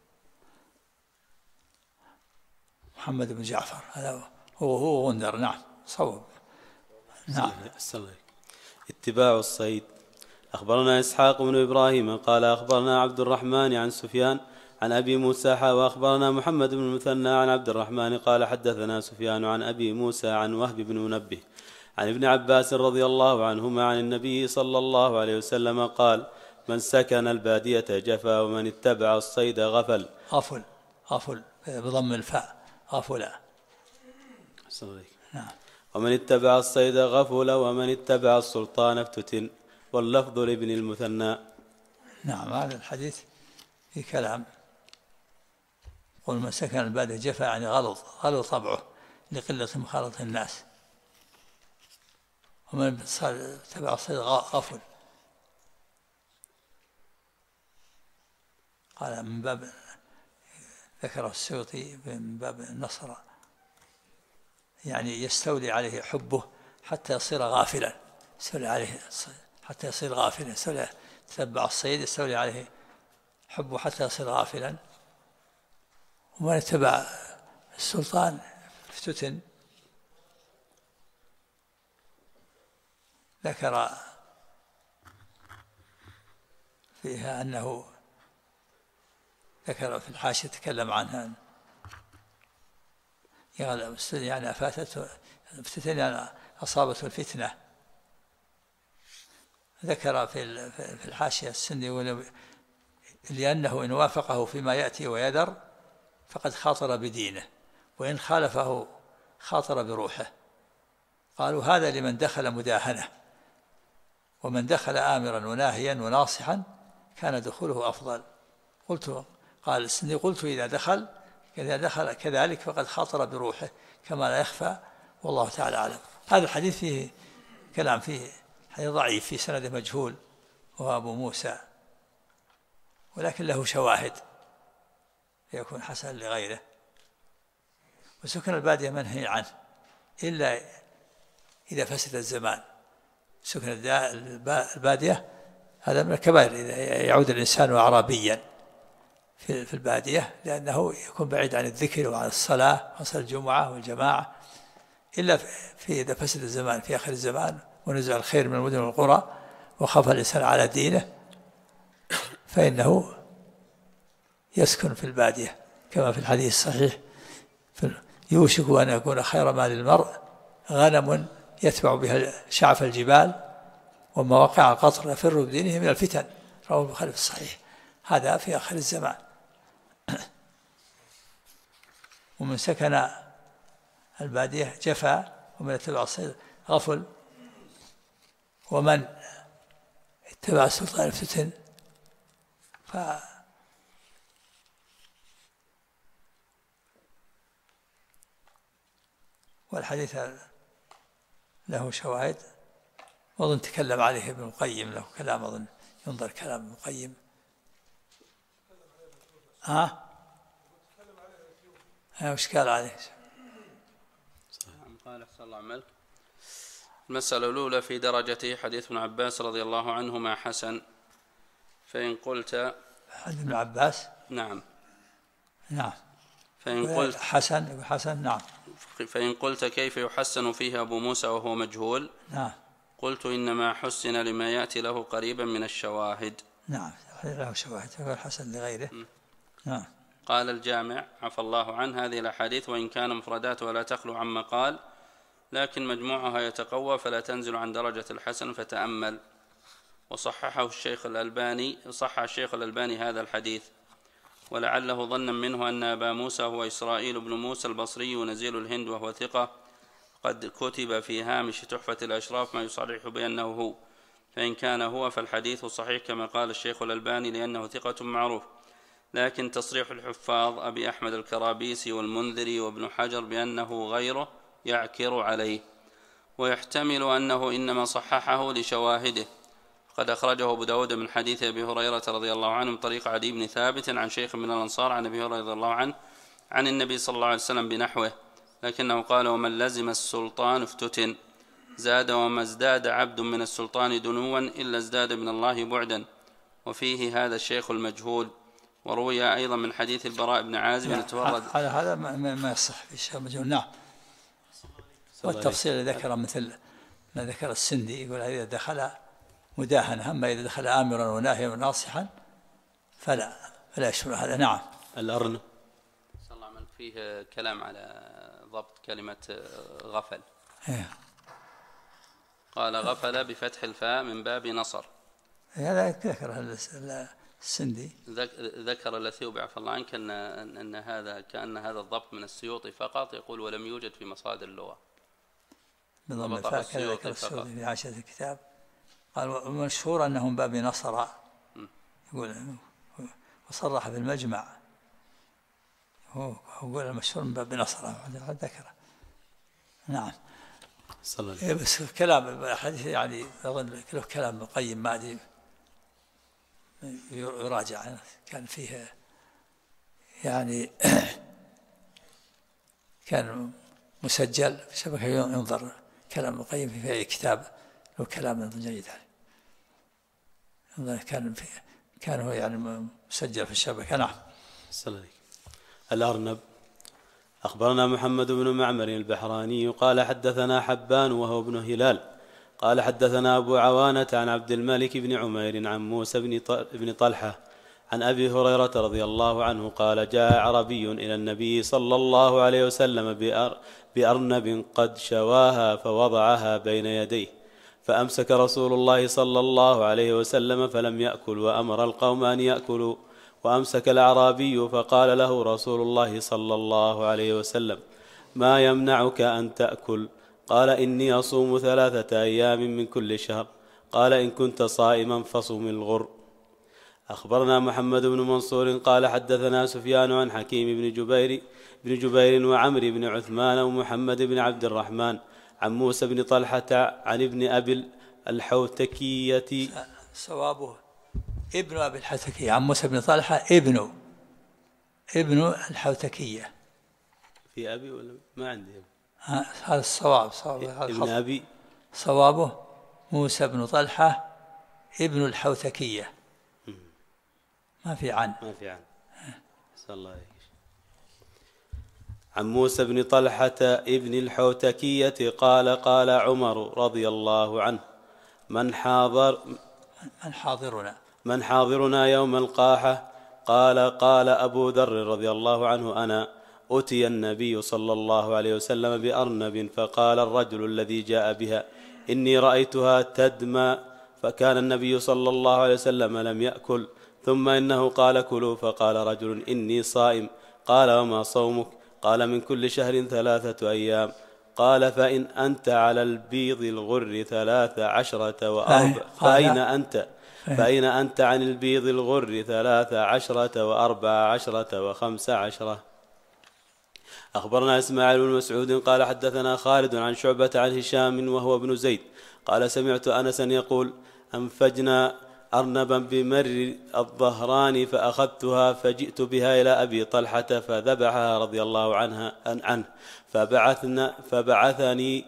A: محمد بن جعفر هذا هو غندر. نعم صوب. نعم.
F: اتباع الصيد. أخبرنا إسحاق بن إبراهيم قال أخبرنا عبد الرحمن عن سفيان عن أبي موسى وأخبرنا محمد بن المثنى عن عبد الرحمن قال حدثنا سفيان عن أبي موسى عن وهب بن منبه عن ابن عباس رضي الله عنهما عن النبي صلى الله عليه وسلم قال: من سكن البادية جفا ومن اتبع الصيد غفل.
A: غفل بضم الفاء، غفلا.
F: نعم. ومن اتبع الصيد غفل ومن اتبع السلطان افتتن، واللفظ لابن المثنى.
A: نعم. هذا الحديث في كلام. قل من سكن البادية جفا يعني غلط طبعه لقلة مخالطة الناس، ومن اتبع الصيد غفل. قال من باب ذكر السيوطي من باب النصر، يعني يستولي عليه حبه حتى يصير غافلا، يستولي عليه حتى يصير غافلا، تتبع الصيد يستولي عليه حبه حتى يصير غافلا. ومن اتبع السلطان افتتن. ذكر فيها أنه ذكر في الحاشية تكلم عنها يعني أفاتته افتتن يعني أصابته الفتنة. ذكر في الحاشية السندي لأنه إن وافقه فيما يأتي ويذر فقد خاطر بدينه، وإن خالفه خاطر بروحه. قالوا هذا لمن دخل مداهنة، ومن دخل آمرا وناهيا وناصحا كان دخوله أفضل. قال السندي قلت إذا دخل كذلك فقد خاطر بروحه كما لا يخفى، والله تعالى أعلم. هذا الحديث فيه كلام، فيه حديث ضعيف في سند مجهول وهو أبو موسى، ولكن له شواهد يكون حسن لغيره. وسكن البادية منهي عنه إلا إذا فسد الزمان. سكن البادية هذا من الكبائر إذا يعود الإنسان أعرابيا في البادية، لأنه يكون بعيد عن الذكر وعن الصلاة وصلاة الجمعة والجماعة، إلا في إذا فسد الزمان في آخر الزمان ونزع الخير من المدن والقرى وخاف الإنسان على دينه فإنه يسكن في البادية، كما في الحديث الصحيح: يوشك أن يكون خير مال المرء غنم يتبع بها شعف الجبال ومواقع القطر يفر بدينه من الفتن. رواه البخاري في الصحيح. هذا في آخر الزمان. ومن سكن البادية جفا ومن اتبع الصيد غفل، ومن اتبع السلطان افتتن. والحديث له شواهد، وأظن تكلم عليه ابن القيم، له كلام أظن ينظر كلام ابن القيم. وش قال عليه؟
C: قال أحسن الله عملك. المسألة الأولى في درجته حديث ابن عباس رضي الله عنهما حسن، فإن قلت
A: حديث ابن عباس
C: نعم
A: فإن قلت حسن نعم،
C: فإن قلت كيف يحسن فيه أبو موسى وهو مجهول؟
A: نعم،
C: قلت إنما حسن لما يأتي له قريبا من الشواهد.
A: نعم له شواهد حسن لغيره. نعم.
C: قال الجامع عفى الله عنه: هذه الأحاديث وإن كان مفرداتها لا تخلو عن مقال، لكن مجموعها يتقوى فلا تنزل عن درجة الحسن، فتأمل. وصححه الشيخ الألباني هذا الحديث، ولعله ظنا منه أن أبا موسى هو إسرائيل بن موسى البصري نزيل الهند وهو ثقة، قد كتب في هامش تحفة الأشراف ما يصرح بأنه هو، فإن كان هو فالحديث صحيح كما قال الشيخ الألباني لأنه ثقة معروف. لكن تصريح الحفاظ أبي أحمد الكرابيسي والمنذري وابن حجر بأنه غيره يعكر عليه، ويحتمل أنه إنما صححه لشواهده. قد أخرجه أبو داود من حديث أبي هريرة رضي الله عنه من طريق عدي بن ثابت عن شيخ من الأنصار عن أبي هريرة رضي الله عنه عن النبي صلى الله عليه وسلم بنحوه، لكنه قال: ومن لزم السلطان افتتن. زاد: وما ازداد عبد من السلطان دنوا إلا ازداد من الله بعدا. وفيه هذا الشيخ المجهول. وروي أيضا من حديث البراء بن عازب أن تورد
A: على هذا ما يصح في الشيخ المجهول. نعم. والتفصيل اللي ذكر مثل ما ذكر السندي، يقول إذا دخل مداهنة، أما إذا دخل آمرا وناهيا وناصحا فلا يشمل هذا. نعم.
C: الأرنب صلى الله عليه وسلم فيه كلام على ضبط كلمة غفل. قال: غفل بفتح الفاء من باب نصر.
A: هذا ذكر السندي.
C: ذكر الأثيوبي عفى الله عنك أن هذا كأن هذا الضبط من السيوطي فقط، يقول: ولم يوجد في مصادر اللغة.
A: بضم الفاء كذا ذكر السيوطي في عاشرة الكتاب. قال: مشهور أنه من باب نصر، يقول وصرح بالمجمع، هو يقول المشهور من باب نصر ذكره. نعم. بس كلام الحديث يعني أظن له كلام قيم ما أدري يراجع، كان فيه يعني كان مسجل في شبكة ينظر كلام القيم في أي كتاب له كلام جيد يعني. كان هو يعني مسجل في الشبكة. نعم.
F: الأرنب. أخبرنا محمد بن معمر البحراني قال حدثنا حبان وهو ابن هلال قال حدثنا أبو عوانة عن عبد الملك بن عمير عن موسى بن طلحة عن أبي هريرة رضي الله عنه قال: جاء عربي إلى النبي صلى الله عليه وسلم بأرنب قد شواها فوضعها بين يديه، فأمسك رسول الله صلى الله عليه وسلم فلم يأكل، وأمر القوم أن يأكلوا، وأمسك الأعرابي فقال له رسول الله صلى الله عليه وسلم: ما يمنعك أن تأكل؟ قال: إني أصوم 3 أيام من كل شهر. قال: إن كنت صائما فصم الغر. أخبرنا محمد بن منصور قال حدثنا سفيان عن حكيم بن جبير وعمر بن عثمان ومحمد بن عبد الرحمن عن موسى بن طلحة عن ابن أبي الحوتكية.
A: صوابه ابن أبي الحوتكية، عن موسى بن طلحة ابن الحوتكية.
F: في أبي ولا ما عندي؟
A: هذا الصواب.
F: ابن أبي.
A: صوابه موسى بن طلحة ابن الحوتكية، ما في عن.
F: صلى الله عليه. عن موسى بن طلحة ابن الحوتكية قال: قال عمر رضي الله عنه: من حاضرنا يوم القاحة؟ قال أبو ذر رضي الله عنه: أنا. أتي النبي صلى الله عليه وسلم بأرنب، فقال الرجل الذي جاء بها: إني رأيتها تدمى. فكان النبي صلى الله عليه وسلم لم يأكل، ثم إنه قال: كلوا. فقال رجل: إني صائم. قال: وما صومك؟ قال: من كل شهر 3 أيام. قال: فإن أنت على البيض الغر 13 و4 فأين أنت عن البيض الغر 13 و14 و15؟ أخبرنا إسماعيل بن مسعود قال حدثنا خالد عن شعبة عن هشام وهو ابن زيد قال: سمعت أنسا يقول: أرنبا بمر الظهران فأخذتها فجئت بها إلى أبي طلحة فذبحها رضي الله عنه فبعثني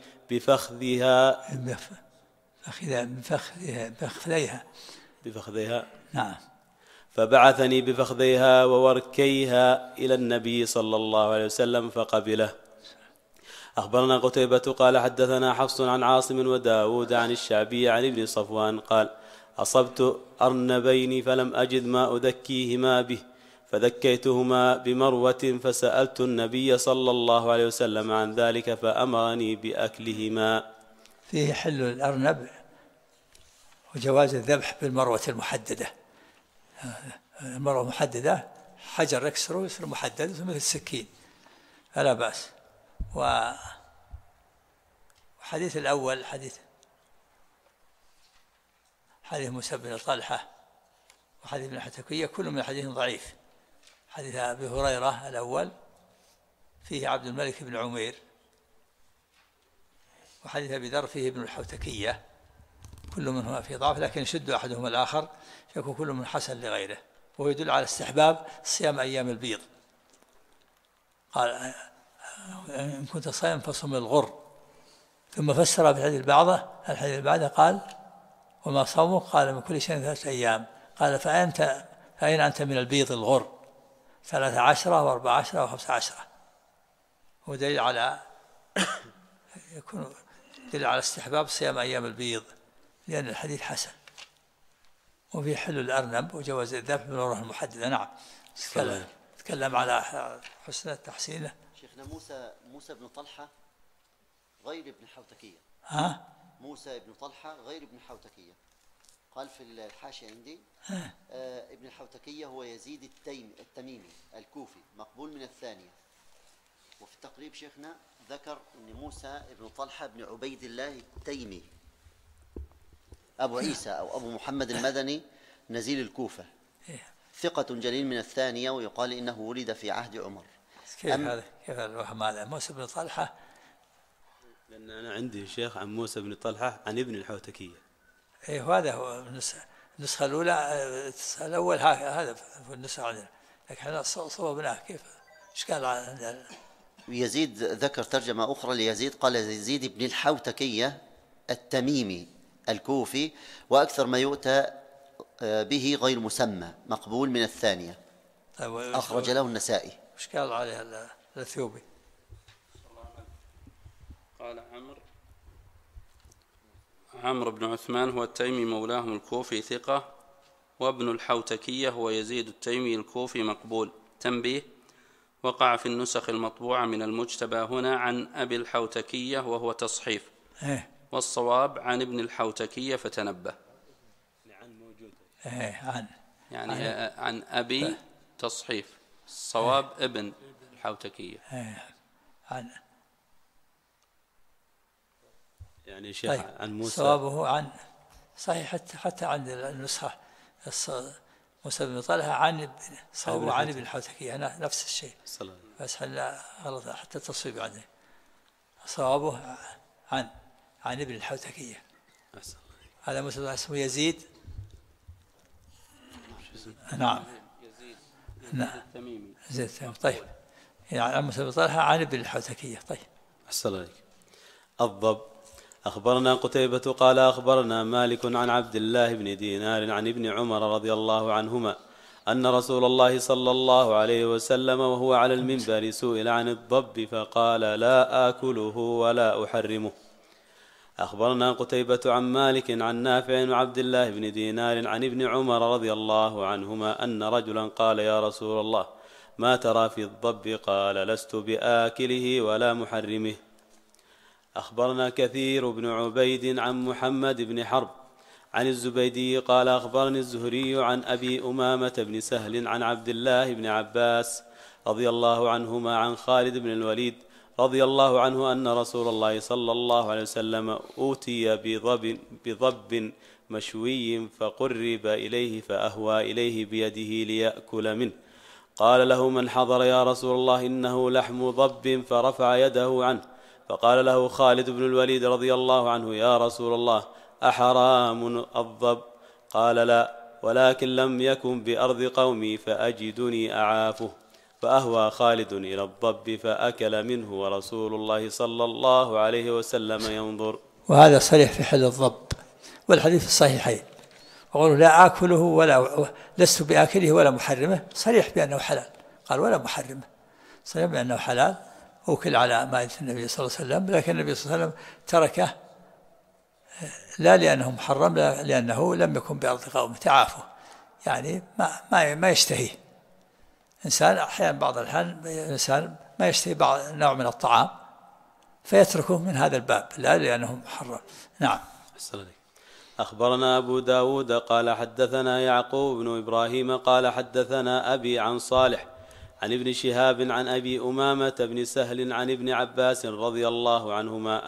F: بفخذيها
A: نعم.
F: فبعثني بفخذيها ووركيها إلى النبي صلى الله عليه وسلم فقبله. أخبرنا قتيبة قال حدثنا حفص عن عاصم وداود عن الشعبي عن ابن صفوان قال أصبت أرنبين فلم أجد ما أذكيهما به فذكيتهما بمروة فسألت النبي صلى الله عليه وسلم عن ذلك فأمرني بأكلهما.
A: فيه حل الأرنب وجواز الذبح بالمروة المحددة. المروة المحددة حجر يكسره يصير محدد مثل السكين فلا بأس. وحديث الأول حديث موسى بن طلحة وحديث ابن الحوتكية كل من حديث ضعيف. حديث أبي هريرة الأول فيه عبد الملك بن عمير، وحديث أبي ذر فيه ابن الحوتكية، كل منهما فيه ضعف لكن يشد أحدهما الآخر يكون كل من حسن لغيره، وهو يدل على استحباب صيام أيام البيض. قال إن كنت صائم فصم الغر، ثم فسر بالحديث الحديث بعده قال وما صومه؟ قال من كل شيء 3 أيام. قال فأين أنت من البيض الغر؟ 13 و14 و15. هو دليل على يكون دليل على استحباب صيام أيام البيض لأن الحديث حسن. وفي حل الأرنب وجواز الذبح بالمروة المحددة. نعم. تكلم على حسن التحسين.
D: شيخنا موسى بن طلحة غير ابن الحوتكية. موسى بن طلحة غير ابن الحوتكية. قال في الحاشية عندي ابن الحوتكية هو يزيد التميمي الكوفي مقبول من الثانية. وفي التقريب شيخنا ذكر أن موسى بن طلحة بن عبيد الله التيمي أبو عيسى أو أبو محمد المدني نزيل الكوفة، ثقة جليل من الثانية، ويقال إنه ولد في عهد عمر.
A: كيف الوهم هذا؟ موسى بن طلحة،
F: لأن أنا عندي شيخ عن موسى بن طلحة عن ابن الحوتكية.
A: هذا هو النسخة الأولى. الأول هذا في النسخة عندنا، لكن احنا صوبناه. كيف إشكال عندنا؟
D: يزيد ذكر ترجمة أخرى ليزيد، قال يزيد بن الحوتكية التميمي الكوفي، وأكثر ما يؤتى به غير مسمى مقبول من الثانية. أخرج له النسائي.
A: إشكال عليه الأثيوبي.
C: قال عمرو بن عثمان هو التيمي مولاهم الكوفي ثقة، وابن الحوتكية هو يزيد التيمي الكوفي مقبول. تنبيه: وقع في النسخ المطبوعة من المجتبى هنا عن أبي الحوتكية وهو تصحيف، والصواب عن ابن الحوتكية فتنبه. عن أبي تصحيف، الصواب ابن الحوتكية.
F: يعني شيخ عن موسى
A: صوابه عن صحيح حتى عند النسخة موسى بن طلحة عن صوابه عن ابن الحوتكية نفس الشيء، بس غلط حتى التصويب عنده. صوابه عن ابن الحوتكية. هذا موسى اسمه يزيد. نعم يزيد. طيب يعني عن موسى بن طلحة عن ابن الحوتكية. طيب
F: أحسن عليك. الضب. أخبرنا قتيبة قال أخبرنا مالك عن عبد الله بن دينار عن ابن عمر رضي الله عنهما أن رسول الله صلى الله عليه وسلم وهو على المنبر سئل عن الضب فقال لا آكله ولا أحرمه. أخبرنا قتيبة عن مالك عن نافع وعبد الله بن دينار عن ابن عمر رضي الله عنهما أن رجلا قال يا رسول الله ما ترى في الضب؟ قال لست بآكله ولا محرمه. أخبرنا كثير بن عبيد عن محمد بن حرب عن الزبيدي قال أخبرني الزهري عن أبي أمامة بن سهل عن عبد الله بن عباس رضي الله عنهما عن خالد بن الوليد رضي الله عنه أن رسول الله صلى الله عليه وسلم أوتي بضب مشوي فقرب إليه فأهوى إليه بيده ليأكل منه. قال له من حضر يا رسول الله إنه لحم ضب، فرفع يده عنه. فقال له خالد بن الوليد رضي الله عنه يا رسول الله أحرام الضب؟ قال لا، ولكن لم يكن بأرض قومي فأجدني أعافه. فأهوى خالد إلى الضب فأكل منه ورسول الله صلى الله عليه وسلم ينظر.
A: وهذا صريح في حل الضب، والحديث الصحيحين، وقالوا لا آكله ولا لست بآكله ولا محرمه، صريح بأنه حلال، قال ولا محرمه، صريح بأنه حلال، أكل على مائدة النبي صلى الله عليه وسلم، لكن النبي صلى الله عليه وسلم تركه لا لأنه محرم، لأنه لم يكن بأرض قوم، تعافه، يعني ما يشتهيه إنسان. أحيانا بعض الأحيان الإنسان ما يشتهي بعض نوع من الطعام فيتركه من هذا الباب، لا لأنه محرم. نعم.
F: أخبرنا أبو داود قال حدثنا يعقوب بن إبراهيم قال حدثنا أبي عن صالح عن ابن شهاب عن أبي أمامة بن سهل عن ابن عباس رضي الله عنهما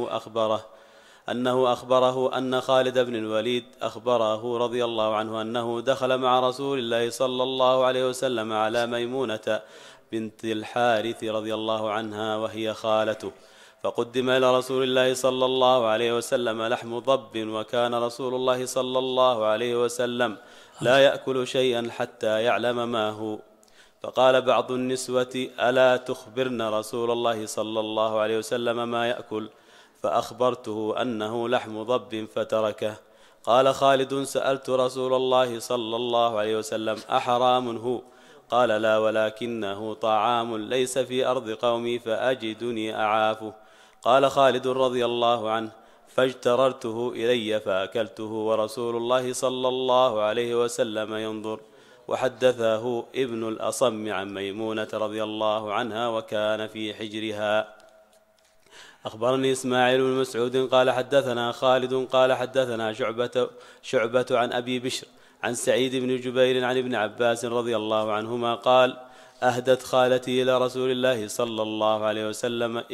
F: أنه أخبره أن خالد بن الوليد أخبره رضي الله عنه أنه دخل مع رسول الله صلى الله عليه وسلم على ميمونة بنت الحارث رضي الله عنها وهي خالته، فقدم إلى رسول الله صلى الله عليه وسلم لحم ضب، وكان رسول الله صلى الله عليه وسلم لا يأكل شيئا حتى يعلم ما هو. فقال بعض النسوة ألا تخبرن رسول الله صلى الله عليه وسلم ما يأكل؟ فأخبرته أنه لحم ضب فتركه. قال خالد سألت رسول الله صلى الله عليه وسلم أحرام هو؟ قال لا، ولكنه طعام ليس في أرض قومي فأجدني أعافه. قال خالد رضي الله عنه فاجتررته إلي فأكلته ورسول الله صلى الله عليه وسلم ينظر. وحدثه ابن الأصم عن ميمونة رضي الله عنها وكان في حجرها. أخبرني إسماعيل بن مسعود قال حدثنا خالد قال حدثنا شعبة عن أبي بشر عن سعيد بن جبير عن ابن عباس رضي الله عنهما قال أهدت خالتي إلى رسول الله صلى الله عليه وسلم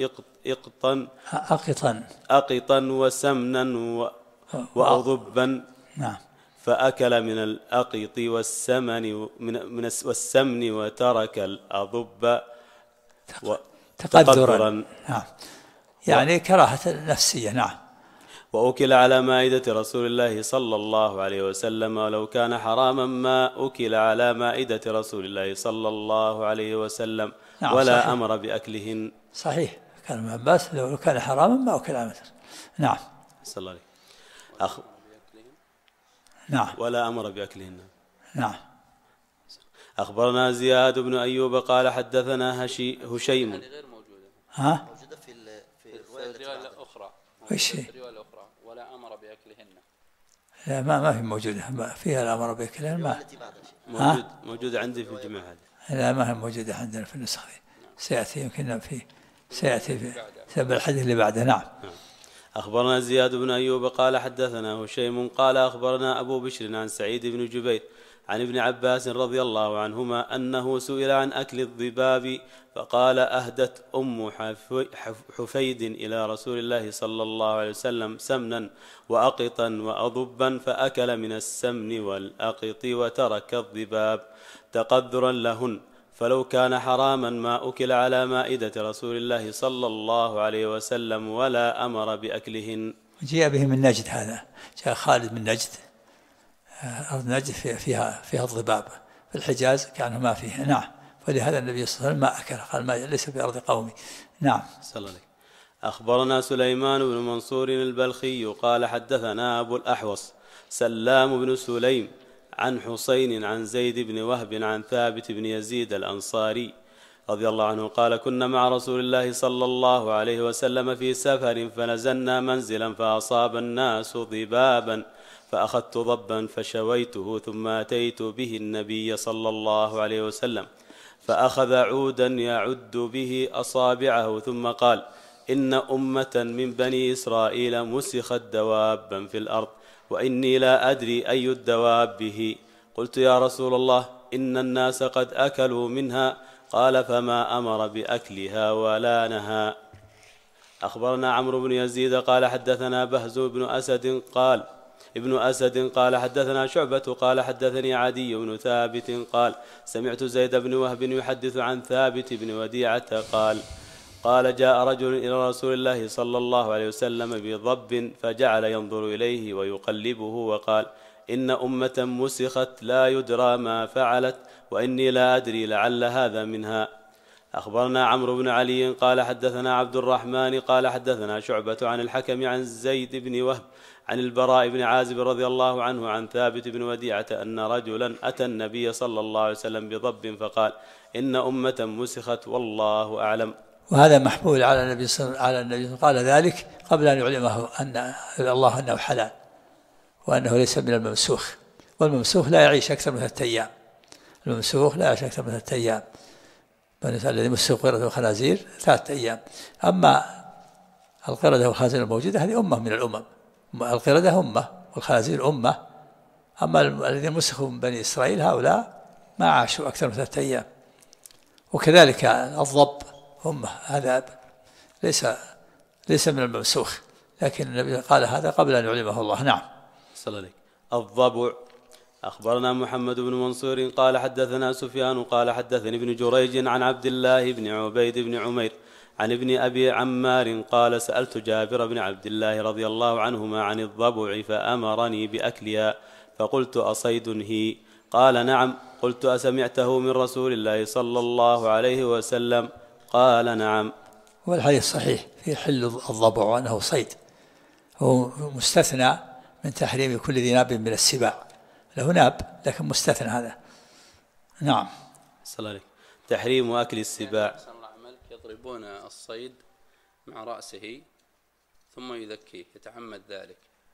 F: أقطا وسمنا وأضبا، فأكل من الأقط والسمن وترك الأضب
A: تقدرا. يعني كراهة نفسية. نعم.
F: وأكل على مائدة رسول الله صلى الله عليه وسلم، ولو كان حراما ما أكل على مائدة رسول الله صلى الله عليه وسلم. نعم. ولا صحيح. أمر بأكلهن.
A: صحيح، كان ابن عباس لو كان حراما ما أكل على مائدة. نعم.
F: صلى الله عليه. نعم. ولا أمر بأكلهن.
A: نعم.
F: أخبرنا زياد بن أيوب قال حدثنا هشيم.
C: غير موجودة.
D: موجودة في
C: الرواية الأخرى.
A: الرواية
C: الأخرى ولا أمر بأكلهن.
A: لا ما في موجودة، فيها الأمر بأكلهن
F: ما موجودة عندي في الجميع هذه.
A: لا ما هي موجودة عندنا في النسخة. سيأتي يمكن سيأتي في سبب الحديث اللي بعده. نعم.
F: أخبرنا زياد بن أيوب قال حدثنا هشيم قال أخبرنا أبو بشر عن سعيد بن جبير عن ابن عباس رضي الله عنهما أنه سئل عن أكل الضباب فقال أهدت أم حفيد إلى رسول الله صلى الله عليه وسلم سمنا وأقطا وأضبا فأكل من السمن والأقط وترك الضباب تقدرا لهن، فلو كان حراما ما أكل على مائدة رسول الله صلى الله عليه وسلم ولا أمر بأكلهن.
A: جاء به من نجد، هذا جاء خالد من نجد، أرض نجد فيها الضباب، في الحجاز كان ما فيه. نعم. فلهذا النبي صلى الله عليه وسلم ما أكل، قال ما ليس في أرض قومي. نعم.
F: صلى الله عليه. أخبرنا سليمان بن منصور البلخي قال حدثنا أبو الأحوص سلام بن سليم عن حسين عن زيد بن وهب عن ثابت بن يزيد الأنصاري رضي الله عنه قال كنا مع رسول الله صلى الله عليه وسلم في سفر فنزلنا منزلا فأصاب الناس ضبابا فأخذت ضبا فشويته ثم أتيت به النبي صلى الله عليه وسلم فأخذ عودا يعد به أصابعه ثم قال إن أمة من بني إسرائيل مسخت دوابا في الأرض وإني لا أدري أي الدواب به. قلت يا رسول الله إن الناس قد أكلوا منها. قال فما أمر بأكلها ولا نهى. أخبرنا عمرو بن يزيد قال حدثنا بهز بن أسد قال حدثنا شعبة قال حدثني عدي بن ثابت قال سمعت زيد بن وهب يحدث عن ثابت بن وديعة قال جاء رجل إلى رسول الله صلى الله عليه وسلم بضب فجعل ينظر إليه ويقلبه وقال إن أمة مسخت لا يدرى ما فعلت وإني لا أدري لعل هذا منها. أخبرنا عمرو بن علي قال حدثنا عبد الرحمن قال حدثنا شعبة عن الحكم عن زيد بن وهب عن البراء بن عازب رضي الله عنه عن ثابت بن وديعة أن رجلا أتى النبي صلى الله عليه وسلم بضب فقال إن أمة مسخت والله أعلم.
A: وهذا محمول على النبي صلى الله عليه وسلم، قال ذلك قبل أن يعلمه أن الله أنه حلال وأنه ليس من الممسوخ، والممسوخ لا يعيش أكثر من 3 أيام، الممسوخ لا يعيش أكثر من 3 أيام، الذي مسوخ قردة وخنازير 3 أيام. أما القردة والخنازير الموجودة هذه أمة من الأمم، القردة أمة والخنازير أمة. أما الذين مسخوا من بني إسرائيل هؤلاء ما عاشوا أكثر من 3 أيام. وكذلك الضب أمة، هذا ليس من الممسوخ، لكن النبي قال هذا قبل أن يعلمه الله. نعم.
F: صلى الله عليه. الضبع. أخبرنا محمد بن منصور قال حدثنا سفيان قال حدثني ابن جريج عن عبد الله بن عبيد بن عمير عن ابن أبي عمار قال سألت جابر بن عبد الله رضي الله عنهما عن الضبع فأمرني بأكلها فقلت أصيد هي؟ قال نعم. قلت أسمعته من رسول الله صلى الله عليه وسلم؟ قال نعم.
A: والحديث صحيح في حل الضبع وأنه صيد، هو مستثنى من تحريم كل ذي ناب من السباع، له ناب لكن مستثنى هذا. نعم.
F: صلى الله عليه. تحريم أكل السباع.
C: يضربون الصيد مع رأسه ثم يذكيه، يتعمد ذلك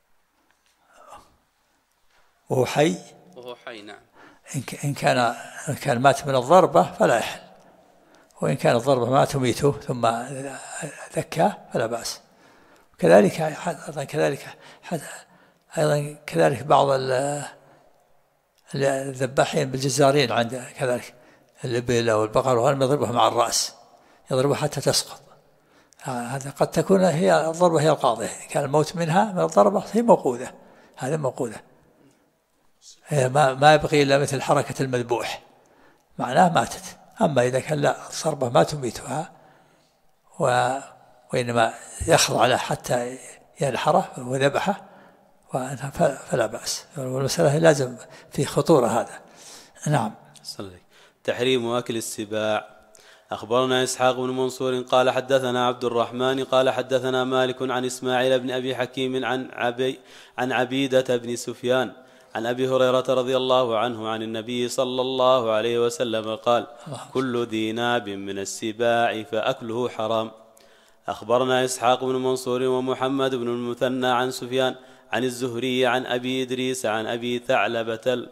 A: وهو حي.
C: نعم.
A: إن كان مات من الضربة فلا يحل، وإن كان الضربة ما تميته ثم ذكاه فلا بأس. كذلك بعض الذباحين بالجزارين عند كذلك الإبل أو البقر وهم يضربها مع الرأس، يضربها حتى تسقط. هذا قد تكون هي الضربة هي القاضية، كان الموت منها من الضربة هي موقوذة، هذا موقوذة، ما يبقي إلا مثل حركة المذبوح، معناه ماتت. أما إذا كان لا، الضربة ما تميتها وإنما يخضع له حتى ينحره وذبحه فلا بأس، والمسألة لازم في خطورة هذا. نعم.
F: صلي. تحريم أكل السباع. أخبرنا إسحاق بن منصور قال حدثنا عبد الرحمن قال حدثنا مالك عن إسماعيل بن أبي حكيم عن عبيدة بن سفيان عن أبي هريرة رضي الله عنه عن النبي صلى الله عليه وسلم قال كل ذي ناب من السباع فأكله حرام. أخبرنا إسحاق بن منصور ومحمد بن المثنى عن سفيان عن الزهري عن أبي إدريس عن أبي ثعلبة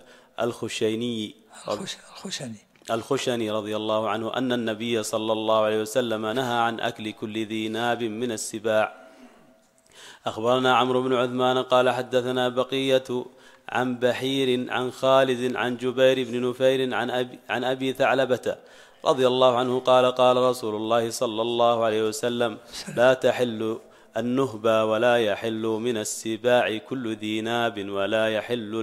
F: الخشني رضي الله عنه أن النبي صلى الله عليه وسلم نهى عن أكل كل ذي ناب من السباع. أخبرنا عمرو بن عثمان قال حدثنا بقية عن بحير عن خالد عن جبير بن نفير عن أبي ثعلبة رضي الله عنه قال قال رسول الله صلى الله عليه وسلم لا تحل النهبة ولا يحل من السباع كل ذي ناب ولا يحل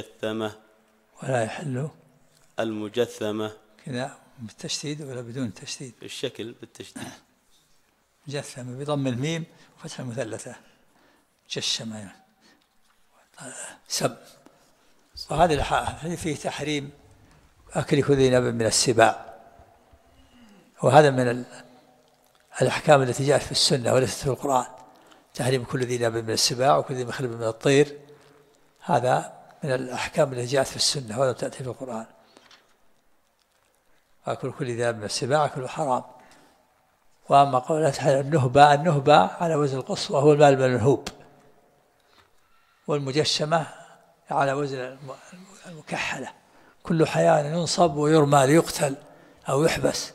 F: المجثمة
A: كذا بالتشديد ولا بدون تشديد؟
F: الشكل بالتشديد.
A: مجثمة بضم الميم وفتح المثلثة، جشمة يعني. سب. وهذا الحديث فيه تحريم أكل كل ذي ناب من السباع، وهذا من الأحكام التي جاءت في السنة وليست في القرآن، تحريم كل ذي ناب من السباع وكل ذي مخلب من الطير، هذا من الأحكام التي جاءت في السنة ولم تأتي في القرآن. أكل كل ذي ناب من السباع أكله حرام. وأما قولة النهبة على وزن القص وهو المال من الهوب، والمجشمة على وزن المكحلة، كل حيوان ينصب ويرمى ليقتل أو يحبس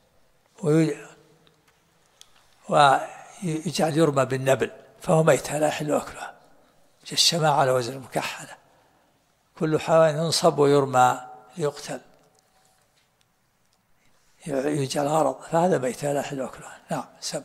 A: ويجعل يرمى بالنبل فهو ميت لا يحل أكلها. جشمة على وزن المكحلة، كل حيوان ينصب ويرمى ليقتل يجعل غرض فهذا ميت لا يحل أكلها. نعم. سم.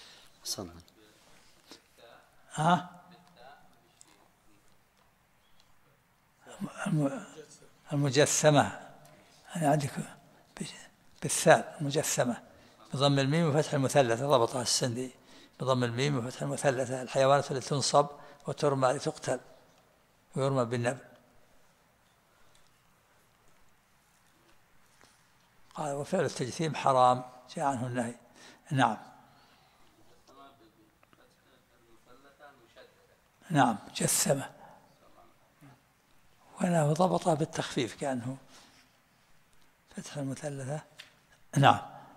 A: المجثمة يعني عندك بالثال المجثمة بضم الميم وفتح المثلثة، ضبطها السندي بضم الميم وفتح المثلثة، الحيوانات التي تنصب وترمى لتقتل ويرمى بالنبل. قال وفعل التجثيم حرام جاء عنه النهي. نعم نعم جثمة، وأنا ضبطها بالتخفيف كأنه فتح المثلثة. نعم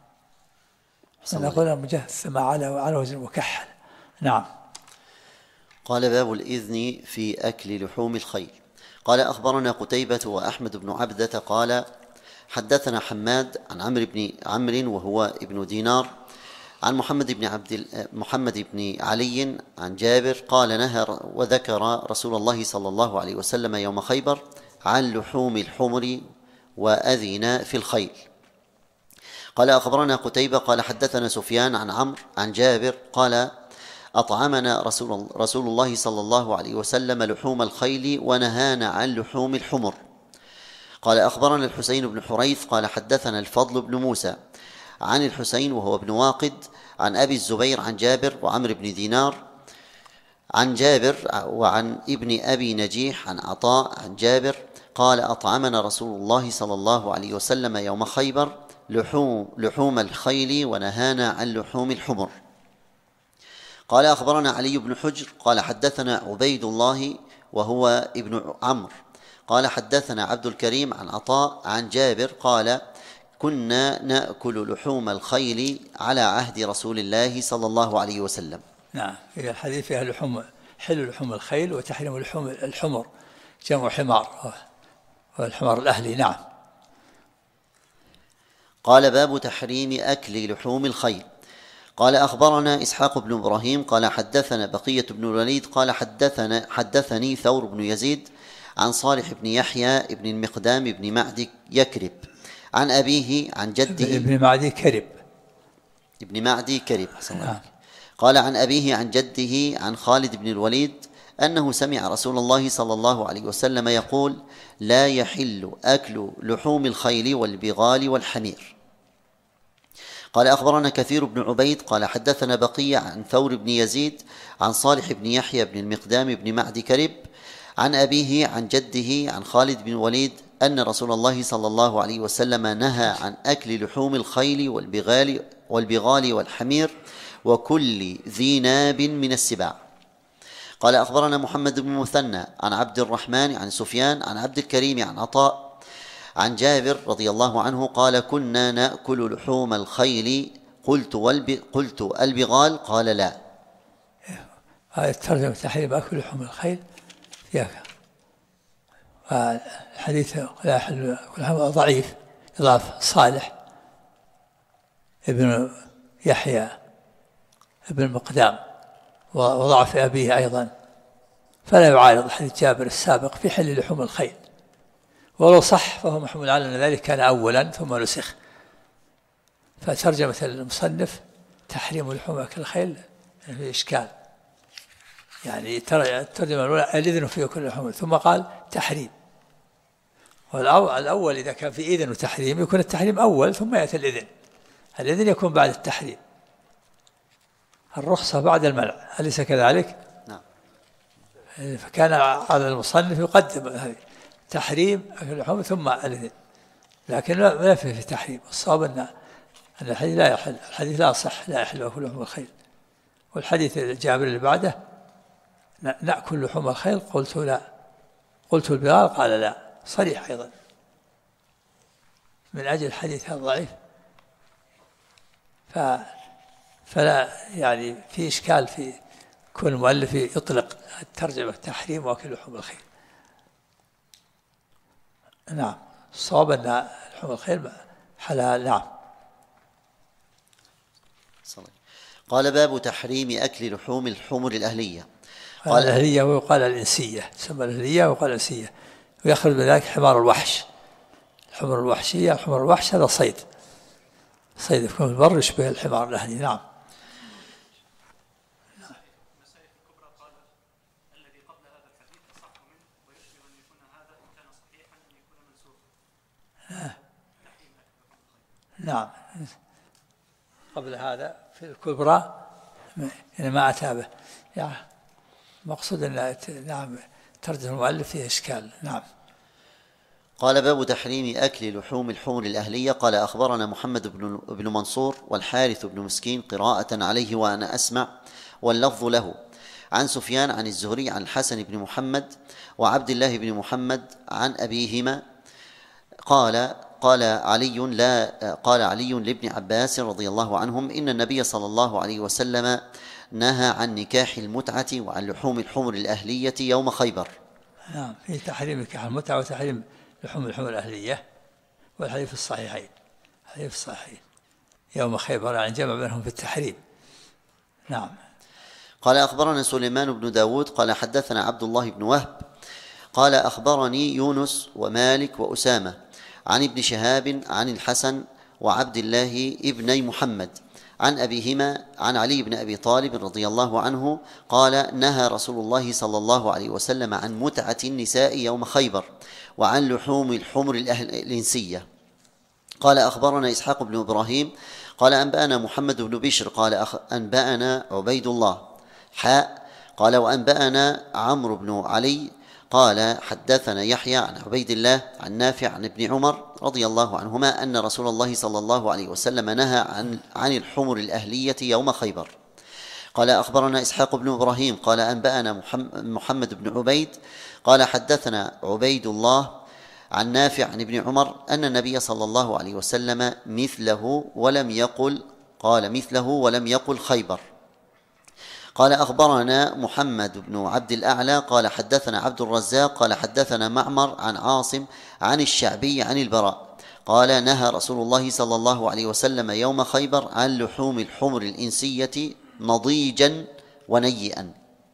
A: نقول مجثمة على وزن مكحل. نعم.
D: قال باب الإذن في أكل لحوم الخيل. قال أخبرنا قتيبة وأحمد بن عبدة قال حدثنا حماد عن عمرو وهو ابن دينار عن محمد بن علي عن جابر قال نهى وذكر رسول الله صلى الله عليه وسلم يوم خيبر عن لحوم الحمر وأذن في الخيل. قال أخبرنا قتيبة قال حدثنا سفيان عن عمرو عن جابر قال أطعمنا رسول الله صلى الله عليه وسلم لحوم الخيل ونهانا عن لحوم الحمر. قال أخبرنا الحسين بن حريث قال حدثنا الفضل بن موسى عن الحسين وهو ابن واقد عن أبي الزبير عن جابر وعمرو بن دينار عن جابر وعن ابن أبي نجيح عن عطاء عن جابر قال أطعمنا رسول الله صلى الله عليه وسلم يوم خيبر لحوم الخيل ونهانا عن لحوم الحمر. قال أخبرنا علي بن حجر قال حدثنا عبيد الله وهو ابن عمرو قال حدثنا عبد الكريم عن عطاء عن جابر قال كنا نأكل لحوم الخيل على عهد رسول الله صلى الله عليه وسلم.
A: نعم في الحديث فيها حل لحوم الخيل وتحريم لحوم الحمر جمع حمار والحمار الأهلي. نعم.
D: قال باب تحريم أكل لحوم الخيل. قال أخبرنا إسحاق بن إبراهيم قال حدثنا بقية بن الوليد قال حدثني ثور بن يزيد عن صالح بن يحيى بن المقدام بن معدي يكرب عن أبيه عن جده
A: ابن معدي كرب
D: قال عن أبيه عن جده عن خالد بن الوليد أنه سمع رسول الله صلى الله عليه وسلم يقول لا يحل أكل لحوم الخيل والبغال والحمير. قال أخبرنا كثير بن عبيد قال حدثنا بقية عن ثور بن يزيد عن صالح بن يحيى بن المقدام بن معدي كرب عن أبيه عن جده عن خالد بن الوليد أن رسول الله صلى الله عليه وسلم نهى عن أكل لحوم الخيل والبغال والحمير وكل ذي ناب من السباع. قال أخبرنا محمد بن مثنى عن عبد الرحمن عن سفيان عن عبد الكريم عن عطاء عن جابر رضي الله عنه قال كنا نأكل لحوم الخيل قلت البغال قال لا.
A: هذه الترجمة تحريم أكل لحوم الخيل فيها الحديث لا يحل ضعيف إضافة صالح ابن يحيى ابن المقدام وضعف أبيه أيضا، فلا يعارض حديث جابر السابق في حل لحوم الخيل، ولو صح فهو محمول على أن ذلك كان أولا ثم نسخ. فترجمة المصنف تحريم لحوم الخيل في إشكال، يعني الترجمة الأولى الإذن في كل لحوم ثم قال تحريم، والأول إذا كان في إذن وتحريم يكون التحريم أول ثم يأتي الإذن يكون بعد التحريم، الرخصة بعد المنع، أليس كذلك؟
D: نعم.
A: فكان على المصنف يقدم هذه تحريم أكل اللحوم ثم الإذن، لكن لا في تحريم. الصواب أن الحديث لا يحل، الحديث لا صح لا يحل أكل لحوم الخيل. والحديث الجابر اللي بعده نأكل لحوم الخيل قلت لا، قلت البغال قال لا، صريح أيضا من أجل الحديث هذا ضعيف. فلا يعني في إشكال في كون المؤلف يطلق الترجمة تحريم وأكل لحوم الخيل. نعم الصواب أن لحوم الخيل حلال. نعم.
D: قال باب تحريم أكل لحوم الحمر الأهلية.
A: قال الأهلية ويقال الإنسية، تسمى الأهلية ويقال الإنسية، ويخرج من ذلك حمار الوحش، الحمر الوحشية. الحمر الوحش هذا صيد يكون في البر يشبه الحمار الأهلي. نعم. نعم قبل هذا في الكبرى يعني ما أتابه، يعني مقصود أن نعم ترجمة المؤلف فيه إشكال. نعم.
D: قال باب تحريم أكل لحوم الحمر الأهلية. قال أخبرنا محمد بن منصور والحارث بن مسكين قراءة عليه وأنا أسمع واللفظ له، عن سفيان عن الزهري عن الحسن بن محمد وعبد الله بن محمد عن أبيهما قال علي لابن عباس رضي الله عنهم إن النبي صلى الله عليه وسلم نهى عن نكاح المتعة وعن لحوم الحمر الأهلية يوم خيبر.
A: نعم، في تحريم نكاح المتعة وتحريم لحوم الحمر الأهلية، والحديث في الصحيحين، الحديث في الصحيحين يوم خيبر، يعني جمع بينهم في التحريم. نعم.
D: قال أخبرنا سليمان بن داود قال حدثنا عبد الله بن وهب قال أخبرني يونس ومالك وأسامة عن ابن شهاب عن الحسن وعبد الله ابني محمد عن أبيهما عن علي بن أبي طالب رضي الله عنه قال نهى رسول الله صلى الله عليه وسلم عن متعة النساء يوم خيبر وعن لحوم الحمر الإنسية. قال أخبرنا إسحاق بن إبراهيم قال أنبأنا محمد بن بشر قال أنبأنا عبيد الله قال وأنبأنا عمرو بن علي قال حدثنا يحيى عن عبيد الله عن نافع عن ابن عمر رضي الله عنهما أن رسول الله صلى الله عليه وسلم نهى عن الحمر الأهلية يوم خيبر. قال أخبرنا إسحاق بن إبراهيم قال أنبأنا محمد بن عبيد قال حدثنا عبيد الله عن نافع عن ابن عمر أن النبي صلى الله عليه وسلم مثله ولم يقل خيبر. قال أخبرنا محمد بن عبد الأعلى قال حدثنا عبد الرزاق قال حدثنا معمر عن عاصم عن الشعبي عن البراء قال نهى رسول الله صلى الله عليه وسلم يوم خيبر عن لحوم الحمر الإنسية نضيجا ونيئا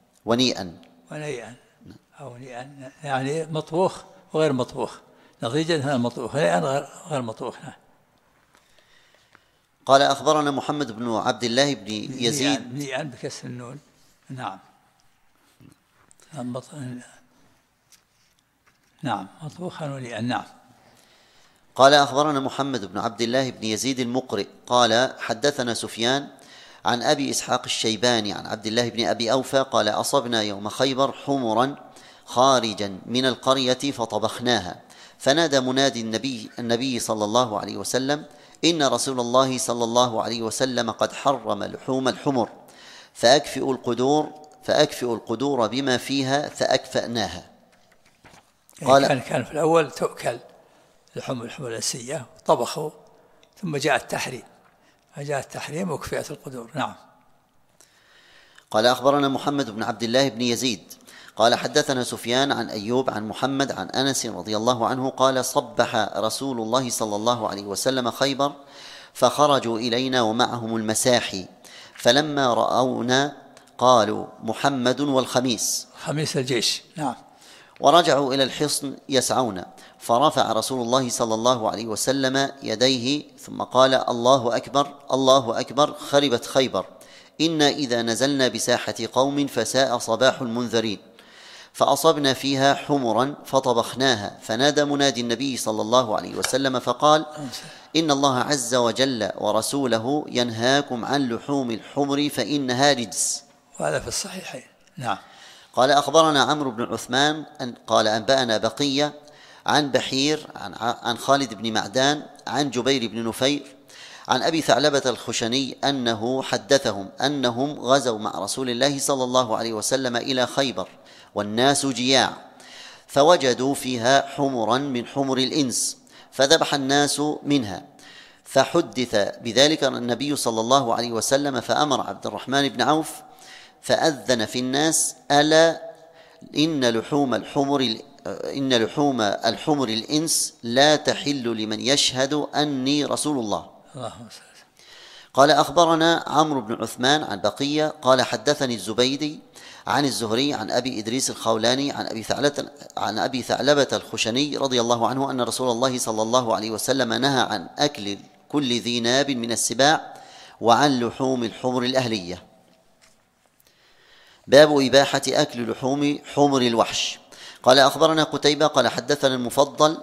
A: أو نيئا، يعني مطبوخ وغير مطبوخ. نضيجا هذا مطبوخ، نيئا غير مطبوخ.
D: قال أخبرنا محمد بن عبد الله بن يزيد
A: نيئا بكسر النون. نعم مطبوخا ونيئا. نعم.
D: قال أخبرنا محمد بن عبد الله بن يزيد المقرئ قال حدثنا سفيان عن أبي إسحاق الشيباني عن عبد الله بن أبي أوفى قال أصبنا يوم خيبر حمرا خارجا من القرية فطبخناها فنادى منادي النبي صلى الله عليه وسلم إن رسول الله صلى الله عليه وسلم قد حرم لحوم الحمر فأكفئوا القدور بما فيها فأكفأناها.
A: قال كان في الأول تؤكل لحوم الحمر الإنسية طبخوا، ثم جاء التحريم وكفئت القدور. نعم.
D: قال أخبرنا محمد بن عبد الله بن يزيد قال حدثنا سفيان عن أيوب عن محمد عن أنس رضي الله عنه قال صبح رسول الله صلى الله عليه وسلم خيبر فخرجوا إلينا ومعهم المساحي فلما رأونا قالوا محمد والخميس،
A: خميس الجيش. نعم.
D: ورجعوا إلى الحصن يسعون فرفع رسول الله صلى الله عليه وسلم يديه ثم قال الله أكبر الله أكبر خربت خيبر إنا إذا نزلنا بساحة قوم فساء صباح المنذرين فأصبنا فيها حمرا فطبخناها فنادى منادي النبي صلى الله عليه وسلم فقال إن الله عز وجل ورسوله ينهاكم عن لحوم الحمر فإنها رجس.
A: وهذا في الصحيحين. نعم.
D: قال أخبرنا عمرو بن عثمان قال أنبأنا بقية عن بحير عن خالد بن معدان عن جبير بن نفير عن أبي ثعلبة الخشني أنه حدثهم أنهم غزوا مع رسول الله صلى الله عليه وسلم إلى خيبر والناس جياع فوجدوا فيها حمرا من حمر الإنس فذبح الناس منها فحدث بذلك النبي صلى الله عليه وسلم فأمر عبد الرحمن بن عوف فأذن في الناس ألا إن لحوم الحمر الإنس لا تحل لمن يشهد أني رسول الله. قال أخبرنا عمرو بن عثمان عن بقية قال حدثني الزبيدي عن الزهري عن أبي إدريس الخولاني عن أبي ثعلبة الخشني رضي الله عنه أن رسول الله صلى الله عليه وسلم نهى عن أكل كل ذي ناب من السباع وعن لحوم الحمر الأهلية. باب إباحة أكل لحوم حمر الوحش. قال أخبرنا قتيبة قال حدثنا المفضل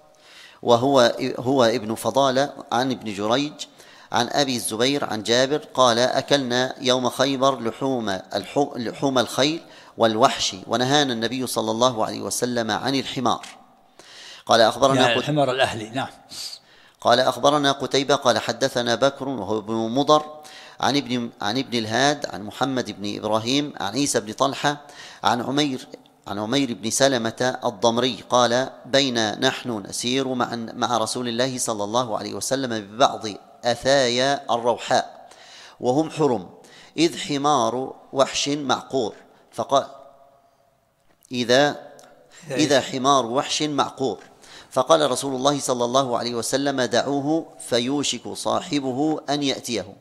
D: وهو ابن فضالة عن ابن جريج عن أبي الزبير عن جابر قال أكلنا يوم خيبر لحوم الخيل والوحش ونهانا النبي صلى الله عليه وسلم عن الحمار. قال أخبرنا
A: يعني الحمار الأهلي. نعم.
D: قال أخبرنا قتيبة قال حدثنا بكر وهو ابن مضر عن ابن الهاد عن محمد بن إبراهيم عن عيسى بن طلحة عن عمير بن سلمة الضمري قال بين نحن نسير مع رسول الله صلى الله عليه وسلم ببعض أثايا الروحاء وهم حرم إذ حمار وحش معقور فقال إذا حمار وحش معقور فقال رسول الله صلى الله عليه وسلم دعوه فيوشك صاحبه أن يأتيه.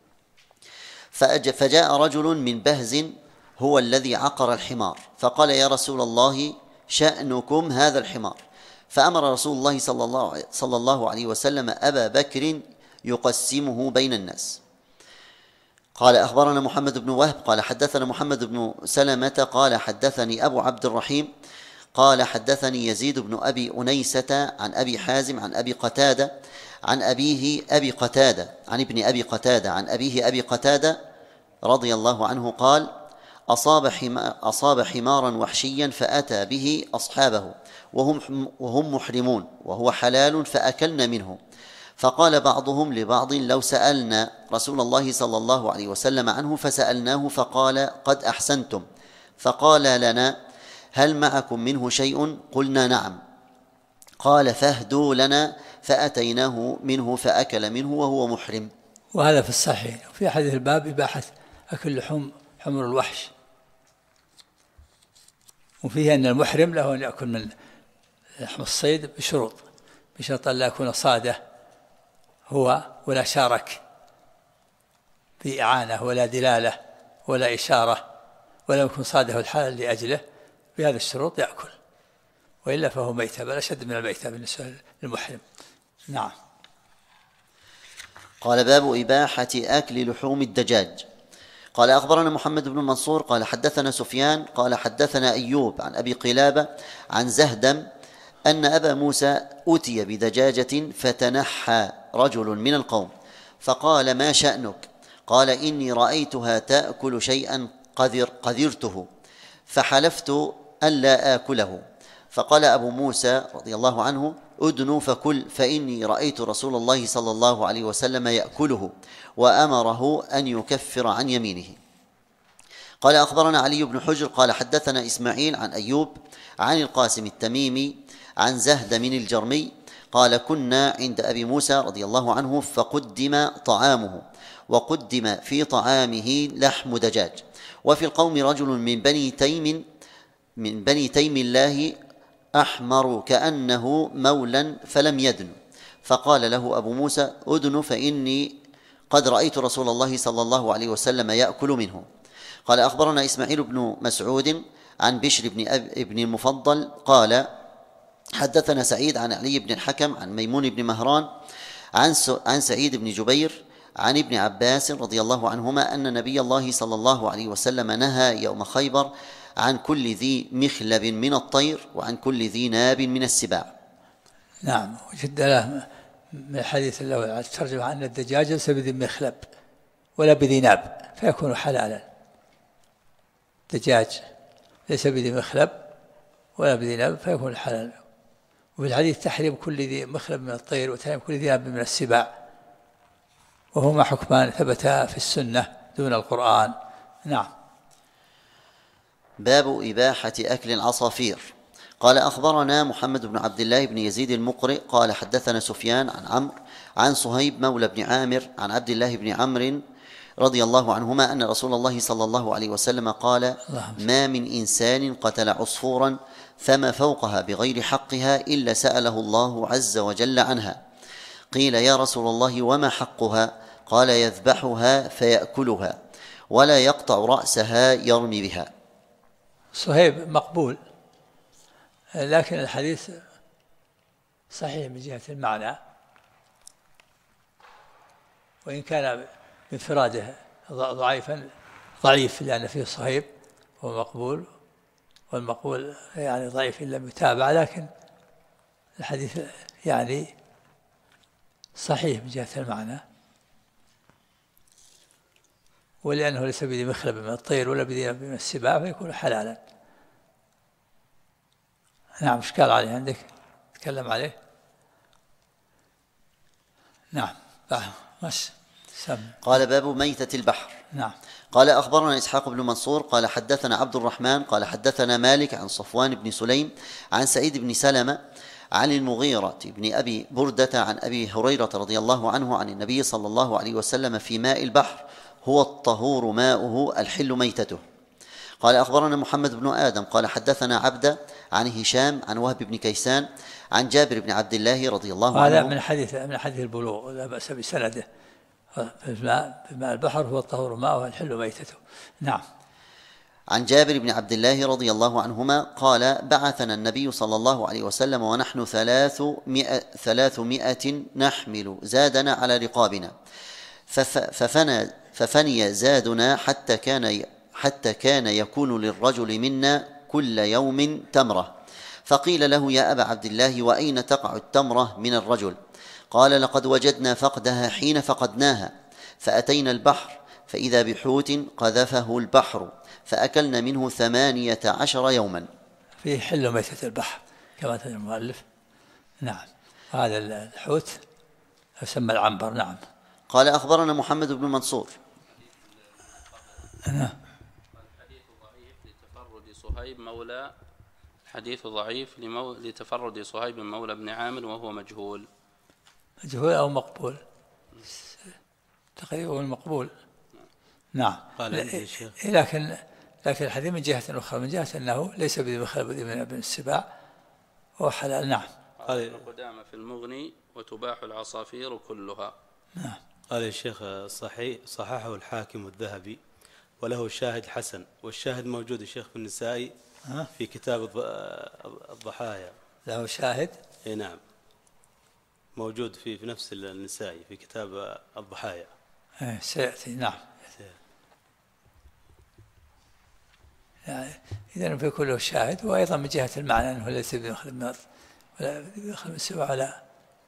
D: فجاء رجل من بهز هو الذي عقر الحمار فقال يا رسول الله شأنكم هذا الحمار. فأمر رسول الله صلى الله عليه وسلم أبا بكر يقسمه بين الناس. قال أخبرنا محمد بن وهب قال حدثنا محمد بن سلمة قال حدثني أبو عبد الرحيم قال حدثني يزيد بن أبي أنيسة عن أبي حازم عن أبي قتادة عن أبيه أبي قتادة عن ابن أبي قتادة عن أبيه أبي قتادة رضي الله عنه قال أصاب حمارا وحشيا فأتى به أصحابه وهم محرمون وهو حلال فأكلنا منه. فقال بعضهم لبعض لو سألنا رسول الله صلى الله عليه وسلم عنه فسألناه فقال قد أحسنتم. فقال لنا هل معكم منه شيء؟ قلنا نعم. قال فاهدوا لنا فأتيناه منه فأكل منه وهو محرم.
A: وهذا في الصحيح. وفي حديث الباب إباحة أكل لحوم حمر الوحش. وفيه أن المحرم له أن يأكل من لحم الصيد بشرط أن لا يكون صاده هو ولا شارك في إعانة ولا دلالة ولا إشارة ولا يكون صاده الحلال لأجله. بهذا الشروط يأكل وإلا فهو ميتة بل أشد من الميتة بالنسبة للمحرم. نعم.
D: قال باب إباحة أكل لحوم الدجاج. قال أخبرنا محمد بن منصور قال حدثنا سفيان قال حدثنا أيوب عن أبي قلابة عن زهدم أن أبا موسى أتي بدجاجة فتنحى رجل من القوم فقال ما شأنك؟ قال إني رأيتها تأكل شيئا قذرته فحلفت ألا آكله. فقال أبو موسى رضي الله عنه أدنوا فكل فإني رأيت رسول الله صلى الله عليه وسلم يأكله وأمره أن يكفر عن يمينه. قال أخبرنا علي بن حجر قال حدثنا إسماعيل عن أيوب عن القاسم التميمي عن زهد من الجرمي قال كنا عند أبي موسى رضي الله عنه فقدم طعامه وقدم في طعامه لحم دجاج وفي القوم رجل من بني تيم الله أحمر كأنه مولا فلم يدن. فقال له أبو موسى أدن فإني قد رأيت رسول الله صلى الله عليه وسلم يأكل منه. قال أخبرنا إسماعيل بن مسعود عن بشر بن المفضل قال حدثنا سعيد عن علي بن الحكم عن ميمون بن مهران عن سعيد بن جبير عن ابن عباس رضي الله عنهما أن نبي الله صلى الله عليه وسلم نهى يوم خيبر عن كل ذي مخلب من الطير وعن كل ذي ناب من السباع.
A: نعم. وجد له من الحديث الأول ترجم عن الدجاج ليس بذي مخلب ولا بذي ناب فيكون حلالا. دجاج ليس بذي مخلب ولا بذي ناب فيكون حلالا. وفي الحديث تحريم كل ذي مخلب من الطير وتحريم كل ذي ناب من السباع وهما حكمان ثبتا في السنة دون القرآن. نعم.
D: باب إباحة أكل العصافير. قال أخبرنا محمد بن عبد الله بن يزيد المقرئ قال حدثنا سفيان عن عمرو عن صهيب مولى بن عامر عن عبد الله بن عمرو رضي الله عنهما أن رسول الله صلى الله عليه وسلم قال ما من إنسان قتل عصفورا فما فوقها بغير حقها إلا سأله الله عز وجل عنها. قيل يا رسول الله وما حقها؟ قال يذبحها فيأكلها ولا يقطع رأسها يرمي بها.
A: صهيب مقبول لكن الحديث صحيح من جهة المعنى وإن كان بانفراده ضعيف لأن فيه صهيب هو مقبول والمقبول يعني ضعيف إن لم يتابع لكن الحديث يعني صحيح من جهة المعنى ولأنه ليس بذي مخلب من الطير ولا بذي ناب من السباع فيكون حلالا. نعم. إشكال عليه عندك؟ تكلم عليه. نعم. مش سم.
D: قال باب ميتة البحر.
A: نعم.
D: قال أخبرنا إسحاق بن منصور قال حدثنا عبد الرحمن قال حدثنا مالك عن صفوان بن سليم عن سعيد بن سلمة عن المغيرة بن أبي بردة عن أبي هريرة رضي الله عنه عن النبي صلى الله عليه وسلم في ماء البحر هو الطهور ماؤه الحل ميتته. قال أخبرنا محمد بن آدم قال حدثنا عبدة عن هشام عن وهب بن كيسان عن جابر بن عبد الله رضي الله عنه.
A: هذا من حديث البلوغ لا بأس بسنده. في ماء البحر هو الطهور ماؤه الحل ميتته. نعم.
D: عن جابر بن عبد الله رضي الله عنهما قال بعثنا النبي صلى الله عليه وسلم ونحن 300 نحمل زادنا على رقابنا ففني زادنا حتى كان يكون للرجل منا كل يوم تمرة. فقيل له يا أبا عبد الله وأين تقع التمرة من الرجل؟ قال لقد وجدنا فقدها حين فقدناها فأتينا البحر فإذا بحوت قذفه البحر فأكلنا منه 18 يوما.
A: فيه حل ميتة البحر كما تقول المؤلف. نعم. هذا الحوت يسمى العنبر. نعم.
D: قال أخبرنا محمد بن منصور.
C: الحديث ضعيف لتفرد صهيب مولى بن عامر وهو مجهول
A: أو مقبول تقريبا مقبول. نعم. لكن الحديث من جهة أخرى من جهة أنه ليس بمخالب من ابن السباع وهو حلال. نعم.
C: قال قدامة في المغني وتباح العصافير كلها.
A: نعم.
F: قال الشيخ صححه الحاكم الذهبي وله شاهد حسن والشاهد موجود الشيخ في النسائي في كتاب الضحايا.
A: له شاهد؟
F: اي نعم موجود في نفس النسائي في كتاب الضحايا.
A: سيأتي. نعم. يعني إذن في كله شاهد وأيضا من جهة المعنى أنه ليس بمخلب ولا بمخلب السبع ولا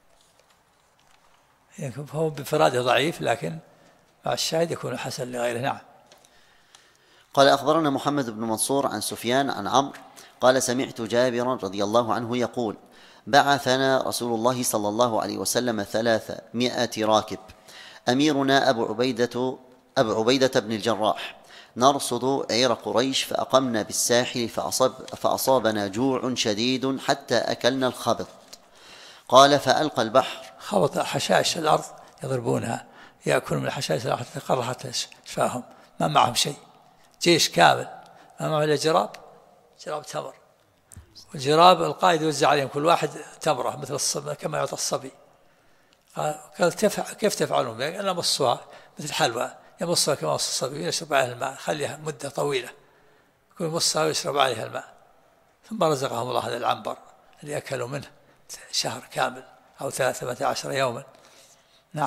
A: يعني فهو بفراده ضعيف لكن مع الشاهد يكون حسن لغيره. نعم.
D: قال أخبرنا محمد بن منصور عن سفيان عن عمرو قال سمعت جابرا رضي الله عنه يقول بعثنا رسول الله صلى الله عليه وسلم 300 راكب أميرنا أبو عبيدة بن الجراح نرصد عير قريش فأقمنا بالساحل فأصابنا جوع شديد حتى أكلنا الخبط. قال فألقى البحر.
A: خبط حشائش الأرض يضربونها يأكلون من الحشائش حتى قرحت شفاهم ما معهم شيء. جيش كامل ما معه إلا جراب تمر والجراب القائد يوزع عليهم كل واحد تمرة مثل الصبي كما يعطى الصبي. قال كيف تفعلون؟ قال نمصها مثل حلوى يمصها كما مص الصبي يشرب عليها الماء خليها مدة طويلة يكون يمصها ويشرب عليها الماء ثم رزقهم الله هذا العنبر اللي أكلوا منه شهر كامل أو 13 يوما. نعم.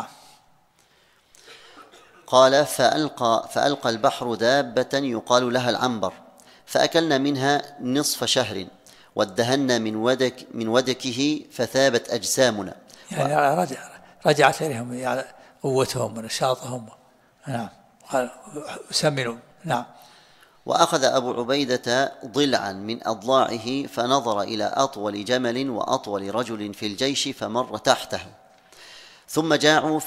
D: قال فألقى البحر دابة يقال لها العنبر فأكلنا منها نصف شهر وادهنا من ودكه فثابت أجسامنا.
A: يعني رجعت إليهم يعني قوتهم ونشاطهم. نعم. سمنوا. نعم.
D: وأخذ أبو عبيدة ضلعا من أضلاعه فنظر إلى أطول جمل وأطول رجل في الجيش فمر تحته ثم جاعوا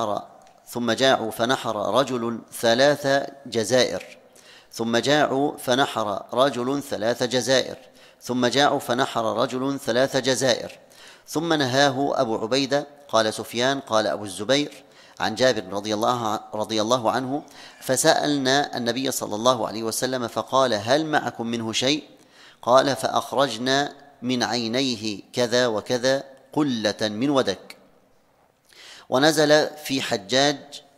D: فنحر رجل 3 جزائر ثم جاعوا فنحر رجل 3 جزائر ثم جاعوا فنحر رجل 3 جزائر ثم نهاه أبو عبيدة. قال سفيان قال أبو الزبير عن جابر رضي الله عنه فسألنا النبي صلى الله عليه وسلم فقال هل معكم منه شيء؟ قال فأخرجنا من عينيه كذا وكذا قلة من ودك. ونزل في حجاج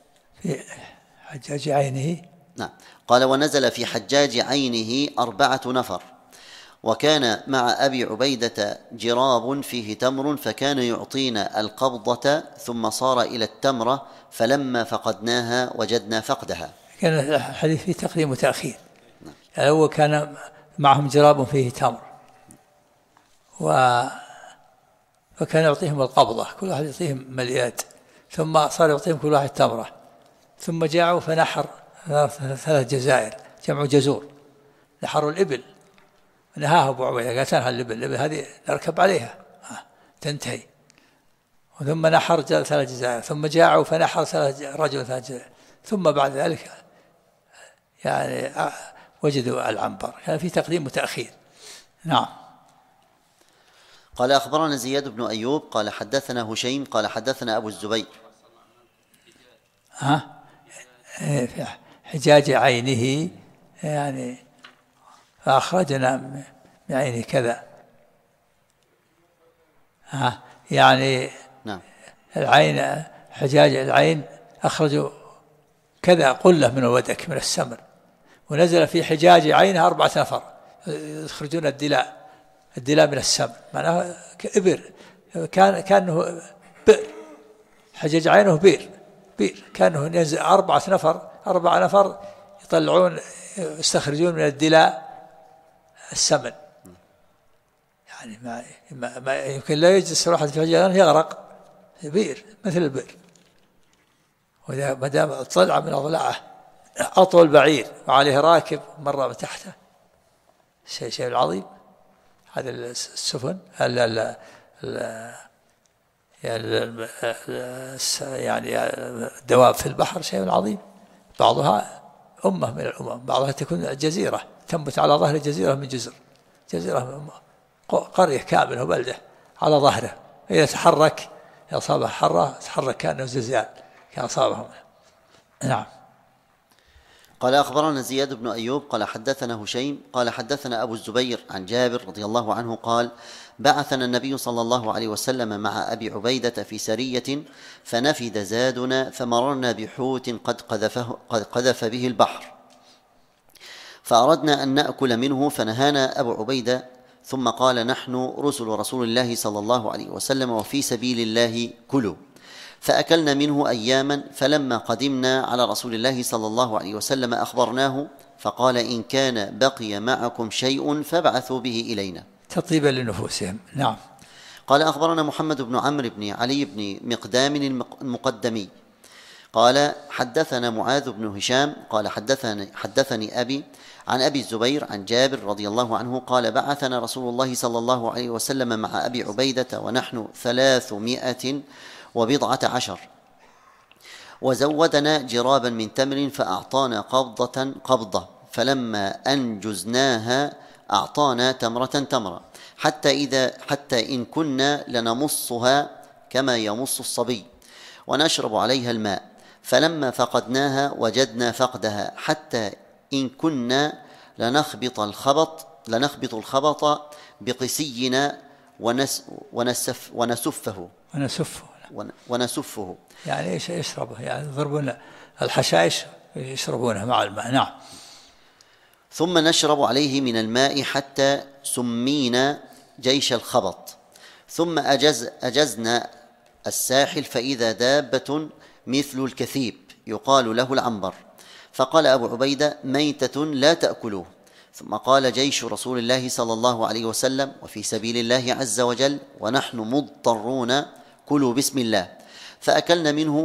A: عينه.
D: نعم. قال ونزل في حجاج عينه 4 نفر وكان مع أبي عبيدة جراب فيه تمر فكان يعطينا القبضة ثم صار إلى التمرة فلما فقدناها وجدنا فقدها.
A: كان الحديث فيه تقديم وتأخير. يعني هو كان معهم جراب فيه تمر فكان يعطيهم القبضة كل واحد يعطيهم مليات ثم صار يعطيهم كل واحد تمرة ثم جاعوا فنحر 3 جزائر جمع جزور نحروا الإبل نهاه أبو عبيدة قال تنهى الإبل هذه نركب عليها تنتهي. ثم نحر 3 جزاء، ثم جاعوا فنحر رجل 3 جزاء، ثم بعد ذلك يعني وجدوا العنبر. كان في تقديم وتأخير. نعم.
D: قال أخبرنا زياد بن أيوب قال حدثنا هشيم قال حدثنا أبو الزبير.
A: حجاج عينه يعني فأخرجنا من عينه كذا. يعني
D: نعم.
A: العين، حجاج العين أخرجوا كذا قلة من الودك من السمر، ونزل في حجاج عينها 4 نفر يخرجون الدلاء من السمر، معناه إبر، كانه بئر، حجاج عينه بئر كانه ينزل 4 نفر يطلعون يستخرجون من الدلاء السمن. يعني ما يمكن لا يجلس واحد في حجاج يغرق، بئر مثل البئر. وإذا ما دام طلع من أضلاعه أطول بعير وعليه راكب مرة من تحته، شيء عظيم. هذا السفن يعني الدواب في البحر شيء عظيم. بعضها أمة من الأمم، بعضها تكون جزيرة تنبت على ظهر جزيرة من جزيرة قرية كاملة وبلدة على ظهره، إذا تحرك أصابه حرة تحرك كأنه زلزال كأصابهم. نعم.
D: قال أخبرنا زياد بن أيوب قال حدثنا هشيم قال حدثنا أبو الزبير عن جابر رضي الله عنه قال بعثنا النبي صلى الله عليه وسلم مع أبي عبيدة في سرية فنفد زادنا فمررنا بحوت قد قذف به البحر، فأردنا أن نأكل منه فنهانا أبو عبيدة، ثم قال نحن رسل رسول الله صلى الله عليه وسلم وفي سبيل الله كلوا، فأكلنا منه أياما، فلما قدمنا على رسول الله صلى الله عليه وسلم أخبرناه فقال إن كان بقي معكم شيء فابعثوا به إلينا
A: تطيبا لنفوسهم. نعم.
D: قال أخبرنا محمد بن عمرو بن علي بن مقدام المقدمي قال حدثنا معاذ بن هشام قال حدثني أبي عن أبي الزبير عن جابر رضي الله عنه قال بعثنا رسول الله صلى الله عليه وسلم مع أبي عبيدة ونحن 310 وزودنا جرابا من تمر فأعطانا قبضة فلما أنجزناها أعطانا تمرة حتى إن كنا لنمصها كما يمص الصبي ونشرب عليها الماء، فلما فقدناها وجدنا فقدها حتى إن كنا لنخبط الخبط بقسينا ونسفه
A: يعني ايش يشربه، يعني يضربون الحشائش يشربونها مع الماء. نعم.
D: ثم نشرب عليه من الماء حتى سمينا جيش الخبط، ثم أجزنا الساحل فإذا دابة مثل الكثيب يقال له العنبر، فقال أبو عبيدة ميتة لا تأكلوه، ثم قال جيش رسول الله صلى الله عليه وسلم وفي سبيل الله عز وجل ونحن مضطرون كلوا بسم الله، فأكلنا منه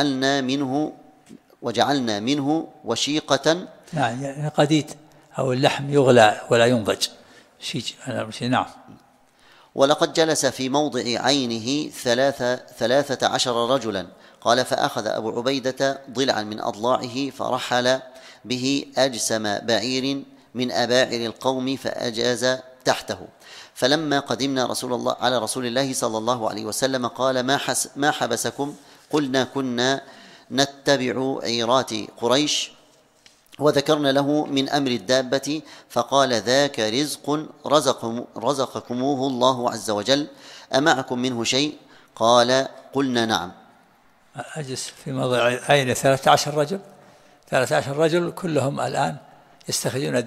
D: وجعلنا منه وشيقة.
A: يعني قديد أو اللحم يغلى ولا ينضج شيء. نعم.
D: ولقد جلس في موضع عينه 13 رجلا. قال فأخذ أبو عبيدة ضلعا من أضلاعه فرحل به أجسم بعير من أباعر القوم فأجاز تحته، فلما قدمنا على رسول الله صلى الله عليه وسلم قال ما حبسكم؟ قلنا كنا نتبع عيرات قريش، وذكرنا له من أمر الدابة، فقال ذاك رزق رزقكموه الله عز وجل، أمعكم منه شيء؟ قال قلنا نعم.
A: أجلس في موضع عين 13 رجل كلهم الآن يستخرجون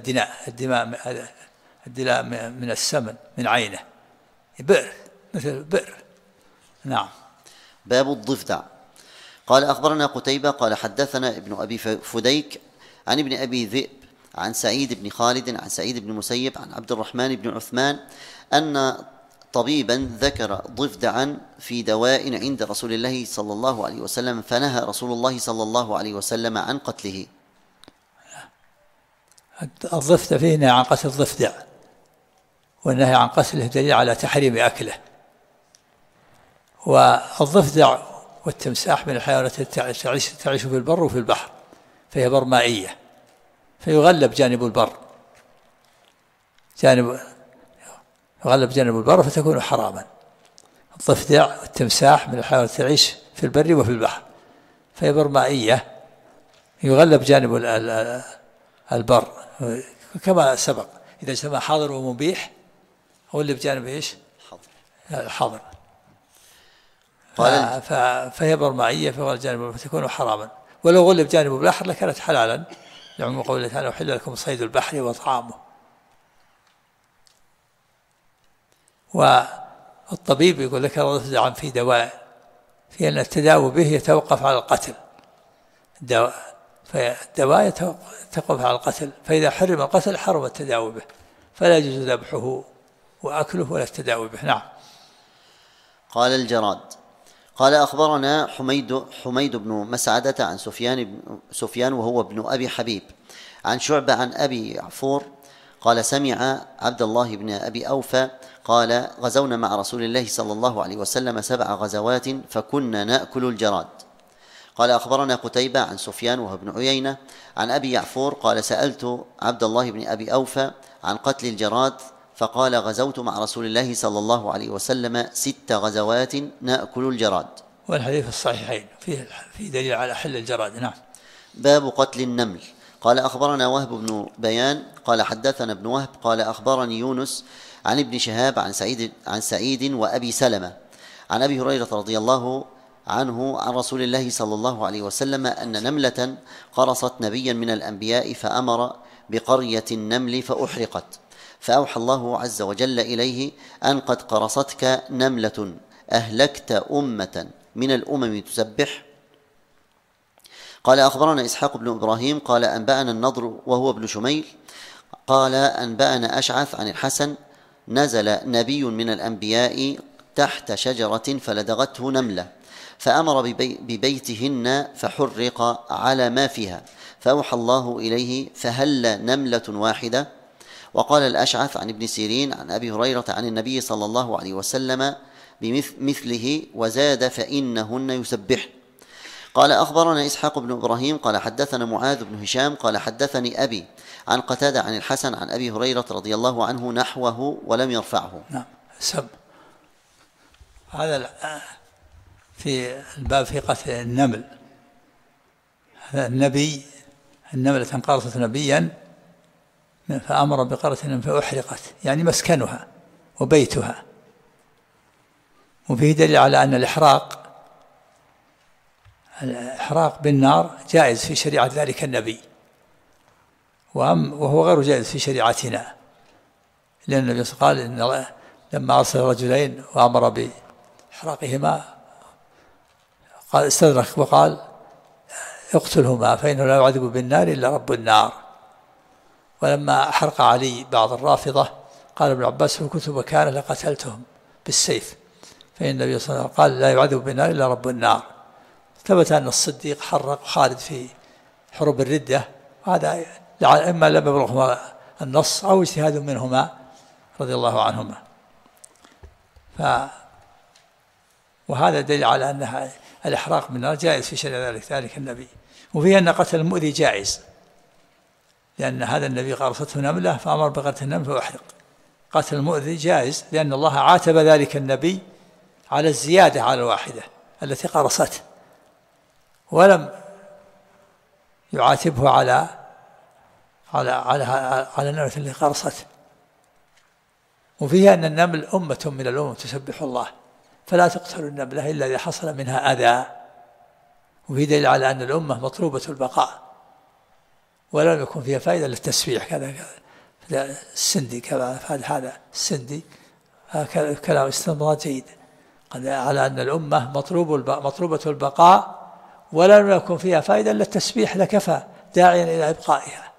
A: الدلاء من السمن من عينه، بئر مثل بئر. نعم.
D: باب الضفدع. قال أخبرنا قتيبة قال حدثنا ابن أبي فديك عن ابن أبي ذئب عن سعيد بن خالد عن سعيد بن مسيب عن عبد الرحمن بن عثمان أن طبيبا ذكر ضفدعا في دواء عند رسول الله صلى الله عليه وسلم، فنهى رسول الله صلى الله عليه وسلم عن قتله.
A: الضفدع فيه نهي عن قتل الضفدع، والنهي عن قتله دليل على تحريم أكله، والضفدع والتمساح من الحيوانات تعيش في البر وفي البحر، فهي برمائية، فيغلب جانب البر، يغلب جانب البر فتكون حراما. الضفدع والتمساح من الحيوانات تعيش في البر وفي البحر، فهي برمائية، يغلب جانب البر كما سبق. إذا اجتمع حاضر ومبيح غلب جانب إيش؟ حاضر. فهي برمائية فغلب جانب فتكون حراما، ولو غلب جانب البحر لكانت حلالا، لعموم قوله تعالى: أحل لكم صيد البحر وطعامه. والطبيب يقول لك ضفدعا في دواء، في أن التداوي به يتوقف على القتل، فالدواء يتوقف على القتل، فإذا حرم القتل حرم التداوي به، فلا يجوز ذبحه وأكله ولا التداوي به. نعم.
D: قال الجراد: قال أخبرنا حميد بن مسعدة عن سفيان وهو ابن أبي حبيب عن شعبة عن أبي يعفور قال: سمع عبد الله بن أبي أوفى قال: غزونا مع رسول الله صلى الله عليه وسلم 7 غزوات فكنا نأكل الجراد. قال أخبرنا قتيبة عن سفيان وهو ابن عيينة عن أبي يعفور قال: سألت عبد الله بن أبي أوفى عن قتل الجراد فقال: غزوت مع رسول الله صلى الله عليه وسلم 6 غزوات نأكل الجراد.
A: والحديث الصحيحين فيه دليل على حل الجراد. نعم.
D: باب قتل النمل. قال أخبرنا وهب بن بيان قال حدثنا ابن وهب قال أخبرني يونس عن ابن شهاب عن سعيد وأبي سلمة عن أبي هريرة رضي الله عنه عن رسول الله صلى الله عليه وسلم أن نملة قرصت نبيا من الأنبياء فأمر بقرية النمل فأحرقت، فأوحى الله عز وجل إليه أن قد قرصتك نملة أهلكت أمة من الأمم تسبح. قال أخبرنا إسحاق بن إبراهيم قال أنبأنا النضر وهو ابن شميل قال أنبأنا أشعث عن الحسن نزل نبي من الأنبياء تحت شجرة فلدغته نملة فأمر ببيتهن فحرق على ما فيها، فأوحى الله إليه فهل نملة واحدة. وقال الأشعث عن ابن سيرين عن أبي هريرة عن النبي صلى الله عليه وسلم بمثله وزاد فإنهن يسبحن. قال أخبرنا إسحاق بن إبراهيم قال حدثنا معاذ بن هشام قال حدثني أبي عن قتادة عن الحسن عن أبي هريرة رضي الله عنه نحوه ولم يرفعه.
A: نعم. هذا في الباب في قتل النمل. هذا النملة قرصت نبيا فأمر بقرية النمل فأحرقت، يعني مسكنها وبيتها. وفيه دليل على أن الإحراق بالنار جائز في شريعة ذلك النبي، وهو غير جائز في شريعتنا، لأن النبي صلى الله عليه وسلم قال إن لما أرسل رجلين وأمر بإحراقهما قال استدرك وقال اقتلهما فإنه لا يعذب بالنار إلا رب النار. ولما أحرق علي بعض الرافضة قال ابن عباس لو كنت مكانه لقتلتهم بالسيف، فإن النبي صلى الله عليه وسلم قال لا يعذب بالنار إلا رب النار. ثبت أن الصديق حرق خالد في حروب الردة، هذا إما لم يبلغهما النص أو اجتهاد منهما رضي الله عنهما. وهذا دليل على أن الإحراق بالنار جائز في شريعة ذلك النبي. وفيه أن قتل المؤذي جائز، لأن هذا النبي قرصته نملة فأمر بقتل النمل فأحرق. قتل المؤذي جائز لأن الله عاتب ذلك النبي على الزيادة على الواحدة التي قرصته، ولم يعاتبه على النملة التي قرصته. وفيه أن النمل أمة من الأمم تسبح الله، فلا تقتل النملة إلا إذا حصل منها أذى. وفيه دليل على أن الأمة مطلوبة البقاء ولم يكن فيها فائدة للتسبيح. كذا السندي كما هذا السندي كلام استنباط جيد على أن الأمة مطلوبة البقاء ولم يكن فيها فائدة إلا التسبيح لكفى داعيا إلى إبقائها.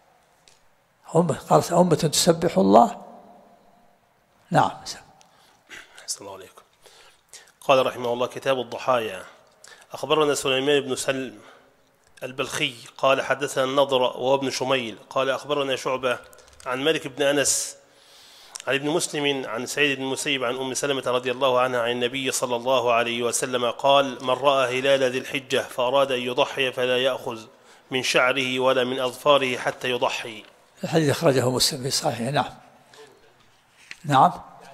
A: أمة تسبح الله. نعم.
E: أحسن الله عليكم. قال رحمه الله: كتاب الضحايا. أخبرنا سليمان بن سلم البلخي قال حدثنا النضر وهو ابن شميل قال أخبرنا شعبة عن مالك بن أنس عن ابن مسلم عن سعيد بن المسيب عن أم سلمة رضي الله عنها عن النبي صلى الله عليه وسلم قال: من رأى هلال ذي الحجة فأراد أن يضحي فلا يأخذ من شعره ولا من أظفاره حتى يضحي.
A: الحديث أخرجه مسلم في صحيحه. نعم نعم.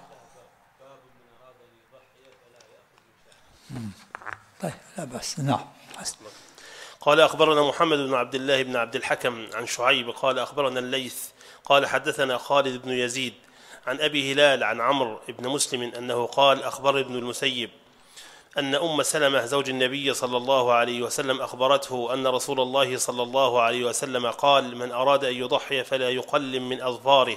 A: طيب لا بأس. نعم.
E: قال أخبرنا محمد بن عبد الله بن عبد الحكم عن شعيب قال أخبرنا الليث قال حدثنا خالد بن يزيد عن أبي هلال عن عمرو بن مسلم أنه قال: أخبر ابن المسيب أن أم سلمة زوج النبي صلى الله عليه وسلم أخبرته أن رسول الله صلى الله عليه وسلم قال: من أراد أن يضحي فلا يقلم من أظفاره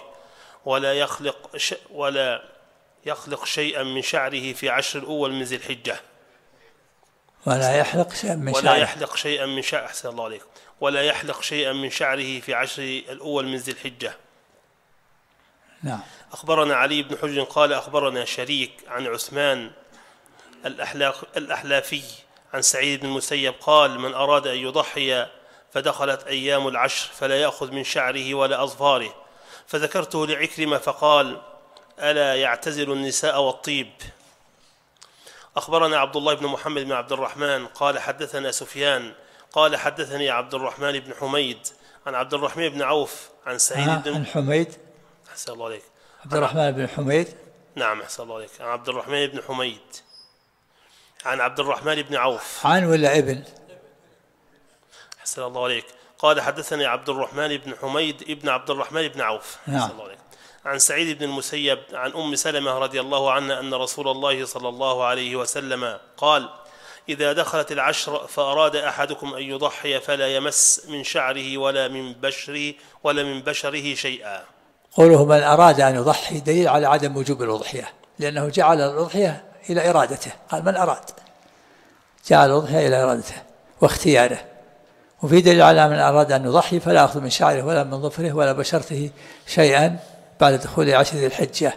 E: ولا يخلق شيئا من شعره في عشر الأول من ذي الحجة.
A: ولا يحلق شيئا من شعره.
E: ولا يحلق شيئا من شعره. أحسن الله عليكم. ولا يحلق شيئا من شعره في عشر الأول من ذي الحجة.
A: نعم.
E: أخبرنا علي بن حجر قال أخبرنا شريك عن عثمان الأحلافي عن سعيد بن المسيب قال: من أراد أن يضحي فدخلت أيام العشر فلا يأخذ من شعره ولا أظفاره، فذكرته لعكرمة فقال: ألا يعتزل النساء والطيب. أخبرنا عبد الله بن محمد بن عبد الرحمن قال حدثنا سفيان قال حدثني عبد الرحمن بن حميد عن عبد الرحمن بن عوف عن سعيد بن
A: حميد.
E: أحسن الله عليك.
A: عبد الرحمن بن حميد.
E: نعم أحسن الله عليك. عن عبد الرحمن بن حميد عن عبد الرحمن بن عوف.
A: عن ولا ابن؟
E: أحسن الله عليك. قال حدثني عبد الرحمن بن حميد ابن عبد الرحمن بن عوف. أحسن الله عليك. عن سعيد بن المسيب عن أم سلمة رضي الله عنها أن رسول الله صلى الله عليه وسلم قال: إذا دخلت العشر فأراد أحدكم أن يضحي فلا يمس من شعره ولا من بشره شيئا.
A: قوله من أراد أن يضحي دليل على عدم وجوب الأضحية، لأنه جعل الأضحية إلى إرادته. قال من أراد، جعل الأضحية إلى إرادته واختياره. وفي دليل على من أراد أن يضحي فلا يأخذ من شعره ولا من ظفره ولا بشرته شيئا بعد دخول عشر ذي الحجة.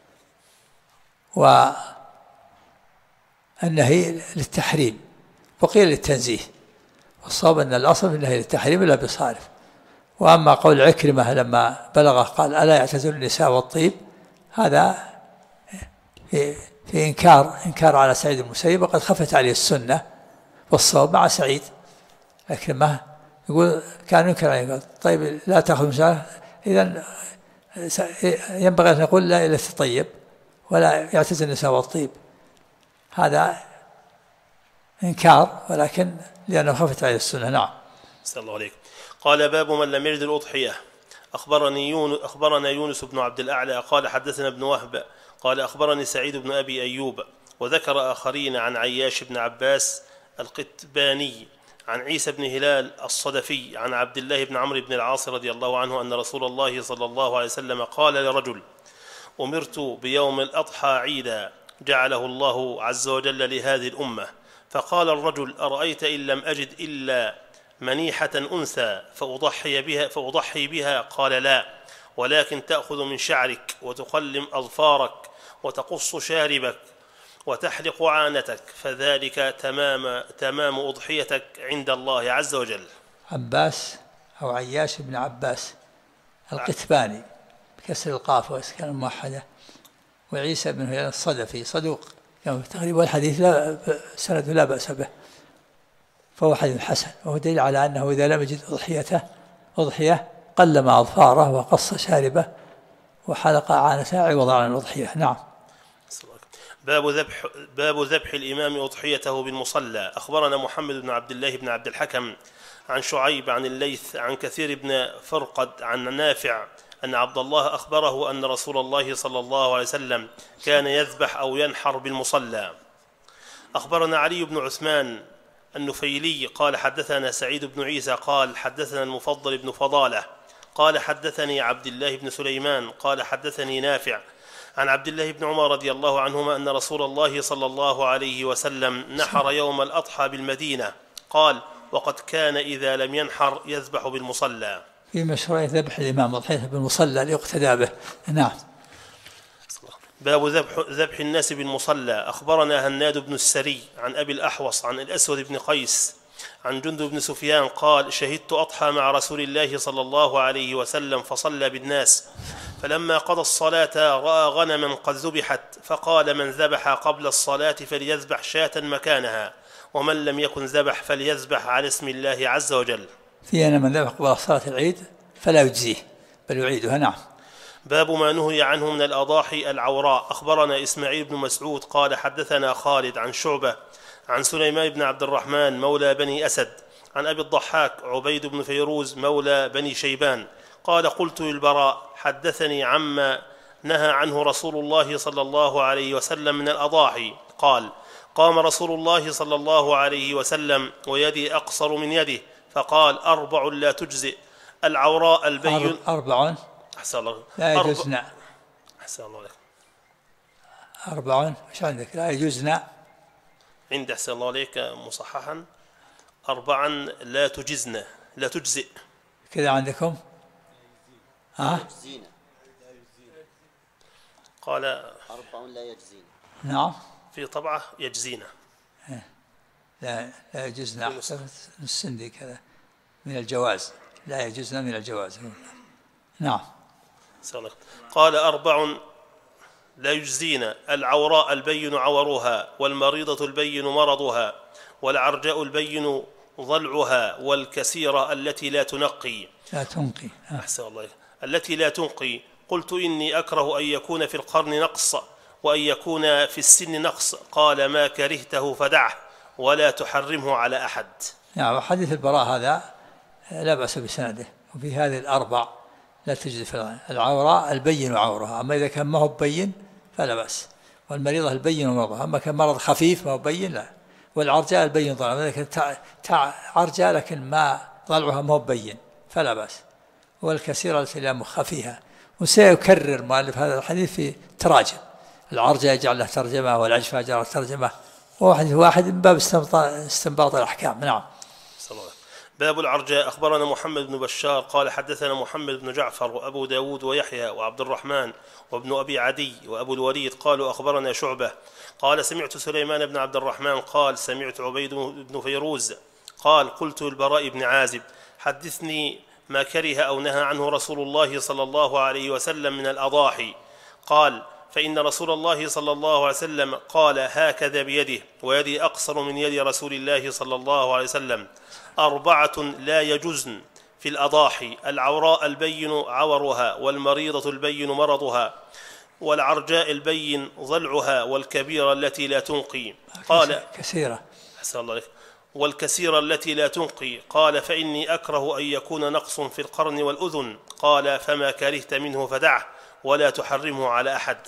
A: والنهي للتحريم وقيل للتنزيه، والصواب أن الأصل النهي للتحريم لا بصارف. وأما قول عكرمة لما بلغه قال: ألا يعتزل النساء والطيب، هذا في إنكار على سعيد المسيب، وقد خفت عليه السنة. والصواب مع سعيد. عكرمة يقول كان ينكر عليه، طيب لا تأخذ من شعره، إذن ينبغي أن نقول لا إلا تطيب ولا يعتزل النساء والطيب. هذا إنكار، ولكن لأنه خفت عليه السنة. نعم.
E: صلى الله عليك. قال: باب من لم يرد الأضحية. أخبرنا يونس بن عبد الأعلى قال حدثنا ابن وهب قال أخبرني سعيد بن أبي أيوب، وذكر آخرين عن عياش بن عباس القتباني عن عيسى بن هلال الصدفي عن عبد الله بن عمرو بن العاص رضي الله عنه أن رسول الله صلى الله عليه وسلم قال لرجل: أمرت بيوم الأضحى عيدا جعله الله عز وجل لهذه الأمة. فقال الرجل: أرأيت إن لم أجد إلا منيحة أنثى فأضحي بها؟ قال: لا، ولكن تأخذ من شعرك وتقلم أظفارك وتقص شاربك وتحلق عانتك، فذلك تمام أضحيتك عند الله عز وجل.
A: عباس أو عياش بن عباس القتباني بكسر القاف وإسكان موحدة، وعيسى بن هلال الصدفي صدوق تقريبا، والحديث لا سند لا بأس به، فهو حديث حسن، وهو دليل على أنه إذا لم يجد أضحية قلم أظفاره وقص شاربه وحلق عانته عوضا عن الأضحية. نعم.
E: باب ذبح الإمام أضحيته بالمصلى. أخبرنا محمد بن عبد الله بن عبد الحكم عن شعيب عن الليث عن كثير بن فرقد عن نافع أن عبد الله أخبره أن رسول الله صلى الله عليه وسلم كان يذبح أو ينحر بالمصلى. أخبرنا علي بن عثمان النفيلي قال حدثنا سعيد بن عيسى قال حدثنا المفضل بن فضالة قال حدثني عبد الله بن سليمان قال حدثني نافع عن عبد الله بن عمر رضي الله عنهما أن رسول الله صلى الله عليه وسلم نحر يوم الأضحى بالمدينة. قال: وقد كان إذا لم ينحر يذبح بالمصلى.
A: في مشروعية ذبح الإمام أضحيته بالمصلى ليقتدى به. نعم.
E: باب ذبح الناس بالمصلى. أخبرنا هناد بن السري عن أبي الأحوص عن الأسود بن قيس عن جندب بن سفيان قال: شهدت أضحى مع رسول الله صلى الله عليه وسلم فصلى بالناس، فلما قضى الصلاة رأى غنما قد ذبحت فقال من ذبح قبل الصلاة فليذبح شاة مكانها ومن لم يكن ذبح فليذبح على اسم الله عز وجل.
A: في أن من ذبح قبل صلاة العيد فلا يجزيه بل يعيدها. نعم.
E: باب ما نهي عنه من الأضاحي العوراء. أخبرنا إسماعيل بن مسعود قال حدثنا خالد عن شعبة عن سليمان بن عبد الرحمن مولى بني أسد عن أبي الضحاك عبيد بن فيروز مولى بني شيبان قال قلت للبراء حدثني عما نهى عنه رسول الله صلى الله عليه وسلم من الأضاحي. قال قام رسول الله صلى الله عليه وسلم ويدي أقصر من يده فقال 4 لا تجزئ العوراء البين
A: 4
E: أحسن الله
A: لا يجوزنا.
E: أحسن الله عليك
A: 4 إيش عندك؟ لا يجوزنا
E: عند أحسن الله عليك مصححا 4 لا تجزنا لا تجزئ
A: كذا عندكم؟
D: يجزينا
E: قال
D: 4 لا يجزينا.
A: نعم
E: في طبعة يجزينا
A: لا يجوزنا السندي كذا من الجواز لا يجوزنا من الجواز. نعم.
E: قال 4 لا يجزينا العوراء البين عورها والمريضة البين مرضها والعرجاء البين ضلعها والكسيرة التي لا تنقي
A: لا تنقي.
E: أحسن الله التي لا تنقي. قلت إني أكره أن يكون في القرن نقص وأن يكون في السن نقص. قال ما كرهته فدعه ولا تحرمه على أحد.
A: نعم. حديث البراء هذا لا بأس بسنده. وفي هذه ال4 لا تجزي في العوراء البين عورها. أما إذا كان ما هو بين فلا بأس. والمريضة البين مرضها. أما كان مرض خفيف ما هو بين لا. والعرجاء البين ضلعها. إذا كانت عرجاء لكن ما ضلعها ما هو بين فلا بأس. والكثيرة التي لا مخ فيها. وسيكرر مؤلف هذا الحديث في تراجم. العرجاء يجعل له ترجمة والعجفة يجعل له ترجمة واحد من باب استنباط الأحكام. نعم.
E: باب العرجاء. أخبرنا محمد بن بشار قال حدثنا محمد بن جعفر وأبو داود ويحيى وعبد الرحمن وابن أبي عدي وأبو الوليد قالوا أخبرنا شعبة قال سمعت سليمان بن عبد الرحمن قال سمعت عبيد بن فيروز قال قلت البراء بن عازب حدثني ما كره أو نهى عنه رسول الله صلى الله عليه وسلم من الأضاحي. قال فإن رسول الله صلى الله عليه وسلم قال هكذا بيده ويدي أقصر من يد رسول الله صلى الله عليه وسلم 4 لا يجوزن في الأضاحي العوراء البين عورها والمريضة البين مرضها والعرجاء البين ضلعها والكبيرة التي لا تنقي. قال
A: كثيرة.
E: أحسن الله عليك. والكثيرة التي لا تنقي. قال فإني أكره أن يكون نقص في القرن والأذن. قال فما كرهت منه فدعه ولا تحرمه على أحد.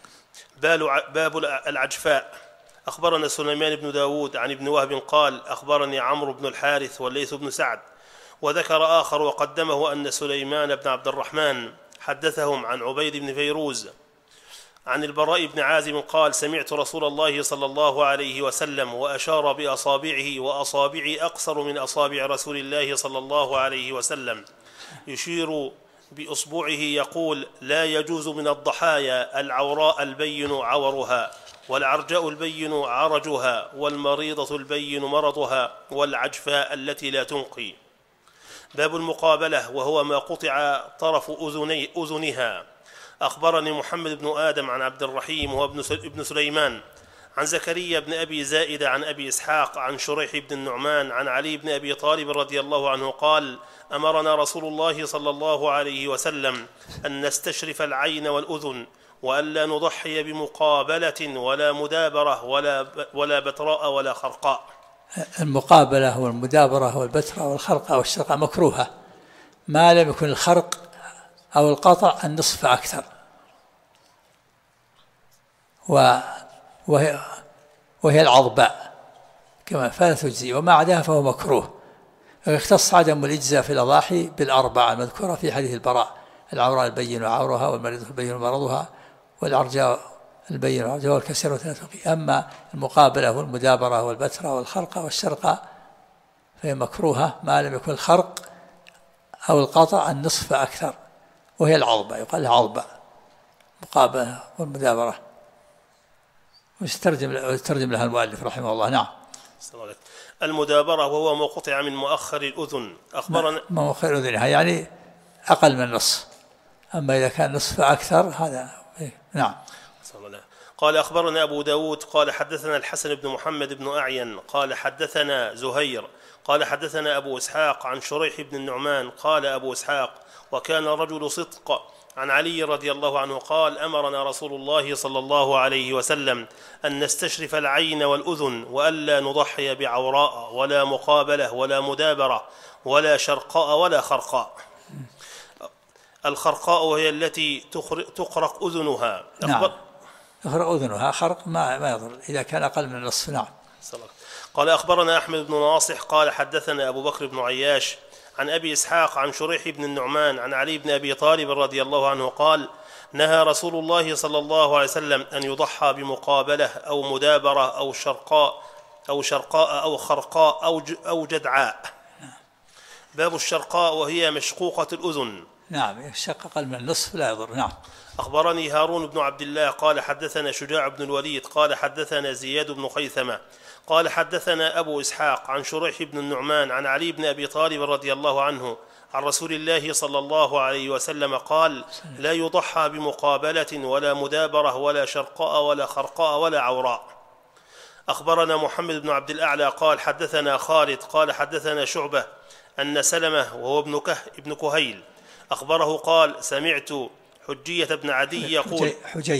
E: باب العجفاء. أخبرنا سليمان بن داود عن ابن وهب قال أخبرني عمرو بن الحارث والليث بن سعد وذكر آخر وقدمه أن سليمان بن عبد الرحمن حدثهم عن عبيد بن فيروز عن البراء بن عازب قال سمعت رسول الله صلى الله عليه وسلم وأشار بأصابعه وأصابعي أقصر من أصابع رسول الله صلى الله عليه وسلم يشير بأصبعه يقول لا يجوز من الضحايا العوراء البين عورها والعرجاء البين عرجها والمريضة البين مرضها والعجفاء التي لا تنقي. باب المقابلة وهو ما قطع طرف أذنها. أخبرني محمد بن آدم عن عبد الرحيم وهو ابن سليمان عن زكريا بن أبي زائدة عن أبي إسحاق عن شريح بن النعمان عن علي بن أبي طالب رضي الله عنه قال أمرنا رسول الله صلى الله عليه وسلم أن نستشرف العين والأذن وألا نضحي بمقابلة ولا مدابرة ولا بتراء ولا خرقاء.
A: المقابلة والمدابرة والبتراء والخرقاء والشرقاء مكروهة ما لم يكن الخرق أو القطع النصف أكثر وهي العضباء كما فلا تجزي وما عداها فهو مكروه. اختص عدم الإجزاء في الأضاحي بال4 المذكورة في حديث البراء العوراء البين عورها والمريضة البين مرضها والعرجاء البين عرجها والكسيرة لا تنقي. أما المقابلة والمدابرة والبتراء والخرقاء والشرقاء فهي مكروهة ما لم يكن الخرق أو القطع النصف أكثر وهي العضبة يقال لها عضبة مقابلة والمدابرة. ويترجم لها المؤلف رحمه الله. نعم.
E: المدابرة وهو ما قطع من مؤخر الأذن. أخبرنا
A: مؤخر أذنها يعني أقل من النصف أما إذا كان نصف أكثر هذا نعم.
E: قال أخبرنا أبو داود قال حدثنا الحسن بن محمد بن أعين قال حدثنا زهير قال حدثنا أبو إسحاق عن شريح بن النعمان قال أبو إسحاق وكان رجل صدق عن علي رضي الله عنه قال أمرنا رسول الله صلى الله عليه وسلم أن نستشرف العين والأذن وألا نضحي بعوراء ولا مقابلة ولا مدابرة ولا شرقاء ولا خرقاء. الخرقاء وهي التي تخرق أذنها.
A: نعم. تخرق أذنها خرق ما يضر إذا كان أقل من النصف. نعم.
E: قال أخبرنا أحمد بن ناصح قال حدثنا أبو بكر بن عياش عن أبي إسحاق عن شريح بن النعمان عن علي بن أبي طالب رضي الله عنه قال نهى رسول الله صلى الله عليه وسلم أن يضحى بمقابلة أو مدابرة أو شرقاء أو خرقاء أو جدعاء. باب الشرقاء وهي مشقوقة الأذن.
A: نعم. الشق أقل من النصف لا يضر. نعم.
E: أخبرني هارون بن عبد الله قال حدثنا شجاع بن الوليد قال حدثنا زياد بن خيثمة قال حدثنا أبو إسحاق عن شريح بن النعمان عن علي بن أبي طالب رضي الله عنه عن رسول الله صلى الله عليه وسلم قال لا يضحى بمقابلة ولا مدابرة ولا شرقاء ولا خرقاء ولا عوراء. أخبرنا محمد بن عبد الأعلى قال حدثنا خالد قال حدثنا شعبة أن سلمة وهو ابن كهيل أخبره قال سمعت حجية بن عدي يقول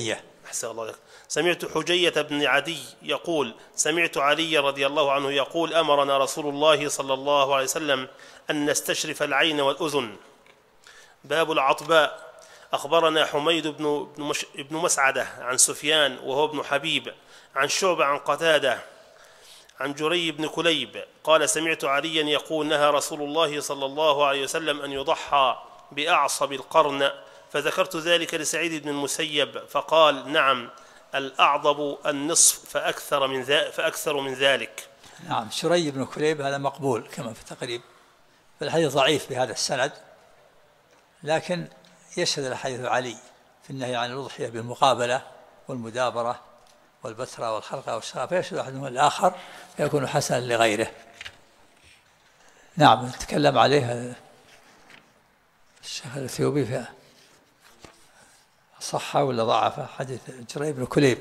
E: سمعت حجية بن عدي يقول سمعت علي رضي الله عنه يقول أمرنا رسول الله صلى الله عليه وسلم أن نستشرف العين والأذن. باب العطباء. أخبرنا حميد بن مسعدة عن سفيان وهو ابن حبيب عن شعبة عن قتادة عن جري بن كليب قال سمعت عليا يقول نهى رسول الله صلى الله عليه وسلم أن يضحى بأعصب القرن فذكرت ذلك لسعيد بن المسيب فقال نعم الأعضب النصف فأكثر من ذلك.
A: نعم. شري بن كليب هذا مقبول كما في التقريب فالحديث ضعيف بهذا السند لكن يشهد الحديث علي في النهي عن الأضحية بالمقابلة والمدابرة والبترة والخرقة والشرقاء فيشهد أحدهما الآخر فيكون حسنا لغيره. نعم. تكلم عليه الشيخ الإثيوبي فيها صحة ولا ضعفه حديث جري بن كليب.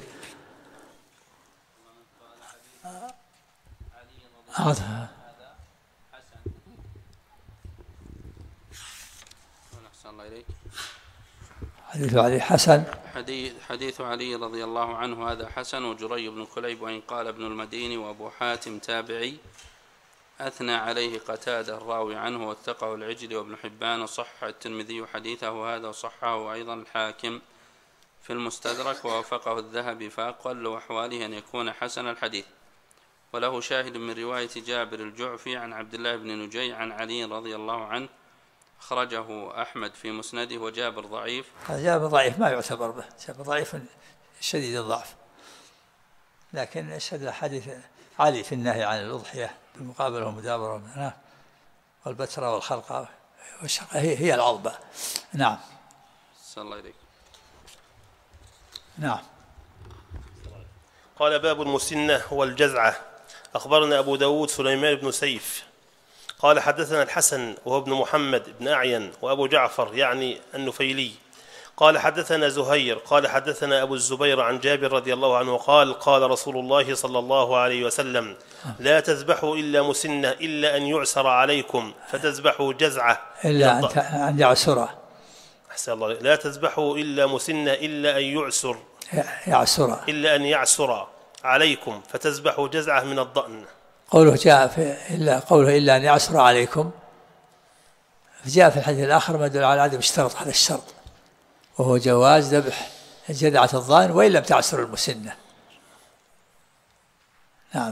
A: حديث علي حسن.
C: حديث علي رضي الله عنه هذا حسن. وجري بن كليب وإن قال ابن المديني وأبو حاتم تابعي أثنى عليه قتادة الراوي عنه واتقه العجلي وابن حبان وصح الترمذي حديثه هذا وصحه أيضا الحاكم في المستدرك ووافقه الذهبي فأقل أحواله أن يكون حسن الحديث. وله شاهد من رواية جابر الجعفي عن عبد الله بن نجي عن علي رضي الله عنه أخرجه أحمد في مسنده وجابر ضعيف.
A: جابر ضعيف ما يعتبر به. جابر ضعيف شديد الضعف لكن أشهد حديث علي في النهي عن الأضحية بالمقابلة والمدابرة والبترة والخرقة والشرقة هي العضبة. نعم.
C: صلى الله عليك.
A: نعم.
E: قال باب المسنة والجزعة. أخبرنا أبو داود سليمان بن سيف قال حدثنا الحسن وهو ابن محمد بن أعين وأبو جعفر يعني النفيلي قال حدثنا زهير قال حدثنا أبو الزبير عن جابر رضي الله عنه قال قال رسول الله صلى الله عليه وسلم لا تذبحوا إلا مسنة إلا أن يعسر عليكم فتذبحوا جزعة
A: إلا أن يعسر.
E: أحسن الله. لا تذبحوا إلا مسنة إلا أن يعسر عليكم فتذبحوا جزعة من الضأن.
A: قوله إلا أن يعسر عليكم جاء في الحديث الآخر ما يدل على عدم اشترط هذا الشرط وهو جواز ذبح جذعة الضأن وإن لم تعسر المسنة. نعم.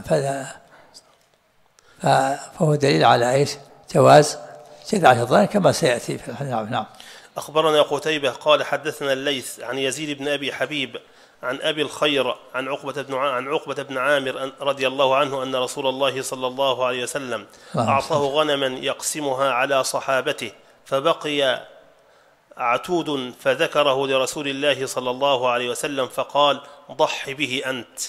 A: فهو دليل على إيش جواز جذعة الضأن كما سيأتي في الحديث. نعم.
E: أخبرنا قتيبة قال حدثنا الليث عن يزيد بن أبي حبيب عن أبي الخير عن عقبة بن عامر رضي الله عنه أن رسول الله صلى الله عليه وسلم أعطاه غنما يقسمها على صحابته فبقي عتود فذكره لرسول الله صلى الله عليه وسلم فقال ضح به أنت.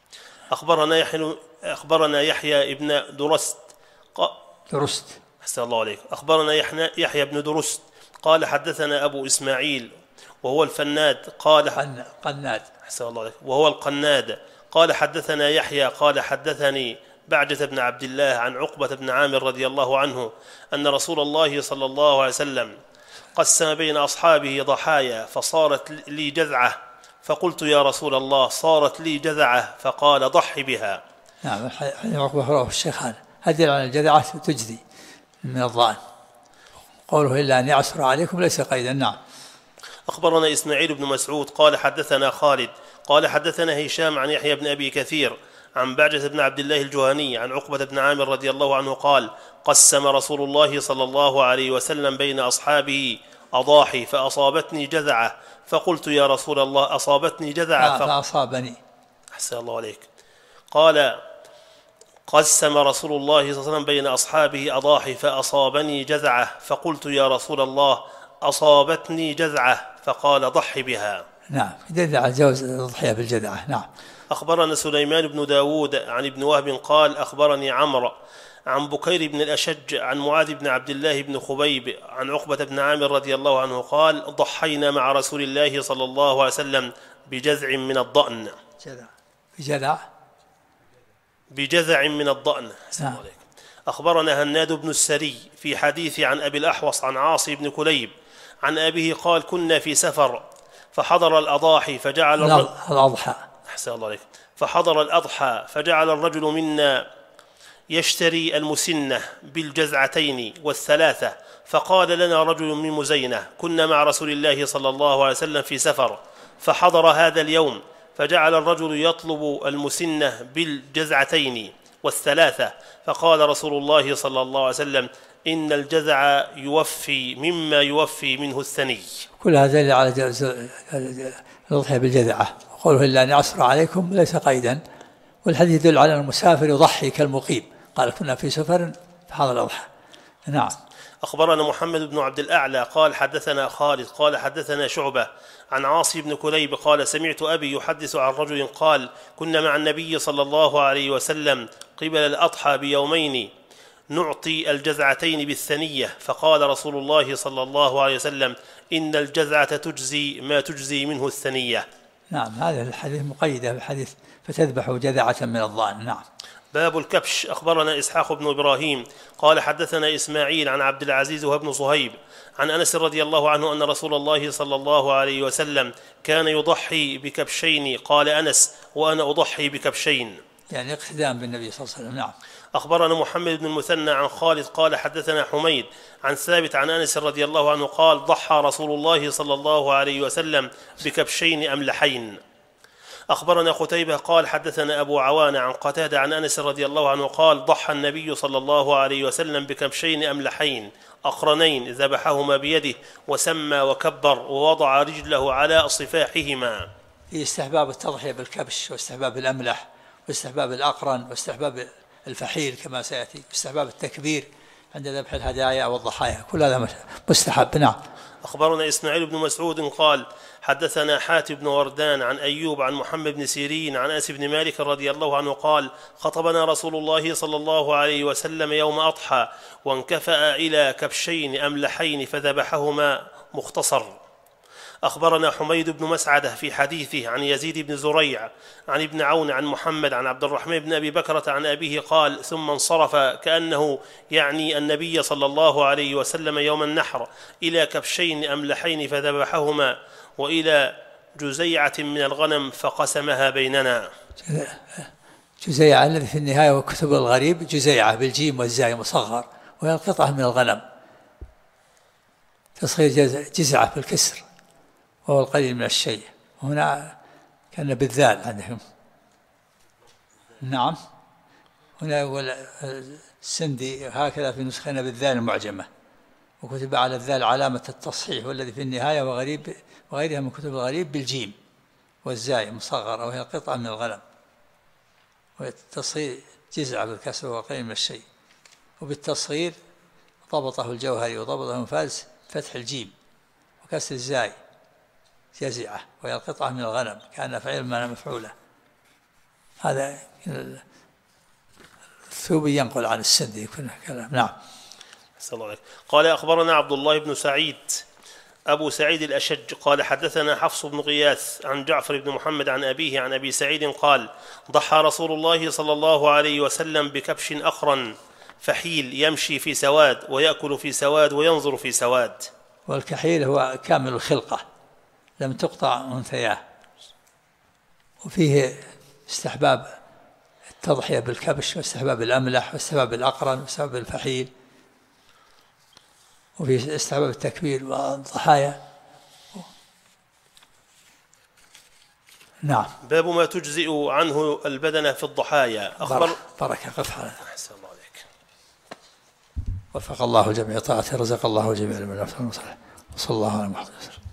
E: أخبرنا يحيى ابن درست. أحسن الله عليك. أخبرنا يحيى بن درست قال حدثنا أبو إسماعيل وهو الفناد قال
A: قناد
E: أحسن الله عليك وهو القناد قال حدثنا يحيى قال حدثني بعجة بن عبد الله عن عقبة بن عامر رضي الله عنه أن رسول الله صلى الله عليه وسلم قسم بين أصحابه ضحايا فصارت لي جذعة فقلت يا رسول الله صارت لي جذعة فقال ضح بها.
A: نعم عقبة رواه الشيخان هدي على الجذعة تجزي من الضأن قوله إلا أن يعسر عليكم ليس قيدا. نعم.
E: أخبرنا إسماعيل بن مسعود قال حدثنا خالد قال حدثنا هشام عن يحيى بن أبي كثير عن بعجة بن عبد الله الجهني عن عقبة بن عامر رضي الله عنه قال قسم رسول الله صلى الله عليه وسلم بين أصحابه أضاحي فأصابتني جذعة فقلت يا رسول الله أصابتني جذعة
A: فأصابني
E: أحسن الله عليك. قال قسم رسول الله صلى الله عليه وسلم بين أصحابه أضاحي فأصابني جذعة فقلت يا رسول الله أصابتني جذعة فقال ضح بها.
A: نعم جذعة جوز الضحية بالجذعة. نعم.
E: أخبرنا سليمان بن داود عن ابن وهب قال أخبرني عمرو عن بكير بن الأشج عن معاذ بن عبد الله بن خبيب عن عقبة بن عامر رضي الله عنه قال ضحينا مع رسول الله صلى الله عليه وسلم بجذع من الضأن. بجذع من الضأن.
A: نعم.
E: أخبرنا هناد بن السري في حديث عن أبي الأحوص عن عاصي بن كليب عن أبيه قال كنا في سفر فحضر الأضاحي فجعل
A: الأضحى
E: أحسن الله عليك فحضر الأضحى فجعل الرجل منا يشتري المسنة بالجزعتين والثلاثة فقال لنا رجل من مزينة كنا مع رسول الله صلى الله عليه وسلم في سفر فحضر هذا اليوم فجعل الرجل يطلب المسنة بالجزعتين والثلاثة فقال رسول الله صلى الله عليه وسلم إن الجزع يوفي مما يوفي منه الثني.
A: كل هذا دليل على جواز الأضحية بالجذعة وقوله إلا أن يعسر عليكم ليس قيدا والحديث يدل على المسافر يضحي كالمقيم قال كنا في سفر فحضر الأضحى. نعم.
E: أخبرنا محمد بن عبد الأعلى قال حدثنا خالد قال حدثنا شعبة عن عاصي بن كليب قال سمعت أبي يحدث عن رجل قال كنا مع النبي صلى الله عليه وسلم قبل الأضحى بيومين نعطي الجزعتين بالثنية فقال رسول الله صلى الله عليه وسلم إن الجزعة تجزي ما تجزي منه الثنية.
A: نعم هذا الحديث مقيدة بحديث فتذبحوا جذعة من الضأن. نعم.
E: باب الكبش. أخبرنا إسحاق بن إبراهيم قال حدثنا إسماعيل عن عبد العزيز وابن صهيب عن أنس رضي الله عنه أن رسول الله صلى الله عليه وسلم كان يضحي بكبشين قال أنس وأنا أضحي بكبشين
A: يعني اقتداء بالنبي صلى الله عليه وسلم. نعم.
E: أخبرنا محمد بن المثنى عن خالد قال حدثنا حميد عن ثابت عن أنس رضي الله عنه قال ضحى رسول الله صلى الله عليه وسلم بكبشين أملحين. أخبرنا قتيبة قال حدثنا أبو عوانة عن قتادة عن أنس رضي الله عنه قال ضحى النبي صلى الله عليه وسلم بكبشين أملحين أقرنين ذبحهما بيده وسمى وكبر ووضع رجله على صفاحهما.
A: في استحباب التضحية بالكبش واستحباب الأملح واستحباب الأقرن واستحباب الفحيل كما سيأتي واستحباب التكبير عند ذبح الهدايا والضحايا كل هذا مستحب. نعم.
E: أخبرنا إسماعيل بن مسعود قال حدثنا حاتم بن وردان عن أيوب عن محمد بن سيرين عن أنس بن مالك رضي الله عنه قال خطبنا رسول الله صلى الله عليه وسلم يوم أضحى وانكفأ إلى كبشين أملحين فذبحهما مختصر. أخبرنا حميد بن مسعدة في حديثه عن يزيد بن زريع عن ابن عون عن محمد عن عبد الرحمن بن أبي بكرة عن أبيه قال ثم انصرف كأنه يعني النبي صلى الله عليه وسلم يوم النحر إلى كبشين أملحين فذبحهما وإلى جزيعة من الغنم فقسمها بيننا.
A: جزيعة الذي في النهاية وكتب الغريب جزيعة بالجيم والزاي مصغر وهي القطعة من الغنم تصغير جزعة بالكسر وهو القليل من الشيء هنا كان بالذال عندهم. نعم. هنا السندي هكذا في نسخنا بالذال المعجمة وكتب على الذال علامة التصحيح والذي في النهاية وغيرها من كتب الغريب بالجيم والزاي مصغرة وهي قطعة من الغنم والتصغير جزعة بالكسر وهو قليل من الشيء وبالتصغير ضبطه الجوهري وضبطه فارس فتح الجيم وكسر الزاي جزعة وهي القطعة من الغنم كان فعل ما مفعولة. هذا الثوبي ينقل عن السندي كله كلام. نعم.
E: قال أخبرنا عبد الله بن سعيد أبو سعيد الأشج قال حدثنا حفص بن غياث عن جعفر بن محمد عن أبيه عن أبي سعيد قال ضحى رسول الله صلى الله عليه وسلم بكبش أقرن فحيل يمشي في سواد ويأكل في سواد وينظر في سواد.
A: والكحيل هو كامل الخلقة لم تقطع أنثياه، وفيه استحباب التضحية بالكبش واستحباب الأملح واستحباب الأقرن واستحباب الفحيل، وفي استحباب التكبير والضحايا. نعم.
E: باب ما تجزئ عنه البدنة في الضحايا.
A: بركة قف على
E: أحسن الله عليك.
A: وفق الله جميع طاعته، رزق الله جميع من الأفضل. صلى الله عليه وسلم.